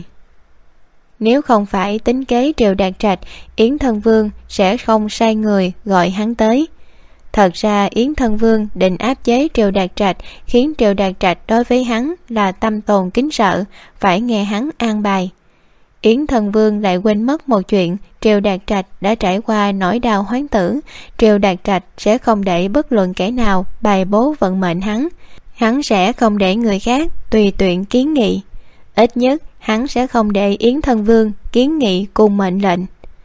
Speaker 1: Nếu không phải tính kế Triệu Đạt Trạch, Yến Thân Vương sẽ không sai người gọi hắn tới. Thật ra Yến Thân Vương định áp chế Triệu Đạt Trạch, khiến Triệu Đạt Trạch đối với hắn là tâm tồn kính sợ, phải nghe hắn an bài. Yến Thân Vương lại quên mất một chuyện. Triệu Đạt Trạch đã trải qua nỗi đau hoán tử. Triệu Đạt Trạch sẽ không để bất luận kẻ nào bài bố vận mệnh hắn. Hắn sẽ không để người khác tùy tiện kiến nghị. Ít nhất hắn sẽ không để Yến Thân Vương kiến nghị cùng mệnh lệnh.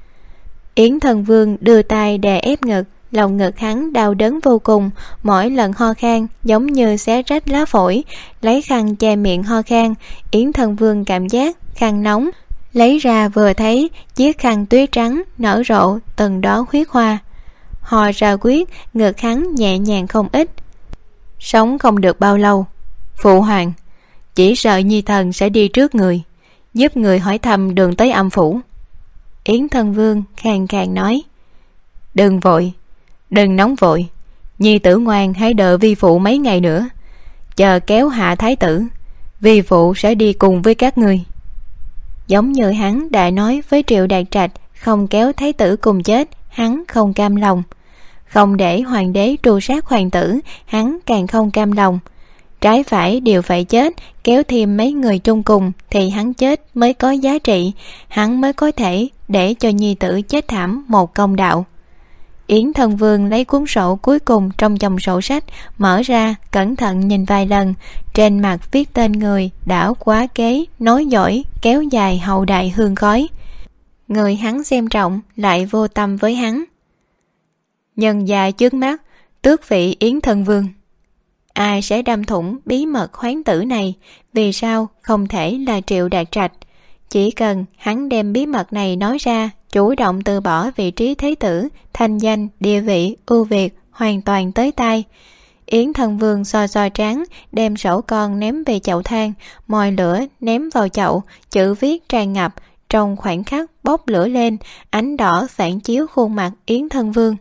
Speaker 1: Yến Thân Vương đưa tay đè ép ngực. Lòng ngực hắn đau đớn vô cùng, mỗi lần ho khan giống như xé rách lá phổi. Lấy khăn che miệng ho khan. Yến Thân Vương cảm giác khăn nóng, lấy ra vừa thấy chiếc khăn tuyết trắng nở rộ từng đó huyết hoa. Ho ra quyết, ngực hắn nhẹ nhàng không ít. Sống không được bao lâu, phụ hoàng, chỉ sợ nhi thần sẽ đi trước người, giúp người hỏi thăm đường tới âm phủ. Yến Thân Vương khàn khàn nói. Đừng vội, đừng nóng vội, nhi tử ngoan hãy đợi vi phụ mấy ngày nữa, chờ kéo hạ thái tử, vi phụ sẽ đi cùng với các ngươi. Giống như hắn đã nói với Triệu Đạt Trạch, không kéo thái tử cùng chết, hắn không cam lòng. Không để hoàng đế tru sát hoàng tử, hắn càng không cam lòng. Trái phải đều phải chết, kéo thêm mấy người chung cùng thì hắn chết mới có giá trị, hắn mới có thể để cho nhi tử chết thảm một công đạo. Yến Thân Vương lấy cuốn sổ cuối cùng trong chồng sổ sách, mở ra cẩn thận nhìn vài lần. Trên mặt viết tên người đã quá kế nói giỏi, kéo dài hậu đại hương khói. Người hắn xem trọng lại vô tâm với hắn. Nhân gia trước mắt tước vị Yến Thân Vương. Ai sẽ đâm thủng bí mật hoán tử này? Vì sao không thể là Triệu Đạt Trạch? Chỉ cần hắn đem bí mật này nói ra, chủ động từ bỏ vị trí thế tử, thanh danh, địa vị, ưu việt hoàn toàn tới tay. Yến Thân Vương xoa xoa trán, đem sổ con ném về chậu than, mồi lửa ném vào chậu, chữ viết tràn ngập, trong khoảnh khắc bốc lửa lên, ánh đỏ phản chiếu khuôn mặt Yến Thân Vương.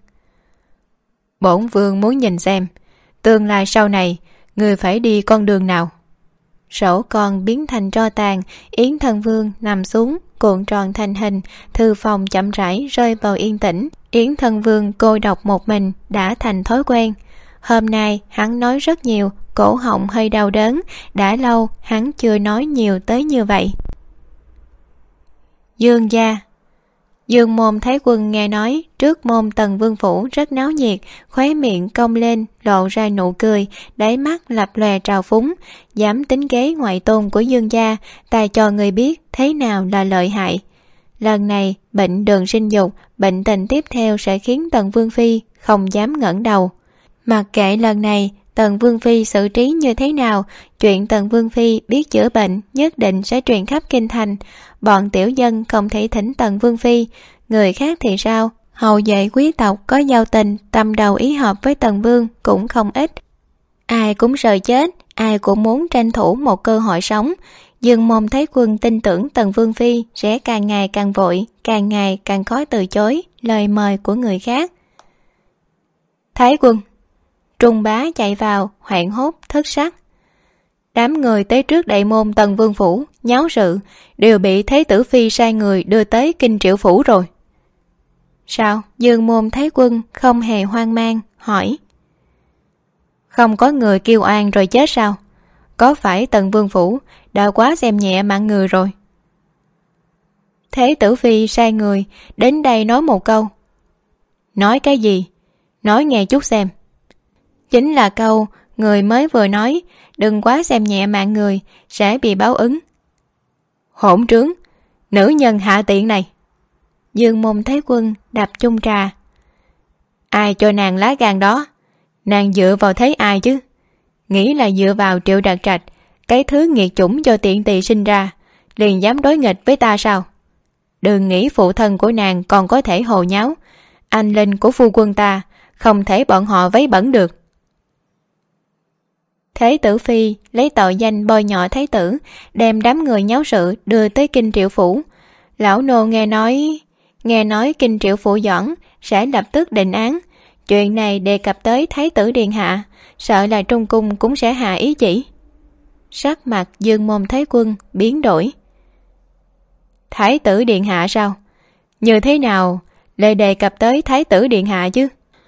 Speaker 1: Bổn vương muốn nhìn xem, tương lai sau này, người phải đi con đường nào? Sổ con biến thành tro tàn, Yến Thân Vương nằm xuống, cuộn tròn thành hình, thư phòng chậm rãi rơi vào yên tĩnh. Yến Thân Vương cô độc một mình đã thành thói quen. Hôm nay hắn nói rất nhiều, cổ họng hơi đau đớn, đã lâu hắn chưa nói nhiều tới như vậy. Dương gia. Dương môn Thái Quân nghe nói trước môn Tần Vương phủ rất náo nhiệt, khóe miệng cong lên lộ ra nụ cười, đáy mắt lập lòe trào phúng. Dám tính kế ngoại tôn của Dương gia, ta cho người biết thế nào là lợi hại. Lần này bệnh đường sinh dục, bệnh tình tiếp theo sẽ khiến Tần Vương phi không dám ngẩng đầu. Mặc kệ lần này Tần Vương phi xử trí như thế nào, chuyện Tần Vương phi biết chữa bệnh nhất định sẽ truyền khắp kinh thành. Bọn tiểu dân không thể thỉnh Tần Vương phi, người khác thì sao? Hầu vệ quý tộc có giao tình, tâm đầu ý hợp với Tần Vương cũng không ít. Ai cũng sợ chết, ai cũng muốn tranh thủ một cơ hội sống. Dương môn Thái Quân tin tưởng Tần Vương phi sẽ càng ngày càng vội, càng ngày càng khó từ chối lời mời của người khác. Thái Quân. Trung bá chạy vào, hoảng hốt thất sắc. Đám người tới trước đại môn Tần Vương phủ nháo sự, đều bị Thế tử phi sai người đưa tới Kinh Triệu phủ rồi. Sao? Dương môn Thái Quân không hề hoang mang, hỏi. Không có người kêu oan rồi chết sao? Có phải Tần Vương phủ đã quá xem nhẹ mạng người rồi? Thế tử phi sai người đến đây nói một câu. Nói cái gì? Nói nghe chút xem. Chính là câu người mới vừa nói, đừng quá xem nhẹ mạng người, sẽ bị báo ứng. Hỗn trướng, Nữ nhân hạ tiện này. Dương Môn Thái Quân đập chung trà. Ai cho nàng lá gan đó? Nàng dựa vào thấy ai chứ? Nghĩ là dựa vào Triệu Đạt Trạch, cái thứ nghiệt chủng do tiện tỳ sinh ra, liền dám đối nghịch với ta sao? Đừng nghĩ phụ thân của nàng còn có thể hồ nháo. Anh linh của phu quân ta, không thể bọn họ vấy bẩn được. Thế tử phi lấy tội danh bôi nhọ thái tử, đem đám người nháo sự đưa tới kinh Triệu phủ. Lão nô nghe nói kinh Triệu phủ Doãn sẽ lập tức định án. Chuyện này đề cập tới thái tử điện hạ, sợ là trong cung cũng sẽ hạ ý chỉ. Sắc mặt Dương Môn Thái Quân biến đổi. Thái tử điện hạ sao? Như thế nào lại đề cập tới thái tử điện hạ chứ?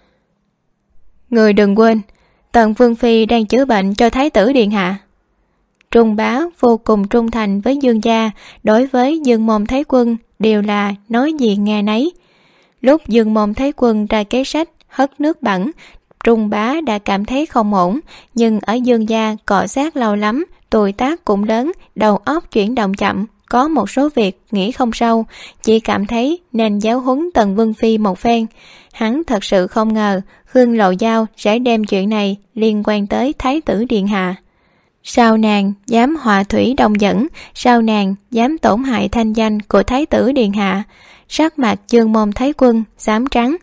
Speaker 1: Người đừng quên, Tần Vương phi đang chữa bệnh cho thái tử điện hạ. Trung bá vô cùng trung thành với Dương gia, đối với Dương Môn Thái Quân đều là nói gì nghe nấy. Lúc Dương Môn Thái Quân ra kế sách hất nước bẩn, Trung bá đã cảm thấy không ổn, nhưng ở Dương gia cọ sát lâu lắm, tuổi tác cũng lớn, đầu óc chuyển động chậm, có một số việc nghĩ không sâu, chỉ cảm thấy nên giáo huấn Tần Vương phi một phen. Hắn thật sự không ngờ Khương Lộ Giao sẽ đem chuyện này liên quan tới thái tử điện hạ. Sao nàng dám họa thủy đồng dẫn, sao nàng dám tổn hại thanh danh của thái tử điện hạ? Sắc mặt Dương Môn Thái Quân xám trắng.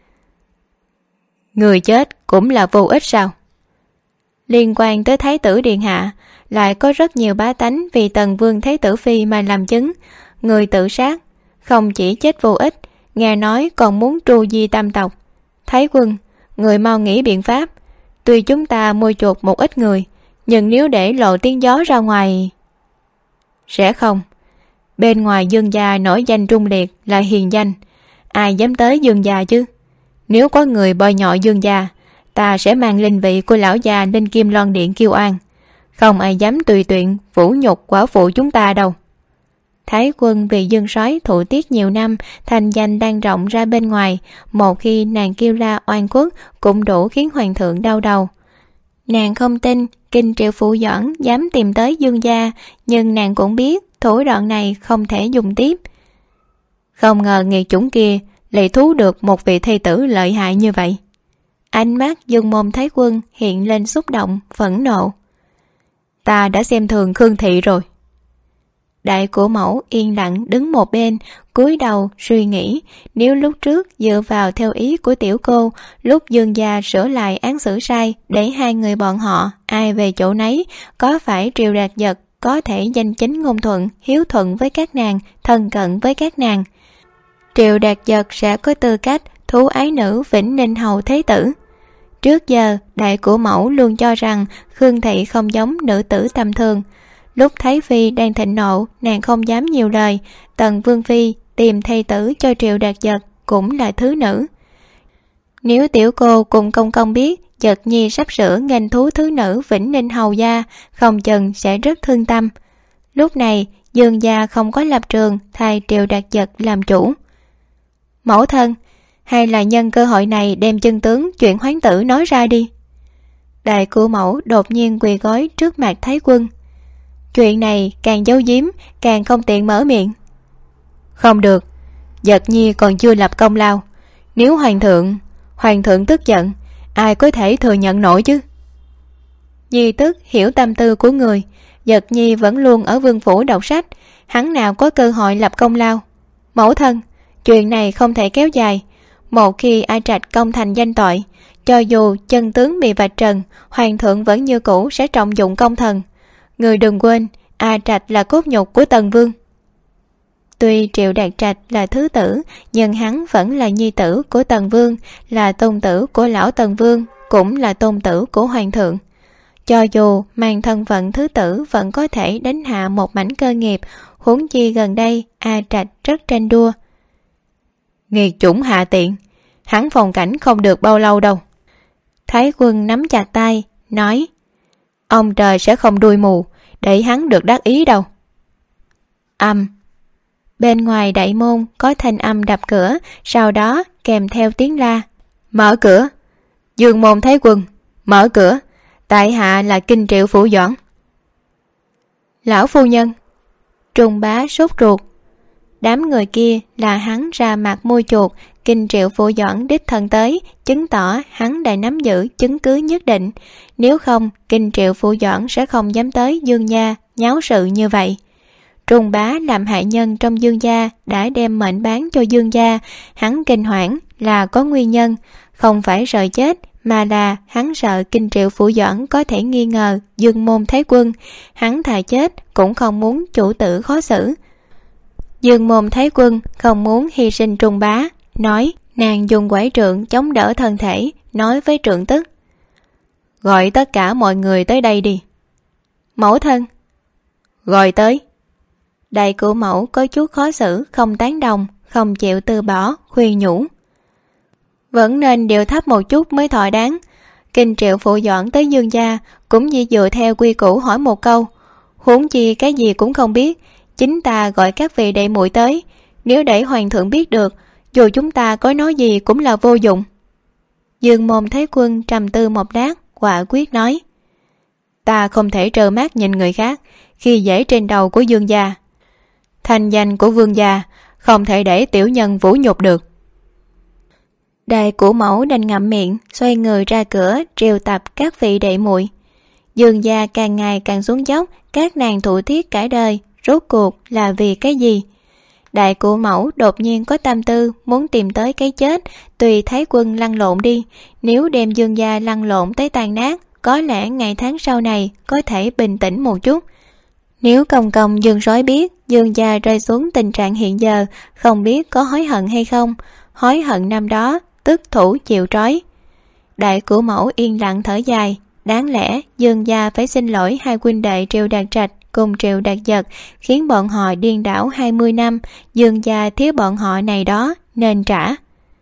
Speaker 1: Người chết cũng là vô ích sao? Liên quan tới thái tử điện hạ, lại có rất nhiều bá tánh vì Tần Vương Thái tử phi mà làm chứng. Người tự sát không chỉ chết vô ích, nghe nói còn muốn tru di tam tộc. Thái Quân, người mau nghĩ biện pháp. Tuy chúng ta mua chuộc một ít người, nhưng nếu để lộ tiếng gió ra ngoài... Sẽ không. Bên ngoài Dương gia nổi danh trung liệt là hiền danh, ai dám tới Dương gia chứ? Nếu có người bôi nhọ Dương gia, ta sẽ mang linh vị của lão già lên Kim Loan Điện kêu oan. Không ai dám tùy tiện vũ nhục quả phụ chúng ta đâu. Thái Quân vì Dương Soái thụ tiết nhiều năm, thành danh đang rộng ra bên ngoài, một khi nàng kêu la oan quốc cũng đủ khiến hoàng thượng đau đầu. Nàng không tin kinh Triệu phủ Doãn dám tìm tới Dương gia, nhưng nàng cũng biết thủ đoạn này không thể dùng tiếp. Không ngờ nghiệt chủng kia lại thú được một vị thê tử lợi hại như vậy. Ánh mắt Dương Môn Thái Quân hiện lên xúc động, phẫn nộ. Ta đã xem thường Khương thị rồi. Đại của mẫu yên lặng đứng một bên, cúi đầu suy nghĩ. Nếu lúc trước dựa vào theo ý của tiểu cô, lúc Dương gia sửa lại án xử sai để hai người bọn họ ai về chỗ nấy, có phải Triệu Đạt Giật có thể danh chính ngôn thuận, hiếu thuận với các nàng, thân cận với các nàng? Triệu Đạt Giật sẽ có tư cách thú ái nữ Vĩnh Ninh hầu thế tử. Trước giờ đại của mẫu luôn cho rằng Khương thị không giống nữ tử tầm thường. Lúc Thái phi đang thịnh nộ, nàng không dám nhiều lời. Tần Vương phi tìm thầy tử cho Triệu Đạt Giật cũng là thứ nữ. Nếu tiểu cô cùng công công biết Giật nhi sắp sửa nghênh thú thứ nữ Vĩnh Ninh hầu gia, không chừng sẽ rất thương tâm. Lúc này Dương gia không có lập trường thay Triệu Đạt Giật làm chủ. Mẫu thân, hay là nhân cơ hội này đem chân tướng chuyện hoán tử nói ra đi. Đại của mẫu đột nhiên quỳ gối trước mặt Thái Quân. Chuyện này càng giấu giếm, càng không tiện mở miệng. Không được, Giật nhi còn chưa lập công lao. Nếu hoàng thượng tức giận, ai có thể thừa nhận nổi chứ? Nhi tức hiểu tâm tư của người. Giật nhi vẫn luôn ở vương phủ đọc sách, hắn nào có cơ hội lập công lao. Mẫu thân, chuyện này không thể kéo dài. Một khi A Trạch công thành danh tội, cho dù chân tướng bị vạch trần, hoàng thượng vẫn như cũ sẽ trọng dụng công thần. Người đừng quên, A Trạch là cốt nhục của Tần Vương. Tuy Triệu Đạt Trạch là thứ tử, nhưng hắn vẫn là nhi tử của Tần Vương, là tôn tử của lão Tần Vương, cũng là tôn tử của hoàng thượng. Cho dù mang thân phận thứ tử vẫn có thể đánh hạ một mảnh cơ nghiệp, huống chi gần đây A Trạch rất tranh đua. Nghiệt chủng hạ tiện, hắn phòng cảnh không được bao lâu đâu. Thái Quân nắm chặt tay, nói: Ông trời sẽ không đuôi mù, để hắn được đắc ý đâu. Bên ngoài đại môn có thanh âm đập cửa, sau đó kèm theo tiếng la: Mở cửa! Dương Môn Thái Quân, mở cửa! Tại hạ là kinh Triệu phủ Doãn. Lão phu nhân! Trung bá sốt ruột. đám người kia là hắn ra mặt mua chuộc, Kinh Triệu Phủ Doãn đích thân tới, chứng tỏ hắn đã nắm giữ chứng cứ nhất định. Nếu không, Kinh Triệu Phủ Doãn sẽ không dám tới Dương gia nháo sự như vậy. Trung bá làm hại nhân trong Dương gia đã đem mệnh bán cho Dương gia, hắn kinh hoảng là có nguyên nhân, không phải sợ chết mà là hắn sợ Kinh Triệu Phủ Doãn có thể nghi ngờ Dương môn Thái Quân, hắn thà chết cũng không muốn chủ tử khó xử. Dương môn Thái Quân không muốn hy sinh Trung bá, nói nàng dùng quải trượng chống đỡ thân thể, nói với trượng tức: gọi tất cả mọi người tới đây đi. Mẫu thân. Gọi tới. Đại cửu mẫu có chút khó xử, không tán đồng, không chịu từ bỏ, khuyên nhủ: vẫn nên điều thấp một chút mới thỏa đáng. Kinh Triệu Phủ Doãn tới Dương gia cũng chỉ dựa theo quy củ hỏi một câu, huống chi cái gì cũng không biết. Chính ta gọi các vị đệ muội tới, nếu để hoàng thượng biết được, dù chúng ta có nói gì cũng là vô dụng. Dương môn Thái Quân trầm tư một lát, quả quyết nói: ta không thể trơ mắt nhìn người khác khi dễ trên đầu của Dương gia. Thành danh của vương gia không thể để tiểu nhân vũ nhục được. Đại cửu mẫu đành ngậm miệng, xoay người ra cửa triều tập các vị đệ muội. Dương gia càng ngày càng xuống dốc, các nàng thủ thiết cả đời, rốt cuộc là vì cái gì? Đại cửu mẫu đột nhiên có tâm tư muốn tìm tới cái chết, tùy Thái Quân lăn lộn đi. Nếu đem Dương gia lăn lộn tới tan nát, có lẽ ngày tháng sau này có thể bình tĩnh một chút. Nếu công công Dương Sói biết Dương gia rơi xuống tình trạng hiện giờ, không biết có hối hận hay không. Hối hận năm đó tức thủ chịu trói. Đại cửu mẫu yên lặng thở dài, đáng lẽ Dương gia phải xin lỗi hai huynh đệ Triệu Đạt Trạch cùng Triệu Đạt Giật, khiến bọn họ điên đảo 20 năm. Dương gia thiếu bọn họ này đó nên trả.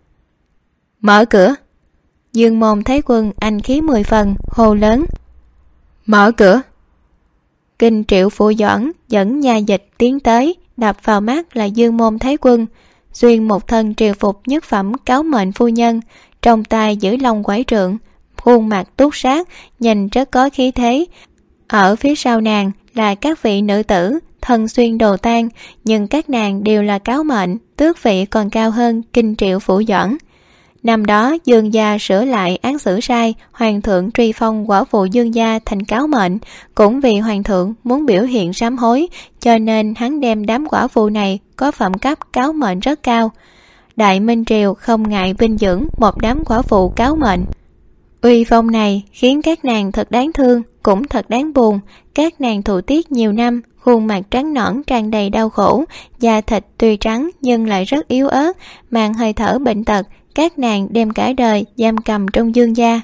Speaker 1: Mở cửa. Dương môn Thái Quân anh khí 10 phần, hô lớn: mở cửa. Kinh Triệu Phủ Doãn dẫn nha dịch tiến tới, đập vào mắt là Dương môn Thái Quân, xuyên một thân triều phục nhất phẩm cáo mệnh phu nhân, trong tay giữ long quải trượng, khuôn mặt túc sát, nhìn rất có khí thế. Ở phía sau nàng là các vị nữ tử thân xuyên đồ tang, nhưng các nàng đều là cáo mệnh, tước vị còn cao hơn Kinh Triệu Phủ Doãn. Năm đó Dương gia sửa lại án xử sai, hoàng thượng truy phong quả phụ Dương gia thành cáo mệnh. Cũng vì hoàng thượng muốn biểu hiện sám hối, cho nên hắn đem đám quả phụ này có phẩm cấp cáo mệnh rất cao. Đại Minh Triều không ngại vinh dưỡng một đám quả phụ cáo mệnh. Uy phong này khiến các nàng thật đáng thương, cũng thật đáng buồn. Các nàng thụ tiết nhiều năm, khuôn mặt trắng nõn tràn đầy đau khổ, da thịt tuy trắng nhưng lại rất yếu ớt, mang hơi thở bệnh tật. Các nàng đem cả đời giam cầm trong Dương gia.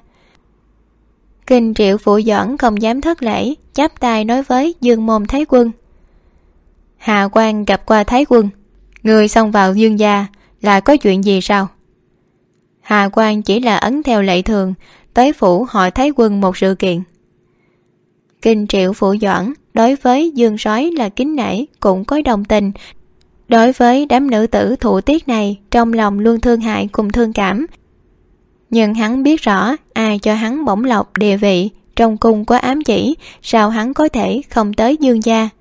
Speaker 1: Kinh Triệu Phủ Doãn không dám thất lễ, chắp tay nói với Dương môn Thái Quân: Hạ quan gặp qua Thái Quân, người xông vào Dương gia là có chuyện gì sao? Hạ quan chỉ là ấn theo lệ thường tới phủ hỏi Thái Quân một sự kiện. Kinh Triệu Phủ Doãn đối với Dương Sói là kính nể, cũng có đồng tình. Đối với đám nữ tử thụ tiết này, trong lòng luôn thương hại cùng thương cảm. Nhưng hắn biết rõ ai cho hắn bổng lộc địa vị, trong cung có ám chỉ, sao hắn có thể không tới Dương gia.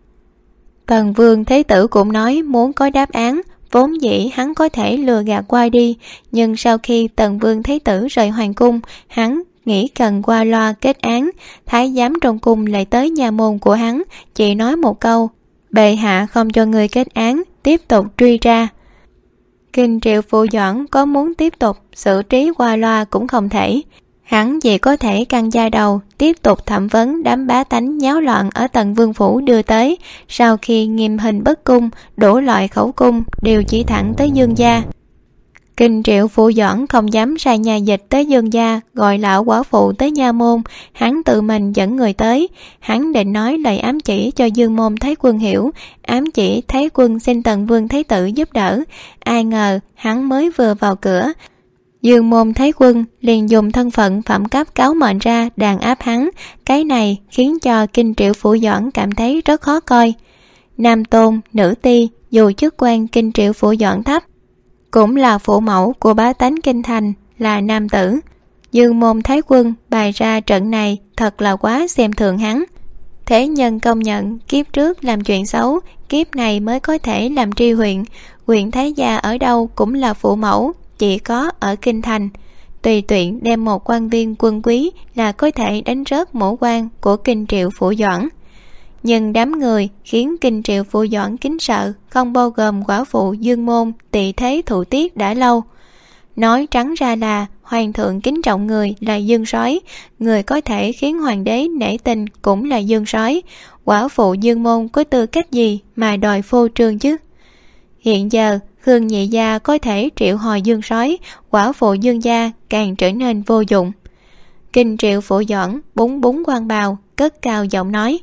Speaker 1: Tần Vương Thế Tử cũng nói muốn có đáp án, vốn dĩ hắn có thể lừa gạt qua đi, nhưng sau khi Tần Vương Thế Tử rời hoàng cung, hắn nghĩ cần qua loa kết án. Thái giám trong cung lại tới nhà môn của hắn, chỉ nói một câu: bệ hạ không cho người kết án, tiếp tục truy ra. Kinh Triệu Phủ Doãn có muốn tiếp tục xử trí qua loa cũng không thể. Hắn chỉ có thể căng da đầu, tiếp tục thẩm vấn đám bá tánh nháo loạn ở Tần Vương phủ đưa tới. Sau khi nghiêm hình bức cung, đủ loại khẩu cung đều chỉ thẳng tới Dương gia. Kinh Triệu Phủ Doãn không dám sai nhà dịch tới Dương gia gọi lão quả phụ tới nha môn, hắn tự mình dẫn người tới. Hắn định nói lời ám chỉ cho Dương môn Thái Quân hiểu, ám chỉ Thái Quân xin Tần Vương Thái Tử giúp đỡ. Ai ngờ hắn mới vừa vào cửa, Dương môn Thái Quân liền dùng thân phận phẩm cấp cáo mệnh ra đàn áp hắn. Cái này khiến cho Kinh Triệu Phủ Doãn cảm thấy rất khó coi. Nam tôn, nữ ti, dù chức quan Kinh Triệu Phủ Doãn thấp, cũng là phụ mẫu của bá tánh kinh thành, là nam tử. Dương môn Thái Quân bày ra trận này thật là quá xem thường hắn. thế nhân công nhận kiếp trước làm chuyện xấu, kiếp này mới có thể làm tri huyện. Huyện Thái Gia ở đâu cũng là phụ mẫu, chỉ có ở kinh thành. Tùy tiện đem một quan viên quân quý là có thể đánh rớt mũ quan của Kinh Triệu Phủ Doãn. Nhưng đám người khiến Kinh Triệu Phủ Doãn kính sợ không bao gồm quả phụ Dương Môn tị thế thụ tiết đã lâu. Nói trắng ra là hoàng thượng kính trọng người là Dương Soái, người có thể khiến hoàng đế nể tình cũng là Dương Soái. Quả phụ Dương Môn có tư cách gì mà đòi phô trương chứ? Hiện giờ Khương Nhị Gia có thể triệu hồi Dương Soái, quả phụ Dương gia càng trở nên vô dụng. Kinh Triệu Phủ Doãn búng búng quan bào, cất cao giọng nói: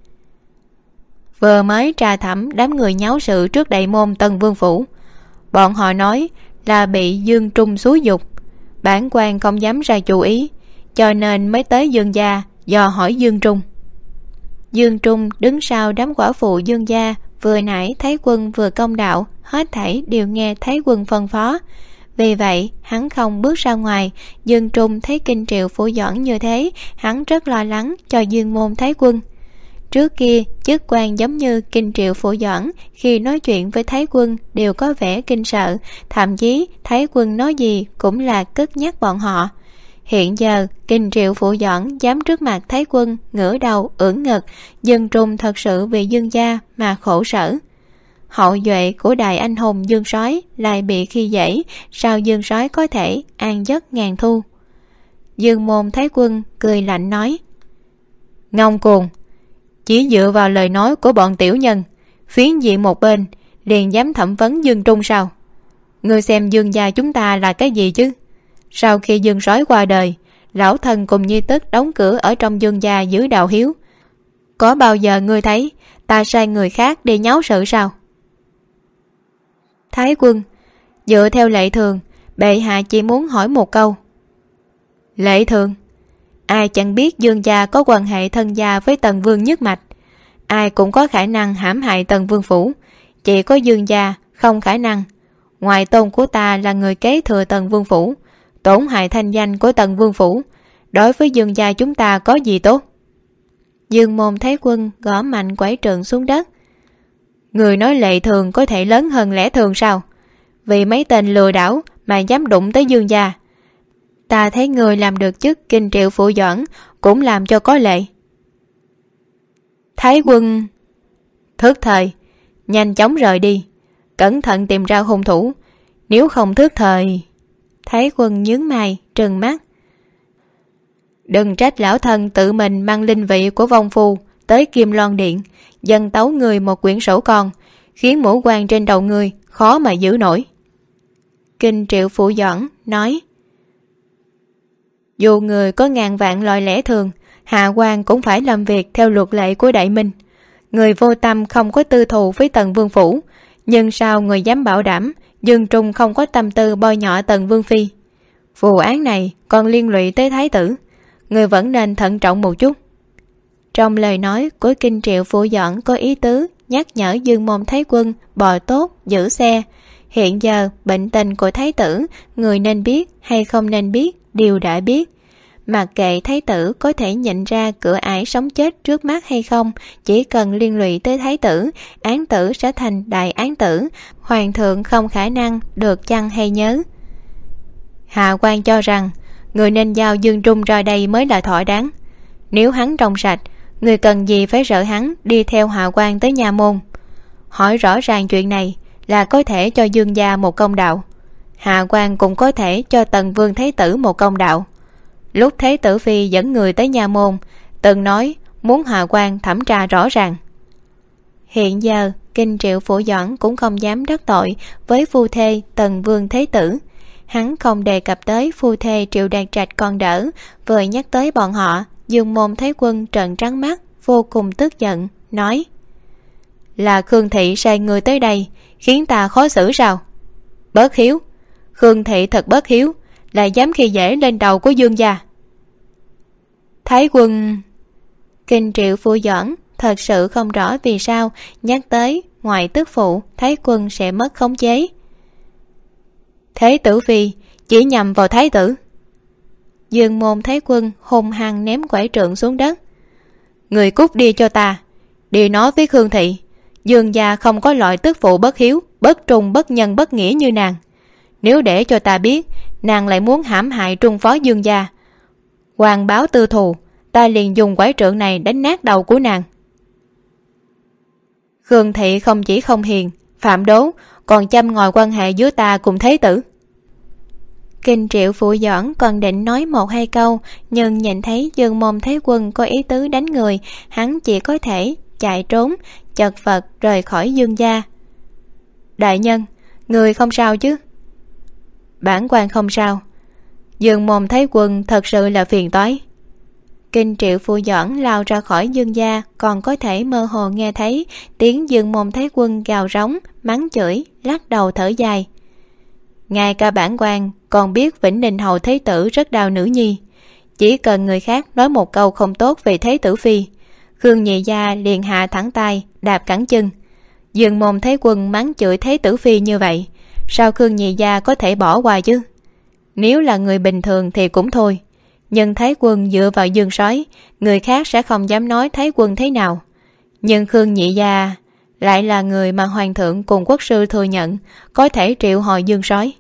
Speaker 1: vừa mới tra thẩm đám người nháo sự trước đại môn Tần Vương phủ, bọn họ nói là bị Dương Trung xúi giục, bản quan không dám ra chú ý, cho nên mới tới Dương gia dò hỏi Dương Trung. Dương Trung đứng sau đám quả phụ Dương gia, vừa nãy Thái Quân vừa công đạo, hết thảy đều nghe Thái Quân phân phó. Vì vậy hắn không bước ra ngoài. Dương Trung thấy Kinh Triệu Phủ Doãn như thế, hắn rất lo lắng cho Dương Môn Thái Quân. Trước kia chức quan giống như Kinh Triệu Phủ Doãn, khi nói chuyện với Thái Quân đều có vẻ kinh sợ, thậm chí Thái Quân nói gì cũng là cất nhắc bọn họ. Hiện giờ Kinh Triệu Phủ Doãn dám trước mặt Thái Quân ngửa đầu ưỡn ngực, Dương Trung thật sự vì Dương gia mà khổ sở. Hậu duệ của đại anh hùng Dương Soái lại bị khi dễ, sao Dương Soái có thể an giấc ngàn thu? Dương Môn Thái Quân cười lạnh nói: ngông cuồng, chỉ dựa vào lời nói của bọn tiểu nhân phiến diện một bên liền dám thẩm vấn Dương Trung sao? Ngươi xem Dương gia chúng ta là cái gì chứ? Sau khi Dương Soái qua đời, lão thần cùng Nhi Tức đóng cửa ở trong Dương gia giữ đạo hiếu. Có bao giờ ngươi thấy ta sai người khác đi nháo sự sao? Thái Quân, dựa theo lệ thường, bệ hạ chỉ muốn hỏi một câu. Lệ thường? Ai chẳng biết Dương gia có quan hệ thân gia với Tần Vương nhất mạch, ai cũng có khả năng hãm hại Tần Vương phủ, chỉ có Dương gia không khả năng. Ngoại tôn của ta là người kế thừa Tần Vương phủ, tổn hại thanh danh của Tần Vương phủ, đối với Dương gia chúng ta có gì tốt? Dương Môn Thái Quân gõ mạnh quải trượng xuống đất. Người nói lệ thường có thể lớn hơn lẽ thường sao? Vì mấy tên lừa đảo mà dám đụng tới Dương gia. Ta thấy người làm được chức Kinh Triệu Phủ Doãn cũng làm cho có lệ. Thái Quân, thức thời, nhanh chóng rời đi, cẩn thận tìm ra hung thủ, nếu không thức thời. Thái Quân nhướng mày trừng mắt. Đừng trách lão thân tự mình mang linh vị của vong phu tới Kim Loan Điện, dâng tấu người một quyển sổ con, khiến mũ quan trên đầu người khó mà giữ nổi. Kinh Triệu Phủ Doãn nói: dù người có ngàn vạn loại lẽ thường, hạ quan cũng phải làm việc theo luật lệ của Đại Minh. Người vô tâm không có tư thù với Tần Vương phủ, nhưng sao người dám bảo đảm Dương Trung không có tâm tư bôi nhọ Tần Vương phi? Vụ án này còn liên lụy tới thái tử, người vẫn nên thận trọng một chút. Trong lời nói của Kinh Triệu Phủ Doãn có ý tứ nhắc nhở Dương Môn Thái Quân bò tốt giữ xe. Hiện giờ bệnh tình của thái tử, người nên biết hay không nên biết đều đã biết. Mặc kệ thái tử có thể nhận ra cửa ải sống chết trước mắt hay không, chỉ cần liên lụy tới thái tử, án tử sẽ thành đại án tử, hoàng thượng không khả năng được chăng hay nhớ. Hạ quan cho rằng người nên giao Dương Trung ra đây mới là thỏa đáng. Nếu hắn trong sạch, người cần gì phải sợ hắn đi theo hạ quan tới nhà môn? Hỏi rõ ràng chuyện này là có thể cho Dương gia một công đạo, hạ quan cũng có thể cho Tần Vương Thái tử một công đạo. Lúc Thái tử phi dẫn người tới nhà môn, từng nói muốn hạ quan thẩm tra rõ ràng. Hiện giờ Kinh Triệu Phủ Doãn cũng không dám đắc tội với phu thê Tần Vương Thái tử. Hắn không đề cập tới phu thê Triệu Đạt Trạch còn đỡ, vừa nhắc tới bọn họ, Dương Môn Thái Quân trợn trắng mắt, vô cùng tức giận, nói: là Khương thị sai người tới đây, khiến ta khó xử sao? Bất hiếu, Khương thị thật bất hiếu, lại dám khi dễ lên đầu của Dương gia. Thái Quân... Kinh Triệu Phủ Doãn thật sự không rõ vì sao nhắc tới ngoại tức phụ Thái Quân sẽ mất khống chế. Thế tử phi chỉ nhằm vào thái tử. Dương Môn Thái Quân hùng hăng ném quải trượng xuống đất. Người cút đi cho ta. Đi nói với Khương thị, Dương gia không có loại tức phụ bất hiếu, bất trung, bất nhân, bất nghĩa như nàng. Nếu để cho ta biết nàng lại muốn hãm hại trung phó Dương gia, hoàng báo tư thù, ta liền dùng quái trượng này đánh nát đầu của nàng. Khương thị không chỉ không hiền, phạm đố, còn châm ngòi quan hệ giữa ta cùng Thế tử. Kinh Triệu Phụ Doãn còn định nói một hai câu, nhưng nhìn thấy Dương Môn Thế Quân có ý tứ đánh người, hắn chỉ có thể chạy trốn, chật vật rời khỏi Dương gia. Đại nhân, người không sao chứ? Bản quan không sao. Dương Môn Thế Quân thật sự là phiền toái. Kinh Triệu Phụ Doãn lao ra khỏi Dương gia, còn có thể mơ hồ nghe thấy tiếng Dương Môn Thế Quân gào rống, mắng chửi, lắc đầu thở dài. Ngay cả bản quan còn biết Vĩnh Ninh hầu Thế tử rất đau nữ nhi, chỉ cần người khác nói một câu không tốt về Thế tử phi, Khương nhị gia liền hạ thẳng tay đạp cẳng chân. Dương Môn Thế Quân mắng chửi Thế tử phi như vậy, sao Khương nhị gia có thể bỏ qua chứ? Nếu là người bình thường thì cũng thôi, nhưng Thái Quân dựa vào Dương Soái, người khác sẽ không dám nói Thái Quân thế nào. Nhưng Khương nhị gia lại là người mà hoàng thượng cùng quốc sư thừa nhận có thể triệu hồi Dương Soái.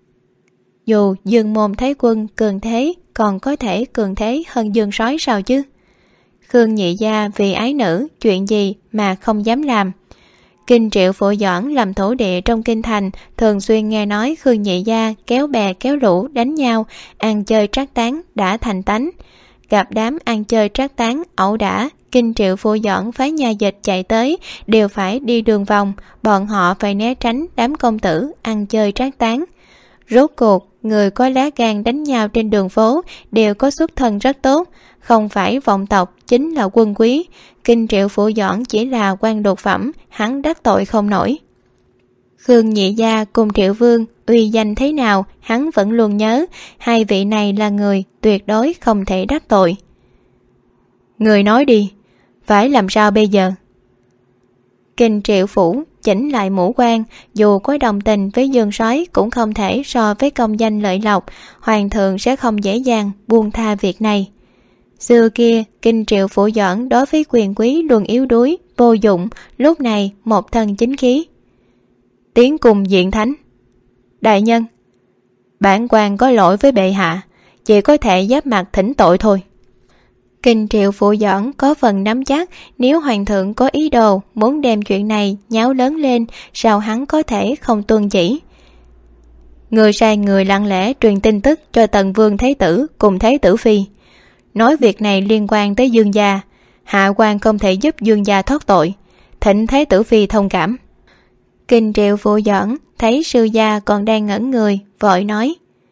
Speaker 1: Dù Dương Môn Thế Quân cường thế, còn có thể cường thế hơn Dương Soái sao chứ? Khương nhị gia vì ái nữ, chuyện gì mà không dám làm. Kinh Triệu Phụ Doãn làm thổ địa trong kinh thành, thường xuyên nghe nói Khương nhị gia kéo bè kéo lũ đánh nhau, ăn chơi trác tán đã thành tánh. Gặp đám ăn chơi trác tán ẩu đả, Kinh Triệu Phụ Doãn phái nhà dịch chạy tới, đều phải đi đường vòng, bọn họ phải né tránh đám công tử ăn chơi trác tán. Rốt cuộc, người có lá gan đánh nhau trên đường phố đều có xuất thân rất tốt, không phải vọng tộc chính là quân quý. Kinh Triệu Phụ Doãn chỉ là quan đột phẩm, hắn đắc tội không nổi. Khương nhị gia cùng Triệu Vương uy danh thế nào hắn vẫn luôn nhớ, hai vị này là người tuyệt đối không thể đắc tội. Người nói đi, phải làm sao bây giờ? Kinh Triệu Phủ chỉnh lại mũ quan, dù có đồng tình với Dương Soái cũng không thể so với công danh lợi lộc, hoàng thượng sẽ không dễ dàng buông tha việc này. Xưa kia, Kinh Triệu Phụ Doãn đối với quyền quý luôn yếu đuối, vô dụng, lúc này một thân chính khí. Tiến cùng diện thánh. Đại nhân, bản quan có lỗi với bệ hạ, chỉ có thể giáp mặt thỉnh tội thôi. Kinh Triệu Phụ Doãn có phần nắm chắc, nếu hoàng thượng có ý đồ muốn đem chuyện này nháo lớn lên, sao hắn có thể không tuân chỉ. Người sai người lặng lẽ truyền tin tức cho Tần Vương Thế tử cùng Thế tử phi, nói việc này liên quan tới Dương gia, hạ quan không thể giúp Dương gia thoát tội, thỉnh Thế tử phi thông cảm. Kinh Triệu Phụ Doãn thấy sư gia còn đang ngẩn người, vội nói: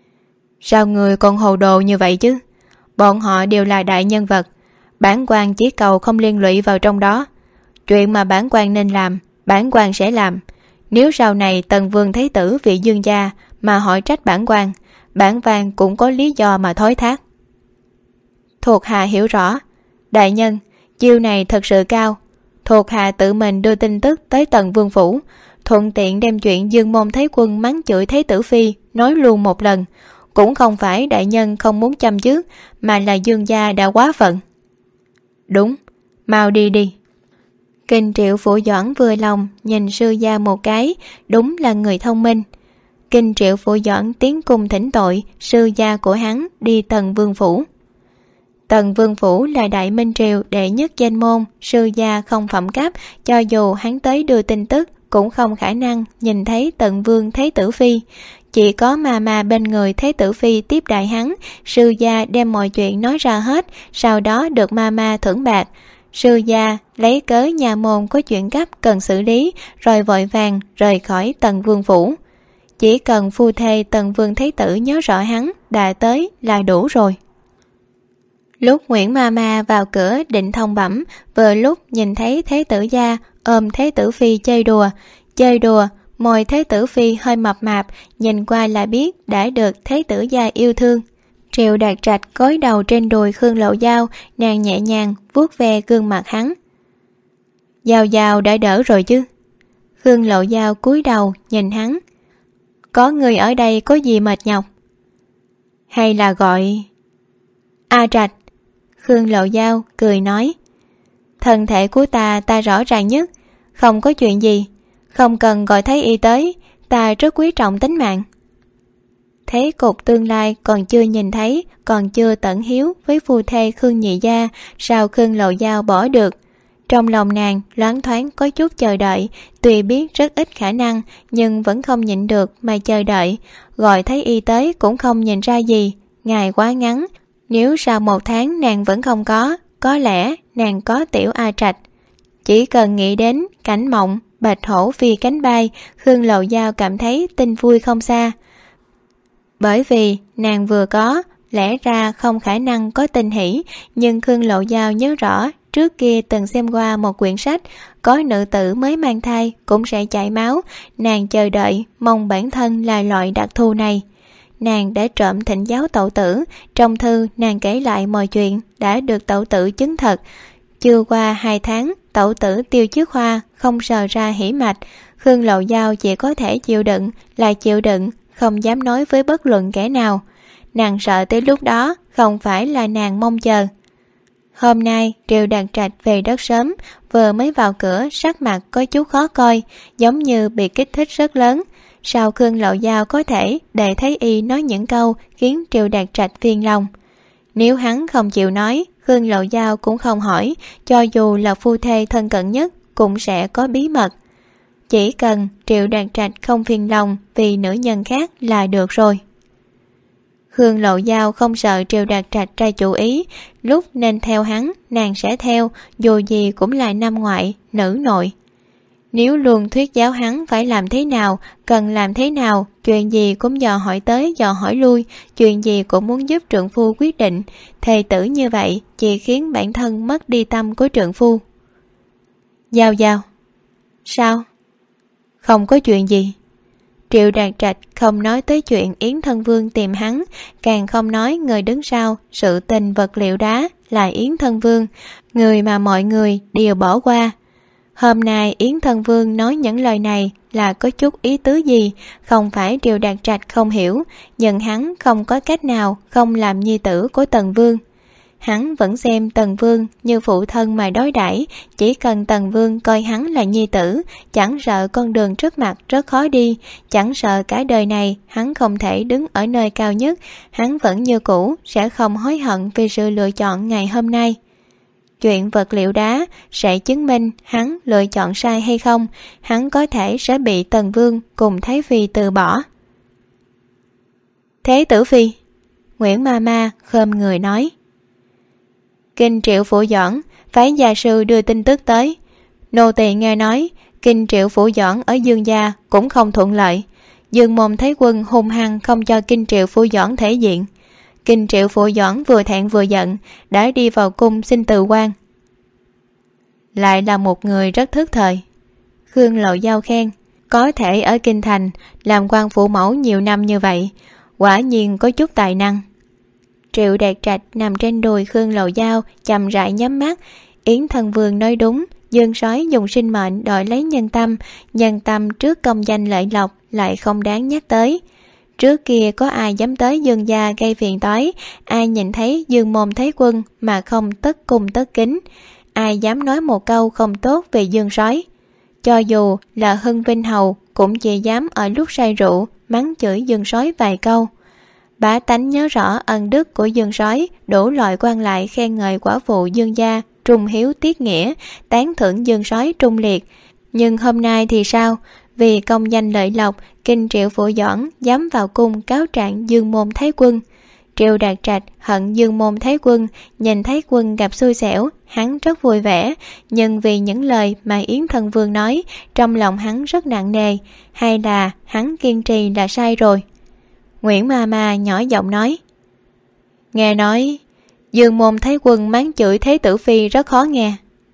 Speaker 1: Sao người còn hồ đồ như vậy chứ? Bọn họ đều là đại nhân vật, bản quan chỉ cầu không liên lụy vào trong đó. Chuyện mà bản quan nên làm, bản quan sẽ làm. Nếu sau này Tần Vương Thế tử vì Dương gia mà hỏi trách bản quan cũng có lý do mà thối thác. Thuộc hạ hiểu rõ. Đại nhân, chiêu này thật sự cao. Thuộc hạ tự mình đưa tin tức tới Tần Vương phủ, thuận tiện đem chuyện Dương Môn Thế Quân mắng chửi Thế tử phi nói luôn một lần. Cũng không phải đại nhân không muốn chăm trước, mà là Dương gia đã quá phận. Đúng, mau đi đi. Kinh Triệu Phụ Doãn vừa lòng nhìn sư gia một cái, đúng là người thông minh. Kinh Triệu Phụ Doãn tiến cùng thỉnh tội sư gia của hắn đi Tần Vương phủ. Tần Vương phủ là đại minh triều đệ nhất danh môn, sư gia không phẩm cấp, cho dù hắn tới đưa tin tức cũng không khả năng nhìn thấy Tần Vương Thế tử phi. Chỉ có mà bên người Thế tử phi tiếp đại hắn, sư gia đem mọi chuyện nói ra hết, sau đó được ma thưởng bạc. Sư gia lấy cớ nhà môn có chuyện gấp cần xử lý, rồi vội vàng rời khỏi Tần Vương phủ. Chỉ cần phu thê Tần Vương Thế tử nhớ rõ hắn đã tới là đủ rồi. Lúc Nguyễn ma vào cửa định thông bẩm, vừa lúc nhìn thấy Thế tử gia ôm Thế tử phi chơi đùa, môi Thế tử phi hơi mập mạp, nhìn qua là biết đã được Thế tử gia yêu thương. Triệu Đạt Trạch gối đầu trên đùi Khương Lậu Giao, nàng nhẹ nhàng vuốt ve gương mặt hắn. Giao đã đỡ rồi chứ? Khương Lậu Giao cúi đầu nhìn hắn. Có người ở đây có gì mệt nhọc? Hay là gọi A Trạch? Khương Lậu Giao cười nói. Thân thể của ta rõ ràng nhất, không có chuyện gì, không cần gọi thấy y tới, ta rất quý trọng tính mạng. Thế cục tương lai còn chưa nhìn thấy, còn chưa tận hiếu với phu thê Khương Nhị Gia, sao Khương Lộ Giao bỏ được? Trong lòng nàng loáng thoáng có chút chờ đợi, tuy biết rất ít khả năng nhưng vẫn không nhịn được mà chờ đợi. Gọi thấy y tới cũng không nhìn ra gì, ngày quá ngắn, nếu sau 1 tháng nàng vẫn không có lẽ nàng có tiểu A Trạch. Chỉ cần nghĩ đến cảnh mộng bạch hổ phi cánh bay, Khương Lộ Giao cảm thấy tin vui không xa. Bởi vì nàng vừa có, lẽ ra không khả năng có tin hỷ, nhưng Khương Lộ Giao nhớ rõ trước kia từng xem qua một quyển sách, có nữ tử mới mang thai cũng sẽ chảy máu, nàng chờ đợi mong bản thân là loại đặc thù này. Nàng đã trộm thỉnh giáo tẩu tử, trong thư nàng kể lại mọi chuyện đã được tẩu tử chứng thật. Chưa qua 2 tháng, tẩu tử tiêu chiếc hoa không sờ ra hỉ mạch, Khương Lộ Giao chỉ có thể chịu đựng, lại chịu đựng, không dám nói với bất luận kẻ nào. Nàng sợ tới lúc đó không phải là nàng mong chờ. Hôm nay Triệu Đạt Trạch về rất sớm, vừa mới vào cửa sắc mặt có chút khó coi, giống như bị kích thích rất lớn. Sao Khương Lộ Giao có thể để thấy y nói những câu khiến Triệu Đạt Trạch phiền lòng? Nếu hắn không chịu nói, Khương Lộ Giao cũng không hỏi, cho dù là phu thê thân cận nhất cũng sẽ có bí mật. Chỉ cần Triệu Đạt Trạch không phiền lòng vì nữ nhân khác là được rồi. Khương Lộ Giao không sợ Triệu Đạt Trạch ra chủ ý, lúc nên theo hắn nàng sẽ theo, dù gì cũng là nam ngoại, nữ nội. Nếu luôn thuyết giáo hắn phải làm thế nào, cần làm thế nào, chuyện gì cũng dò hỏi tới dò hỏi lui, chuyện gì cũng muốn giúp trượng phu quyết định, thề tử như vậy chỉ khiến bản thân mất đi tâm của trượng phu. Giao Giao. Sao? Không có chuyện gì. Triệu Đạt Trạch không nói tới chuyện Yến Thân Vương tìm hắn, càng không nói người đứng sau sự tình vật liệu đá là Yến Thân Vương, người mà mọi người đều bỏ qua. Hôm nay Yến Thân Vương nói những lời này là có chút ý tứ gì, không phải Triệu Đạt Trạch không hiểu, nhưng hắn không có cách nào không làm nhi tử của Tần Vương. Hắn vẫn xem Tần Vương như phụ thân mà đối đãi, chỉ cần Tần Vương coi hắn là nhi tử, chẳng sợ con đường trước mặt rất khó đi, chẳng sợ cả đời này hắn không thể đứng ở nơi cao nhất, hắn vẫn như cũ sẽ không hối hận vì sự lựa chọn ngày hôm nay. Chuyện vật liệu đá sẽ chứng minh hắn lựa chọn sai hay không, hắn có thể sẽ bị Tần Vương cùng Thái Phi từ bỏ. Thế tử phi, Nguyễn Mama khom người nói. Kinh Triệu Phủ Doãn phái gia sư đưa tin tức tới, nô tỳ nghe nói Kinh Triệu Phủ Doãn ở Dương gia cũng không thuận lợi, Dương môn Thái Quân hung hăng không cho Kinh Triệu Phủ Doãn thể diện. Kinh Triệu Phủ Doãn vừa thẹn vừa giận, đã đi vào cung xin từ quan. Lại là một người rất thức thời. Khương Lộ Giao khen, có thể ở Kinh Thành làm quan phụ mẫu nhiều năm như vậy, quả nhiên có chút tài năng. Triệu Đạt Trạch nằm trên đùi Khương Lộ Giao, chậm rãi nhắm mắt. Yến Thân Vương nói đúng, Dương Sói dùng sinh mệnh đổi lấy nhân tâm trước công danh lợi lộc lại không đáng nhắc tới. Trước kia có ai dám tới Dương gia gây phiền toái, ai nhìn thấy Dương môn Thái Quân mà không tất cung tất kính, ai dám nói một câu không tốt về Dương Sói. Cho dù là Hưng Vinh Hầu cũng chỉ dám ở lúc say rượu mắng chửi Dương Sói vài câu. Bá tánh nhớ rõ ân đức của Dương Sói, đủ loại quan lại khen ngợi quả phụ Dương gia trung hiếu tiết nghĩa, tán thưởng Dương Sói trung liệt. Nhưng hôm nay thì sao? Vì công danh lợi lộc, Kinh Triệu Phủ Doãn dám vào cung cáo trạng Dương môn Thái Quân. Triệu Đạt Trạch hận Dương môn Thái Quân, nhìn Thái Quân gặp xui xẻo, hắn rất vui vẻ, nhưng vì những lời mà Yến Thân Vương nói, trong lòng hắn rất nặng nề, hay là hắn kiên trì là sai rồi. Nguyễn Mama nhỏ giọng nói, nghe nói Dương môn Thái Quân mắng chửi Thế tử phi rất khó nghe.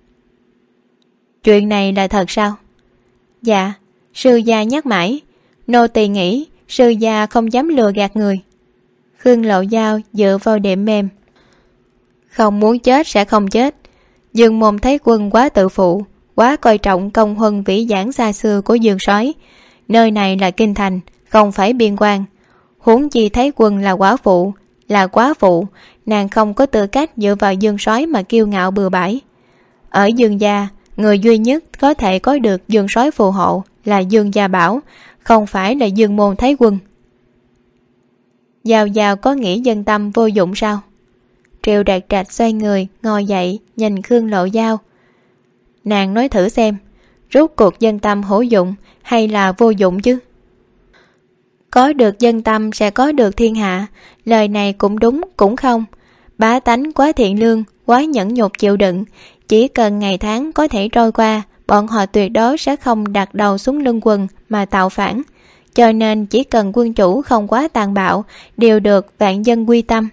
Speaker 1: Chuyện này là thật sao? Dạ, sư gia nhắc mãi, nô tỳ nghĩ sư gia không dám lừa gạt người. Khương Lộ Giao dựa vào đệm mềm. Không muốn chết sẽ không chết. Dương môn Thái Quân quá tự phụ, quá coi trọng công huân vĩ giảng xa xưa của Dương Sói. Nơi này là Kinh Thành, không phải biên quan. Huống chi Thái Quân là quả phụ, là quá phụ, nàng không có tư cách dựa vào Dương Sói mà kiêu ngạo bừa bãi. Ở Dương gia, người duy nhất có thể có được Dương soái phù hộ là Dương Gia Bảo, không phải là Dương Môn Thái Quân. Giao Giao có nghĩ dân tâm vô dụng sao? Triệu Đạt Trạch xoay người ngồi dậy nhìn Khương Lộ Giao. Nàng nói thử xem, rốt cuộc dân tâm hữu dụng hay là vô dụng chứ? Có được dân tâm sẽ có được thiên hạ, lời này cũng đúng cũng không. Bá tánh quá thiện lương, quá nhẫn nhục chịu đựng, chỉ cần ngày tháng có thể trôi qua, bọn họ tuyệt đối sẽ không đặt đầu xuống lưng quần mà tạo phản. Cho nên chỉ cần quân chủ không quá tàn bạo, đều được vạn dân quy tâm.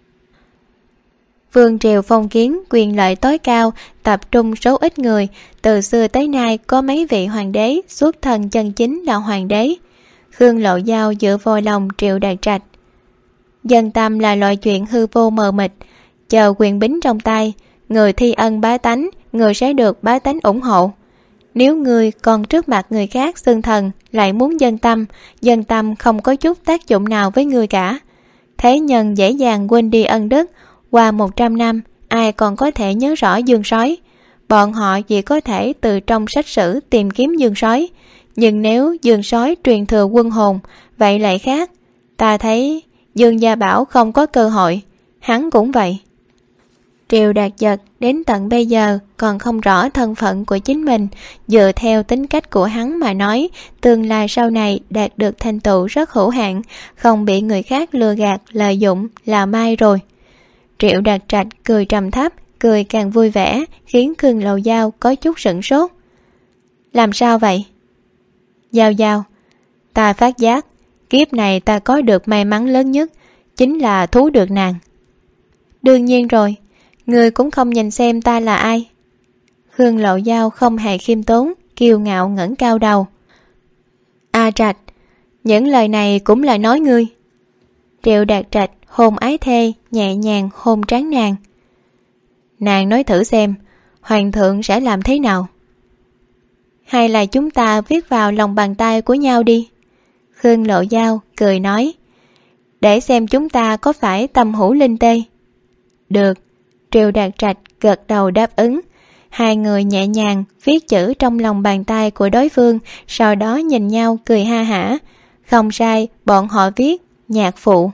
Speaker 1: Vương triều phong kiến quyền lợi tối cao, tập trung số ít người, từ xưa tới nay có mấy vị hoàng đế xuất thân chân chính là hoàng đế. Khương Lộ Giao dựa vào lòng Triệu Đạt Trạch. Dân tâm là loại chuyện hư vô mờ mịt, chờ quyền bính trong tay, người thi ân bá tánh, người sẽ được bá tánh ủng hộ. Nếu người còn trước mặt người khác xưng thần lại muốn dân tâm không có chút tác dụng nào với người cả. Thế nhân dễ dàng quên đi ân đức, qua 100 năm ai còn có thể nhớ rõ Dương soái. Bọn họ chỉ có thể từ trong sách sử tìm kiếm Dương soái, nhưng nếu Dương soái truyền thừa quân hồn vậy lại khác. Ta thấy Dương Gia Bảo không có cơ hội, hắn cũng vậy. Triệu Đạt Giật đến tận bây giờ còn không rõ thân phận của chính mình, dựa theo tính cách của hắn mà nói, tương lai sau này đạt được thành tựu rất hữu hạn, không bị người khác lừa gạt lợi dụng là mai rồi. Triệu Đạt Trạch cười trầm thấp, cười càng vui vẻ, khiến Khương Lộ Giao có chút sửng sốt. Làm sao vậy? Giao Giao, ta phát giác kiếp này ta có được may mắn lớn nhất chính là thú được nàng. Đương nhiên rồi, người cũng không nhìn xem ta là ai. Khương Lộ Giao không hề khiêm tốn, kiêu ngạo ngẩng cao đầu. A Trạch, những lời này cũng là nói ngươi. Triệu Đạt Trạch hôn ái thê, nhẹ nhàng hôn trán nàng. Nàng nói thử xem, hoàng thượng sẽ làm thế nào? Hay là chúng ta viết vào lòng bàn tay của nhau đi? Khương Lộ Giao cười nói, để xem chúng ta có phải tâm hữu linh tê. Được. Triệu Đạt Trạch gật đầu đáp ứng. Hai người nhẹ nhàng viết chữ trong lòng bàn tay của đối phương, sau đó nhìn nhau cười ha hả. Không sai, bọn họ viết nhạc phụ.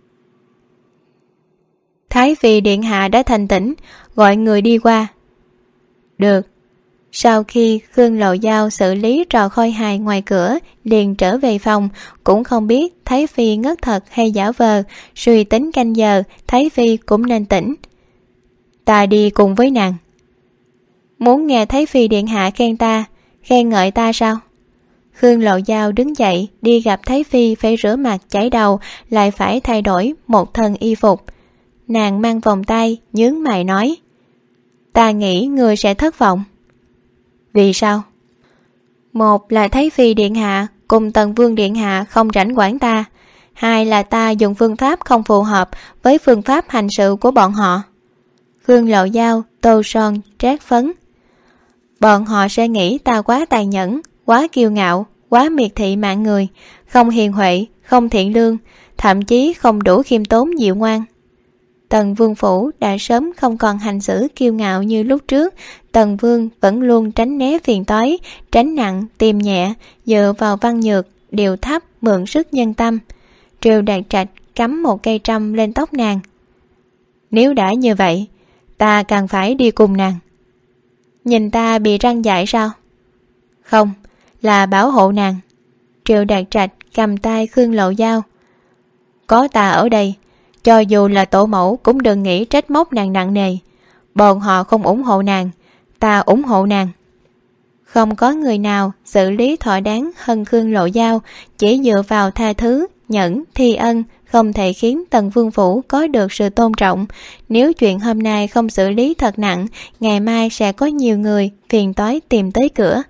Speaker 1: Thái Phi điện hạ đã thành tỉnh, gọi người đi qua. Được. Sau khi Khương Lộ Giao xử lý trò khôi hài ngoài cửa, liền trở về phòng, cũng không biết Thái Phi ngất thật hay giả vờ, suy tính canh giờ Thái Phi cũng nên tỉnh. Ta đi cùng với nàng. Muốn nghe Thái Phi điện hạ khen ta, khen ngợi ta sao? Khương Lộ Giao đứng dậy đi gặp Thái Phi, phải rửa mặt chải đầu, lại phải thay đổi một thân y phục. Nàng mang vòng tay, nhướng mày nói, ta nghĩ người sẽ thất vọng. Vì sao? Một là Thái Phi điện hạ cùng Tần Vương điện hạ không rảnh quản ta, hai là ta dùng phương pháp không phù hợp với phương pháp hành sự của bọn họ. Khương Lộ Giao tô son trát phấn. Bọn họ sẽ nghĩ ta quá tàn nhẫn, quá kiêu ngạo, quá miệt thị mạng người, không hiền huệ, không thiện lương, thậm chí không đủ khiêm tốn dịu ngoan. Tần Vương phủ đã sớm không còn hành xử kiêu ngạo như lúc trước. Tần Vương vẫn luôn tránh né phiền toái, tránh nặng tìm nhẹ, dựa vào văn nhược, điều thấp mượn sức nhân tâm. Triệu Đạt Trạch cắm một cây trâm lên tóc nàng. Nếu đã như vậy, ta càng phải đi cùng nàng. Nhìn ta bị răng dại sao? Không, là bảo hộ nàng. Triệu Đạt Trạch cầm tay Khương Lộ Giao. Có ta ở đây, cho dù là tổ mẫu cũng đừng nghĩ trách móc nàng nặng nề. Bọn họ không ủng hộ nàng, ta ủng hộ nàng. Không có người nào xử lý thỏa đáng hơn Khương Lộ Giao, chỉ dựa vào tha thứ, nhẫn, thi ân không thể khiến Tần Vương phủ có được sự tôn trọng. Nếu chuyện hôm nay không xử lý thật nặng, ngày mai sẽ có nhiều người phiền toái tìm tới cửa.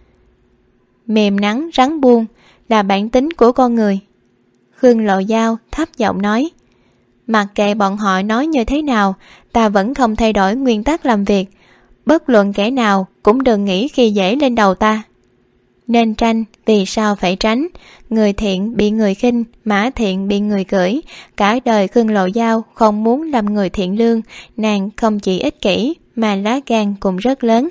Speaker 1: Mềm nắng rắn buông là bản tính của con người. Khương Lộ Giao thấp giọng nói, mặc kệ bọn họ nói như thế nào, ta vẫn không thay đổi nguyên tắc làm việc. Bất luận kẻ nào cũng đừng nghĩ khi dễ lên đầu ta. nên tranh vì sao phải tránh. Người thiện bị người khinh, mã thiện bị người cưỡi. Cả đời Khương Lộ Giao không muốn làm người thiện lương. Nàng không chỉ ích kỷ mà lá gan cũng rất lớn.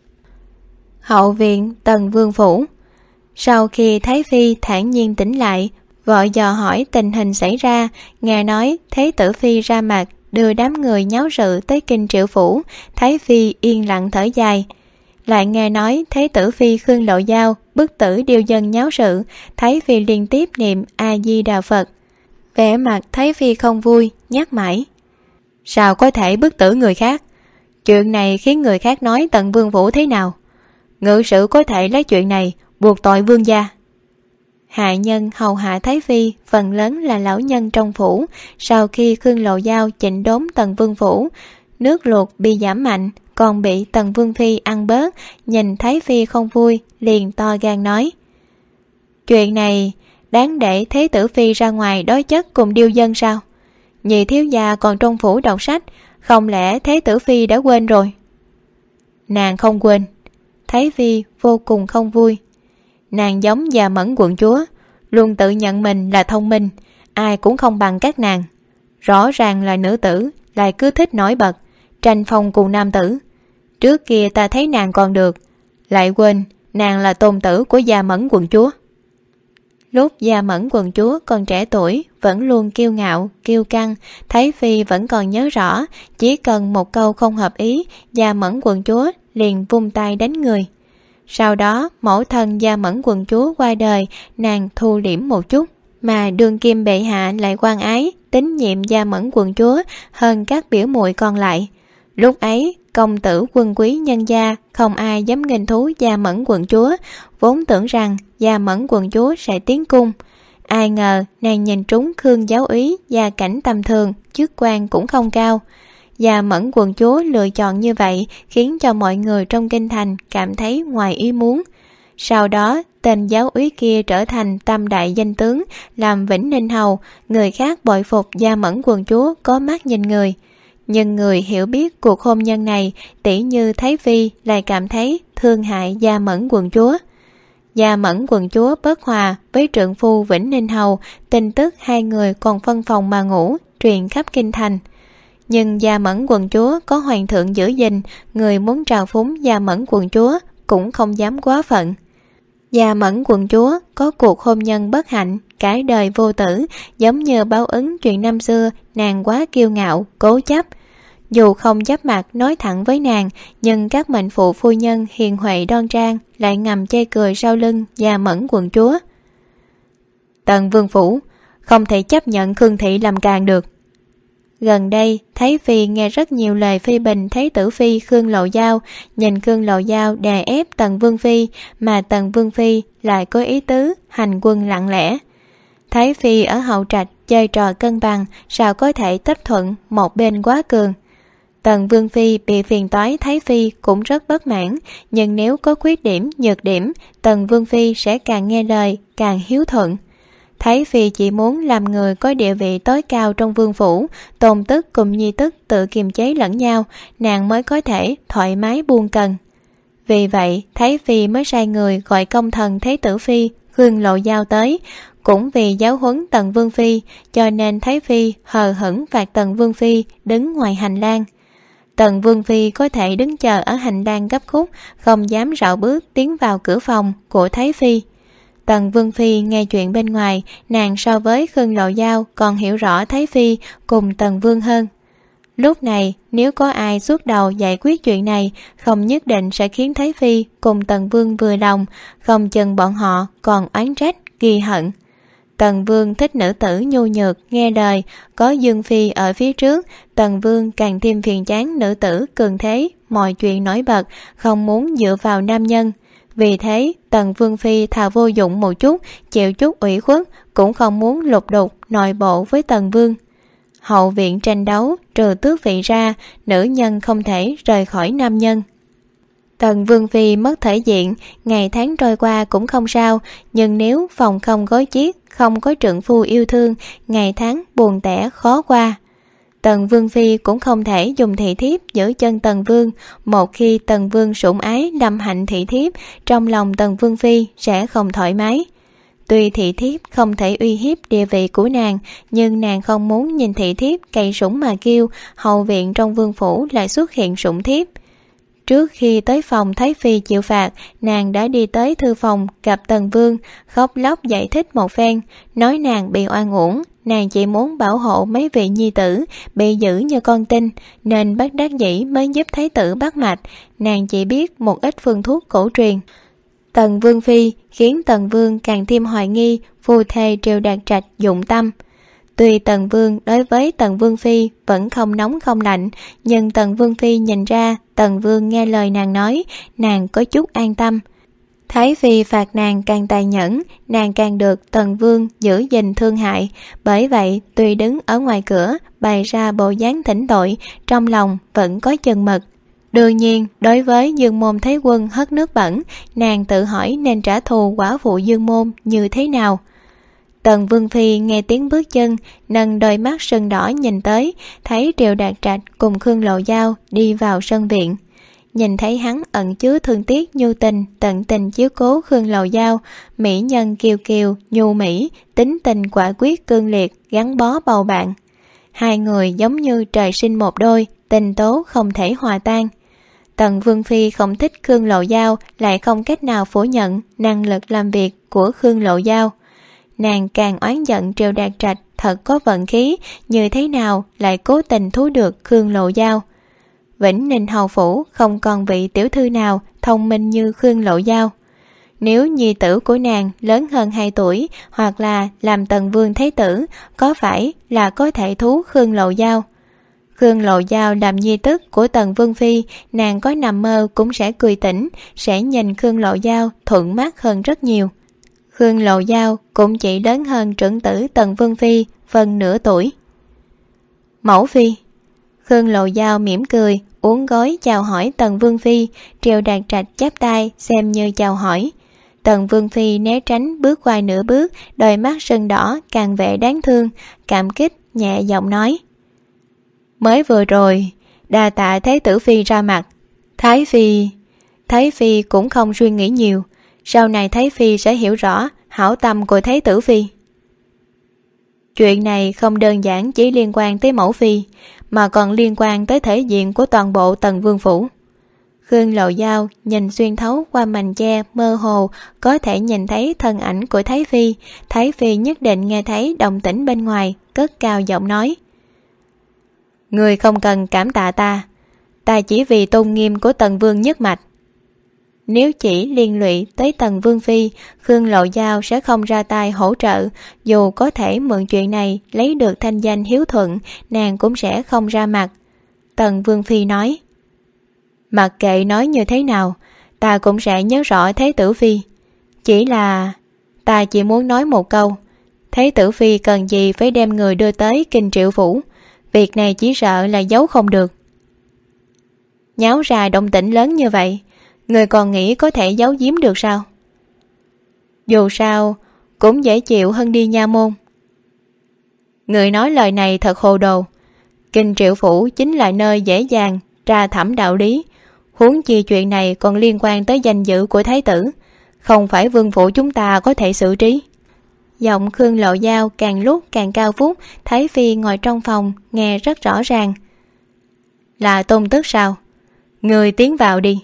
Speaker 1: Hậu viện Tần Vương phủ. Sau khi Thái Phi thản nhiên tỉnh lại, vội dò hỏi tình hình xảy ra. Nghe nói Thế tử Phi ra mặt đưa đám người nháo sự tới kinh Triệu phủ. Thái Phi yên lặng thở dài. Lại nghe nói Thế tử Phi Khương Lộ Giao bức tử điều dân nháo sự. Thái Phi liên tiếp niệm A Di Đà Phật. Vẻ mặt Thái Phi không vui, nhắc mãi: sao có thể bức tử người khác? Chuyện này khiến người khác nói Tần Vương phủ thế nào? Ngự sử có thể lấy chuyện này buộc tội vương gia. Hạ nhân hầu hạ Thái Phi phần lớn là lão nhân trong phủ. Sau khi Khương Lộ Giao chỉnh đốn Tần Vương phủ, nước luộc bị giảm mạnh, còn bị Tần Vương Phi ăn bớt. Nhìn Thái Phi không vui, liền to gan nói: chuyện này đáng để Thế tử Phi ra ngoài đối chất cùng điêu dân sao? Nhị thiếu gia còn trong phủ đọc sách, không lẽ Thế tử Phi đã quên rồi? Nàng không quên. Thái Phi vô cùng không vui. Nàng giống Gia Mẫn quận chúa, luôn tự nhận mình là thông minh, ai cũng không bằng các nàng. Rõ ràng là nữ tử, lại cứ thích nổi bật, tranh phong cùng nam tử. Trước kia ta thấy nàng còn được, lại quên nàng là tôn tử của Gia Mẫn quận chúa. Lúc Gia Mẫn quận chúa còn trẻ tuổi, vẫn luôn kiêu ngạo, kiêu căng. Thái Phi vẫn còn nhớ rõ, chỉ cần một câu không hợp ý, Gia Mẫn quận chúa liền vung tay đánh người. Sau đó mẫu thân Gia Mẫn quận chúa qua đời, nàng thu liễm một chút, mà đương kim bệ hạ lại quan ái, tín nhiệm Gia Mẫn quận chúa hơn các biểu muội còn lại. Lúc ấy công tử quân quý nhân gia không ai dám nghênh thú Gia Mẫn quận chúa, vốn tưởng rằng Gia Mẫn quận chúa sẽ tiến cung. Ai ngờ nàng nhìn trúng Khương giáo úy gia cảnh tầm thường, chức quan cũng không cao. Gia Mẫn quận chúa lựa chọn như vậy khiến cho mọi người trong kinh thành cảm thấy ngoài ý muốn. Sau đó tên giáo úy kia trở thành tam đại danh tướng, làm Vĩnh Ninh hầu. Người khác bội phục Gia Mẫn quận chúa có mắt nhìn người, nhưng người hiểu biết cuộc hôn nhân này, tỷ như Thái Phi, lại cảm thấy thương hại Gia Mẫn quận chúa. Gia Mẫn quận chúa bất hòa với trượng phu Vĩnh Ninh hầu, tin tức hai người còn phân phòng mà ngủ truyền khắp kinh thành. Nhưng Gia Mẫn quận chúa có hoàng thượng giữ gìn, người muốn trào phúng Gia Mẫn quận chúa cũng không dám quá phận. Gia Mẫn quận chúa có cuộc hôn nhân bất hạnh, cả đời vô tử, giống như báo ứng chuyện năm xưa. Nàng quá kiêu ngạo, cố chấp. Dù không giáp mặt nói thẳng với nàng, nhưng các mệnh phụ phu nhân hiền huệ đoan trang lại ngầm chê cười sau lưng Gia Mẫn quận chúa. Tần Vương phủ không thể chấp nhận Khương thị làm càng được. Gần đây, Thái Phi nghe rất nhiều lời phê bình Thế tử Phi Khương Lộ Giao, nhìn Khương Lộ Giao đè ép Tần Vương Phi, mà Tần Vương Phi lại có ý tứ hành quân lặng lẽ. Thái Phi ở hậu trạch chơi trò cân bằng, sao có thể chấp thuận một bên quá cường. Tần Vương Phi bị phiền toái Thái Phi cũng rất bất mãn, nhưng nếu có khuyết điểm, nhược điểm, Tần Vương Phi sẽ càng nghe lời, càng hiếu thuận. Thái Phi chỉ muốn làm người có địa vị tối cao trong vương phủ, tôn tức cùng nhi tức tự kiềm chế lẫn nhau, nàng mới có thể thoải mái buông cần. Vì vậy, Thái Phi mới sai người gọi công thần Thế tử Phi Khương Lộ Giao tới, cũng vì giáo huấn Tần Vương Phi, cho nên Thái Phi hờ hững phạt Tần Vương Phi đứng ngoài hành lang. Tần Vương Phi có thể đứng chờ ở hành lang gấp khúc, không dám rảo bước tiến vào cửa phòng của Thái Phi. Tần Vương Phi nghe chuyện bên ngoài, nàng so với Khương Lộ Giao còn hiểu rõ Thái Phi cùng Tần Vương hơn. Lúc này, nếu có ai xuất đầu giải quyết chuyện này, không nhất định sẽ khiến Thái Phi cùng Tần Vương vừa lòng, không chừng bọn họ còn oán trách, ghi hận. Tần Vương thích nữ tử nhu nhược, nghe lời, có Dương Phi ở phía trước, Tần Vương càng thêm phiền chán nữ tử cường thế, mọi chuyện nổi bật, không muốn dựa vào nam nhân. Vì thế, Tần Vương Phi thà vô dụng một chút, chịu chút ủy khuất, cũng không muốn lục đục nội bộ với Tần Vương. Hậu viện tranh đấu, trừ tước vị ra, nữ nhân không thể rời khỏi nam nhân. Tần Vương Phi mất thể diện, ngày tháng trôi qua cũng không sao, nhưng nếu phòng không gối chiếc, không có trượng phu yêu thương, ngày tháng buồn tẻ khó qua. Tần Vương Phi cũng không thể dùng thị thiếp giữ chân Tần Vương. Một khi Tần Vương sủng ái đâm hạnh thị thiếp, trong lòng Tần Vương Phi sẽ không thoải mái. Tuy thị thiếp không thể uy hiếp địa vị của nàng, nhưng nàng không muốn nhìn thị thiếp cày sủng mà kêu, hậu viện trong vương phủ lại xuất hiện sủng thiếp. Trước khi tới phòng Thái Phi chịu phạt, nàng đã đi tới thư phòng gặp Tần Vương, khóc lóc giải thích một phen, nói nàng bị oan uổng, nàng chỉ muốn bảo hộ mấy vị nhi tử bị giữ như con tin, nên bất đắc dĩ mới giúp thái tử bắt mạch. Nàng chỉ biết một ít phương thuốc cổ truyền. Tần Vương Phi khiến Tần Vương càng thêm hoài nghi phu thê Triệu Đạt Trạch dụng tâm. Tuy Tần Vương đối với Tần Vương Phi vẫn không nóng không lạnh, nhưng Tần Vương Phi nhìn ra Tần Vương nghe lời nàng nói, nàng có chút an tâm. Thái Phi phạt nàng càng tàn nhẫn, nàng càng được Tần Vương giữ gìn thương hại. Bởi vậy tuy đứng ở ngoài cửa bày ra bộ dáng thỉnh tội, trong lòng vẫn có chừng mực. Đương nhiên, đối với Dương Môn Thế Quân hất nước bẩn, nàng tự hỏi nên trả thù quả phụ Dương Môn như thế nào. Tần Vương Phi nghe tiếng bước chân, nâng đôi mắt sưng đỏ nhìn tới, thấy Triệu Đạt Trạch cùng Khương Lộ Giao đi vào sân viện. Nhìn thấy hắn ẩn chứa thương tiếc nhu tình, tận tình chiếu cố Khương Lộ Giao, mỹ nhân kiều kiều, nhu mỹ, tính tình quả quyết cương liệt, gắn bó bầu bạn. Hai người giống như trời sinh một đôi, tình tố không thể hòa tan. Tần Vương Phi không thích Khương Lộ Giao, lại không cách nào phủ nhận năng lực làm việc của Khương Lộ Giao. Nàng càng oán giận Triệu Đạt Trạch thật có vận khí, như thế nào lại cố tình thú được Khương Lộ Giao. Vĩnh Ninh hầu phủ không còn vị tiểu thư nào thông minh như Khương Lộ Giao. Nếu nhi tử của nàng lớn hơn 2 tuổi, hoặc là làm Tần Vương Thái tử, có phải là có thể thú Khương Lộ Giao? Khương Lộ Giao làm nhi tức của Tần Vương Phi, nàng có nằm mơ cũng sẽ cười tỉnh, sẽ nhìn Khương Lộ Giao thuận mắt hơn rất nhiều. Khương Lộ Giao cũng chỉ lớn hơn trưởng tử Tần Vương Phi phần nửa tuổi. Mẫu Phi. Khương Lộ Giao mỉm cười, uốn gối chào hỏi Tần Vương Phi. Triệu Đạt Trạch chắp tay xem như chào hỏi. Tần Vương Phi né tránh bước qua nửa bước, đôi mắt sưng đỏ càng vẻ đáng thương, cảm kích nhẹ giọng nói: mới vừa rồi đa tạ Thái tử Phi ra mặt. Thái Phi cũng không suy nghĩ nhiều, sau này Thái Phi sẽ hiểu rõ hảo tâm của Thái tử Phi. Chuyện này không đơn giản chỉ liên quan tới mẫu Phi, mà còn liên quan tới thể diện của toàn bộ Tần Vương phủ. Khương Lộ Giao nhìn xuyên thấu qua mành che mơ hồ, có thể nhìn thấy thân ảnh của Thái Phi. Thái Phi nhất định nghe thấy động tĩnh bên ngoài, cất cao giọng nói: người không cần cảm tạ ta chỉ vì tôn nghiêm của Tần Vương nhất mạch. Nếu chỉ liên lụy tới Tần Vương Phi, Khương Lộ Giao sẽ không ra tay hỗ trợ. Dù có thể mượn chuyện này lấy được thanh danh hiếu thuận, nàng cũng sẽ không ra mặt. Tần Vương Phi nói: mặc kệ nói như thế nào, ta cũng sẽ nhớ rõ Thái tử Phi. Chỉ là ta chỉ muốn nói một câu, Thái tử Phi cần gì phải đem người đưa tới Kinh Triệu phủ. Việc này chỉ sợ là giấu không được. Nháo ra động tĩnh lớn như vậy, người còn nghĩ có thể giấu giếm được sao? Dù sao cũng dễ chịu hơn đi nha môn. Người nói lời này thật hồ đồ. Kinh Triệu phủ chính là nơi dễ dàng tra thẩm đạo lý, huống chi chuyện này còn liên quan tới danh dự của thái tử, không phải vương phủ chúng ta có thể xử trí. Giọng Khương Lộ Giao càng lúc càng cao vút. Thái Phi ngồi trong phòng nghe rất rõ ràng. Là Tôn Tức sao? Người tiến vào đi.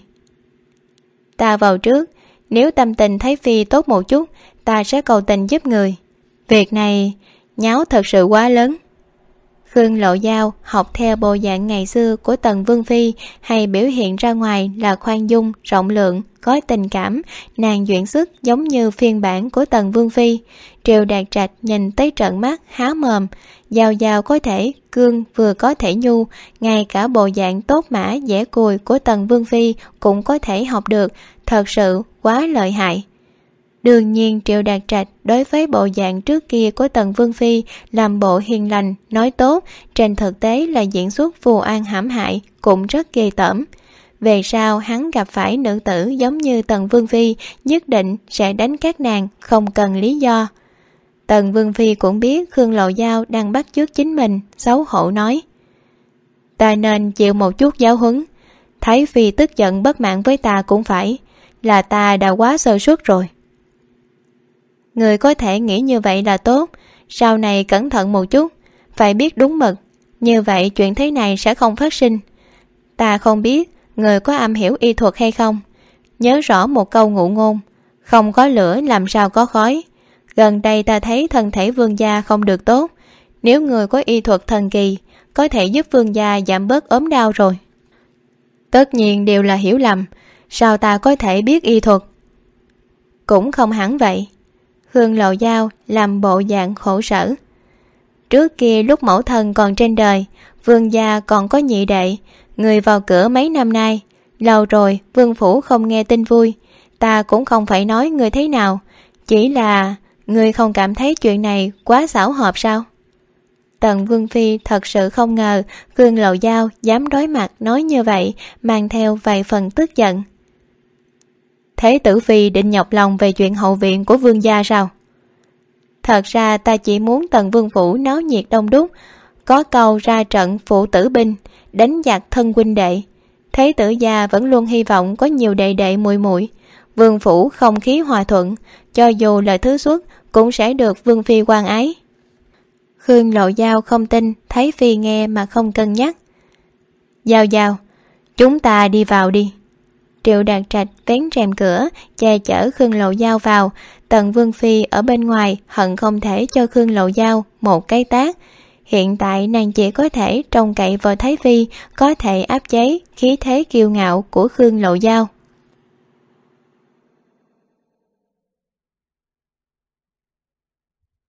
Speaker 1: Ta vào trước, nếu tâm tình Thái Phi tốt một chút, ta sẽ cầu tình giúp người. Việc này nháo thật sự quá lớn. Khương Lộ Giao học theo bộ dạng ngày xưa của Tần Vương Phi, hay biểu hiện ra ngoài là khoan dung, rộng lượng, có tình cảm. Nàng duyện sức giống như phiên bản của Tần Vương Phi. Triệu Đạt Trạch nhìn tới trợn mắt há mồm. Giao Giao có thể cương vừa có thể nhu, ngay cả bộ dạng tốt mã dễ cùi của Tần Vương Phi cũng có thể học được, thật sự quá lợi hại. Đương nhiên Triệu Đạt Trạch đối với bộ dạng trước kia của Tần Vương Phi làm bộ hiền lành, nói tốt, trên thực tế là diễn xuất phù oan hãm hại, cũng rất ghê tởm. Về sau hắn gặp phải nữ tử giống như Tần Vương Phi, nhất định sẽ đánh các nàng, không cần lý do. Tần Vương Phi cũng biết Khương Lộ Giao đang bắt chước chính mình, xấu hổ nói: Ta nên chịu một chút giáo huấn. Thái phi tức giận bất mãn với ta cũng phải, là ta đã quá sơ suất rồi. Người có thể nghĩ như vậy là tốt, sau này cẩn thận một chút, phải biết đúng mực, như vậy chuyện thế này sẽ không phát sinh. Ta không biết người có am hiểu y thuật hay không, nhớ rõ một câu ngụ ngôn, không có lửa làm sao có khói. Gần đây ta thấy thân thể vương gia không được tốt, nếu người có y thuật thần kỳ, có thể giúp vương gia giảm bớt ốm đau rồi. Tất nhiên đều là hiểu lầm, sao ta có thể biết y thuật? Cũng không hẳn vậy. Khương Lộ Giao làm bộ dạng khổ sở. Trước kia lúc mẫu thân còn trên đời, vương gia còn có nhị đệ, người vào cửa mấy năm nay, lâu rồi vương phủ không nghe tin vui. Ta cũng không phải nói người thế nào, chỉ là người không cảm thấy chuyện này quá xảo hợp sao? Tần Vương Phi thật sự không ngờ Khương Lộ Giao dám đối mặt nói như vậy, mang theo vài phần tức giận. Thế tử Phi định nhọc lòng về chuyện hậu viện của vương gia sao? Thật ra ta chỉ muốn Tần Vương Phủ náo nhiệt đông đúc, có câu ra trận phụ tử binh, đánh giặc thân huynh đệ. Thế tử gia vẫn luôn hy vọng có nhiều đệ đệ muội muội. Vương Phủ không khí hòa thuận, cho dù là thứ xuất cũng sẽ được Vương Phi quan ái. Khương Lộ Giao không tin Thái Phi nghe mà không cân nhắc. Giao Giao, chúng ta đi vào đi. Triệu Đạt Trạch vén rèm cửa che chở Khương Lộ Giao vào. Tần Vương Phi ở bên ngoài hận không thể cho Khương Lộ Giao một cái tát. Hiện tại nàng chỉ có thể trông cậy vào Thái Phi có thể áp chế khí thế kiêu ngạo của Khương Lộ Giao.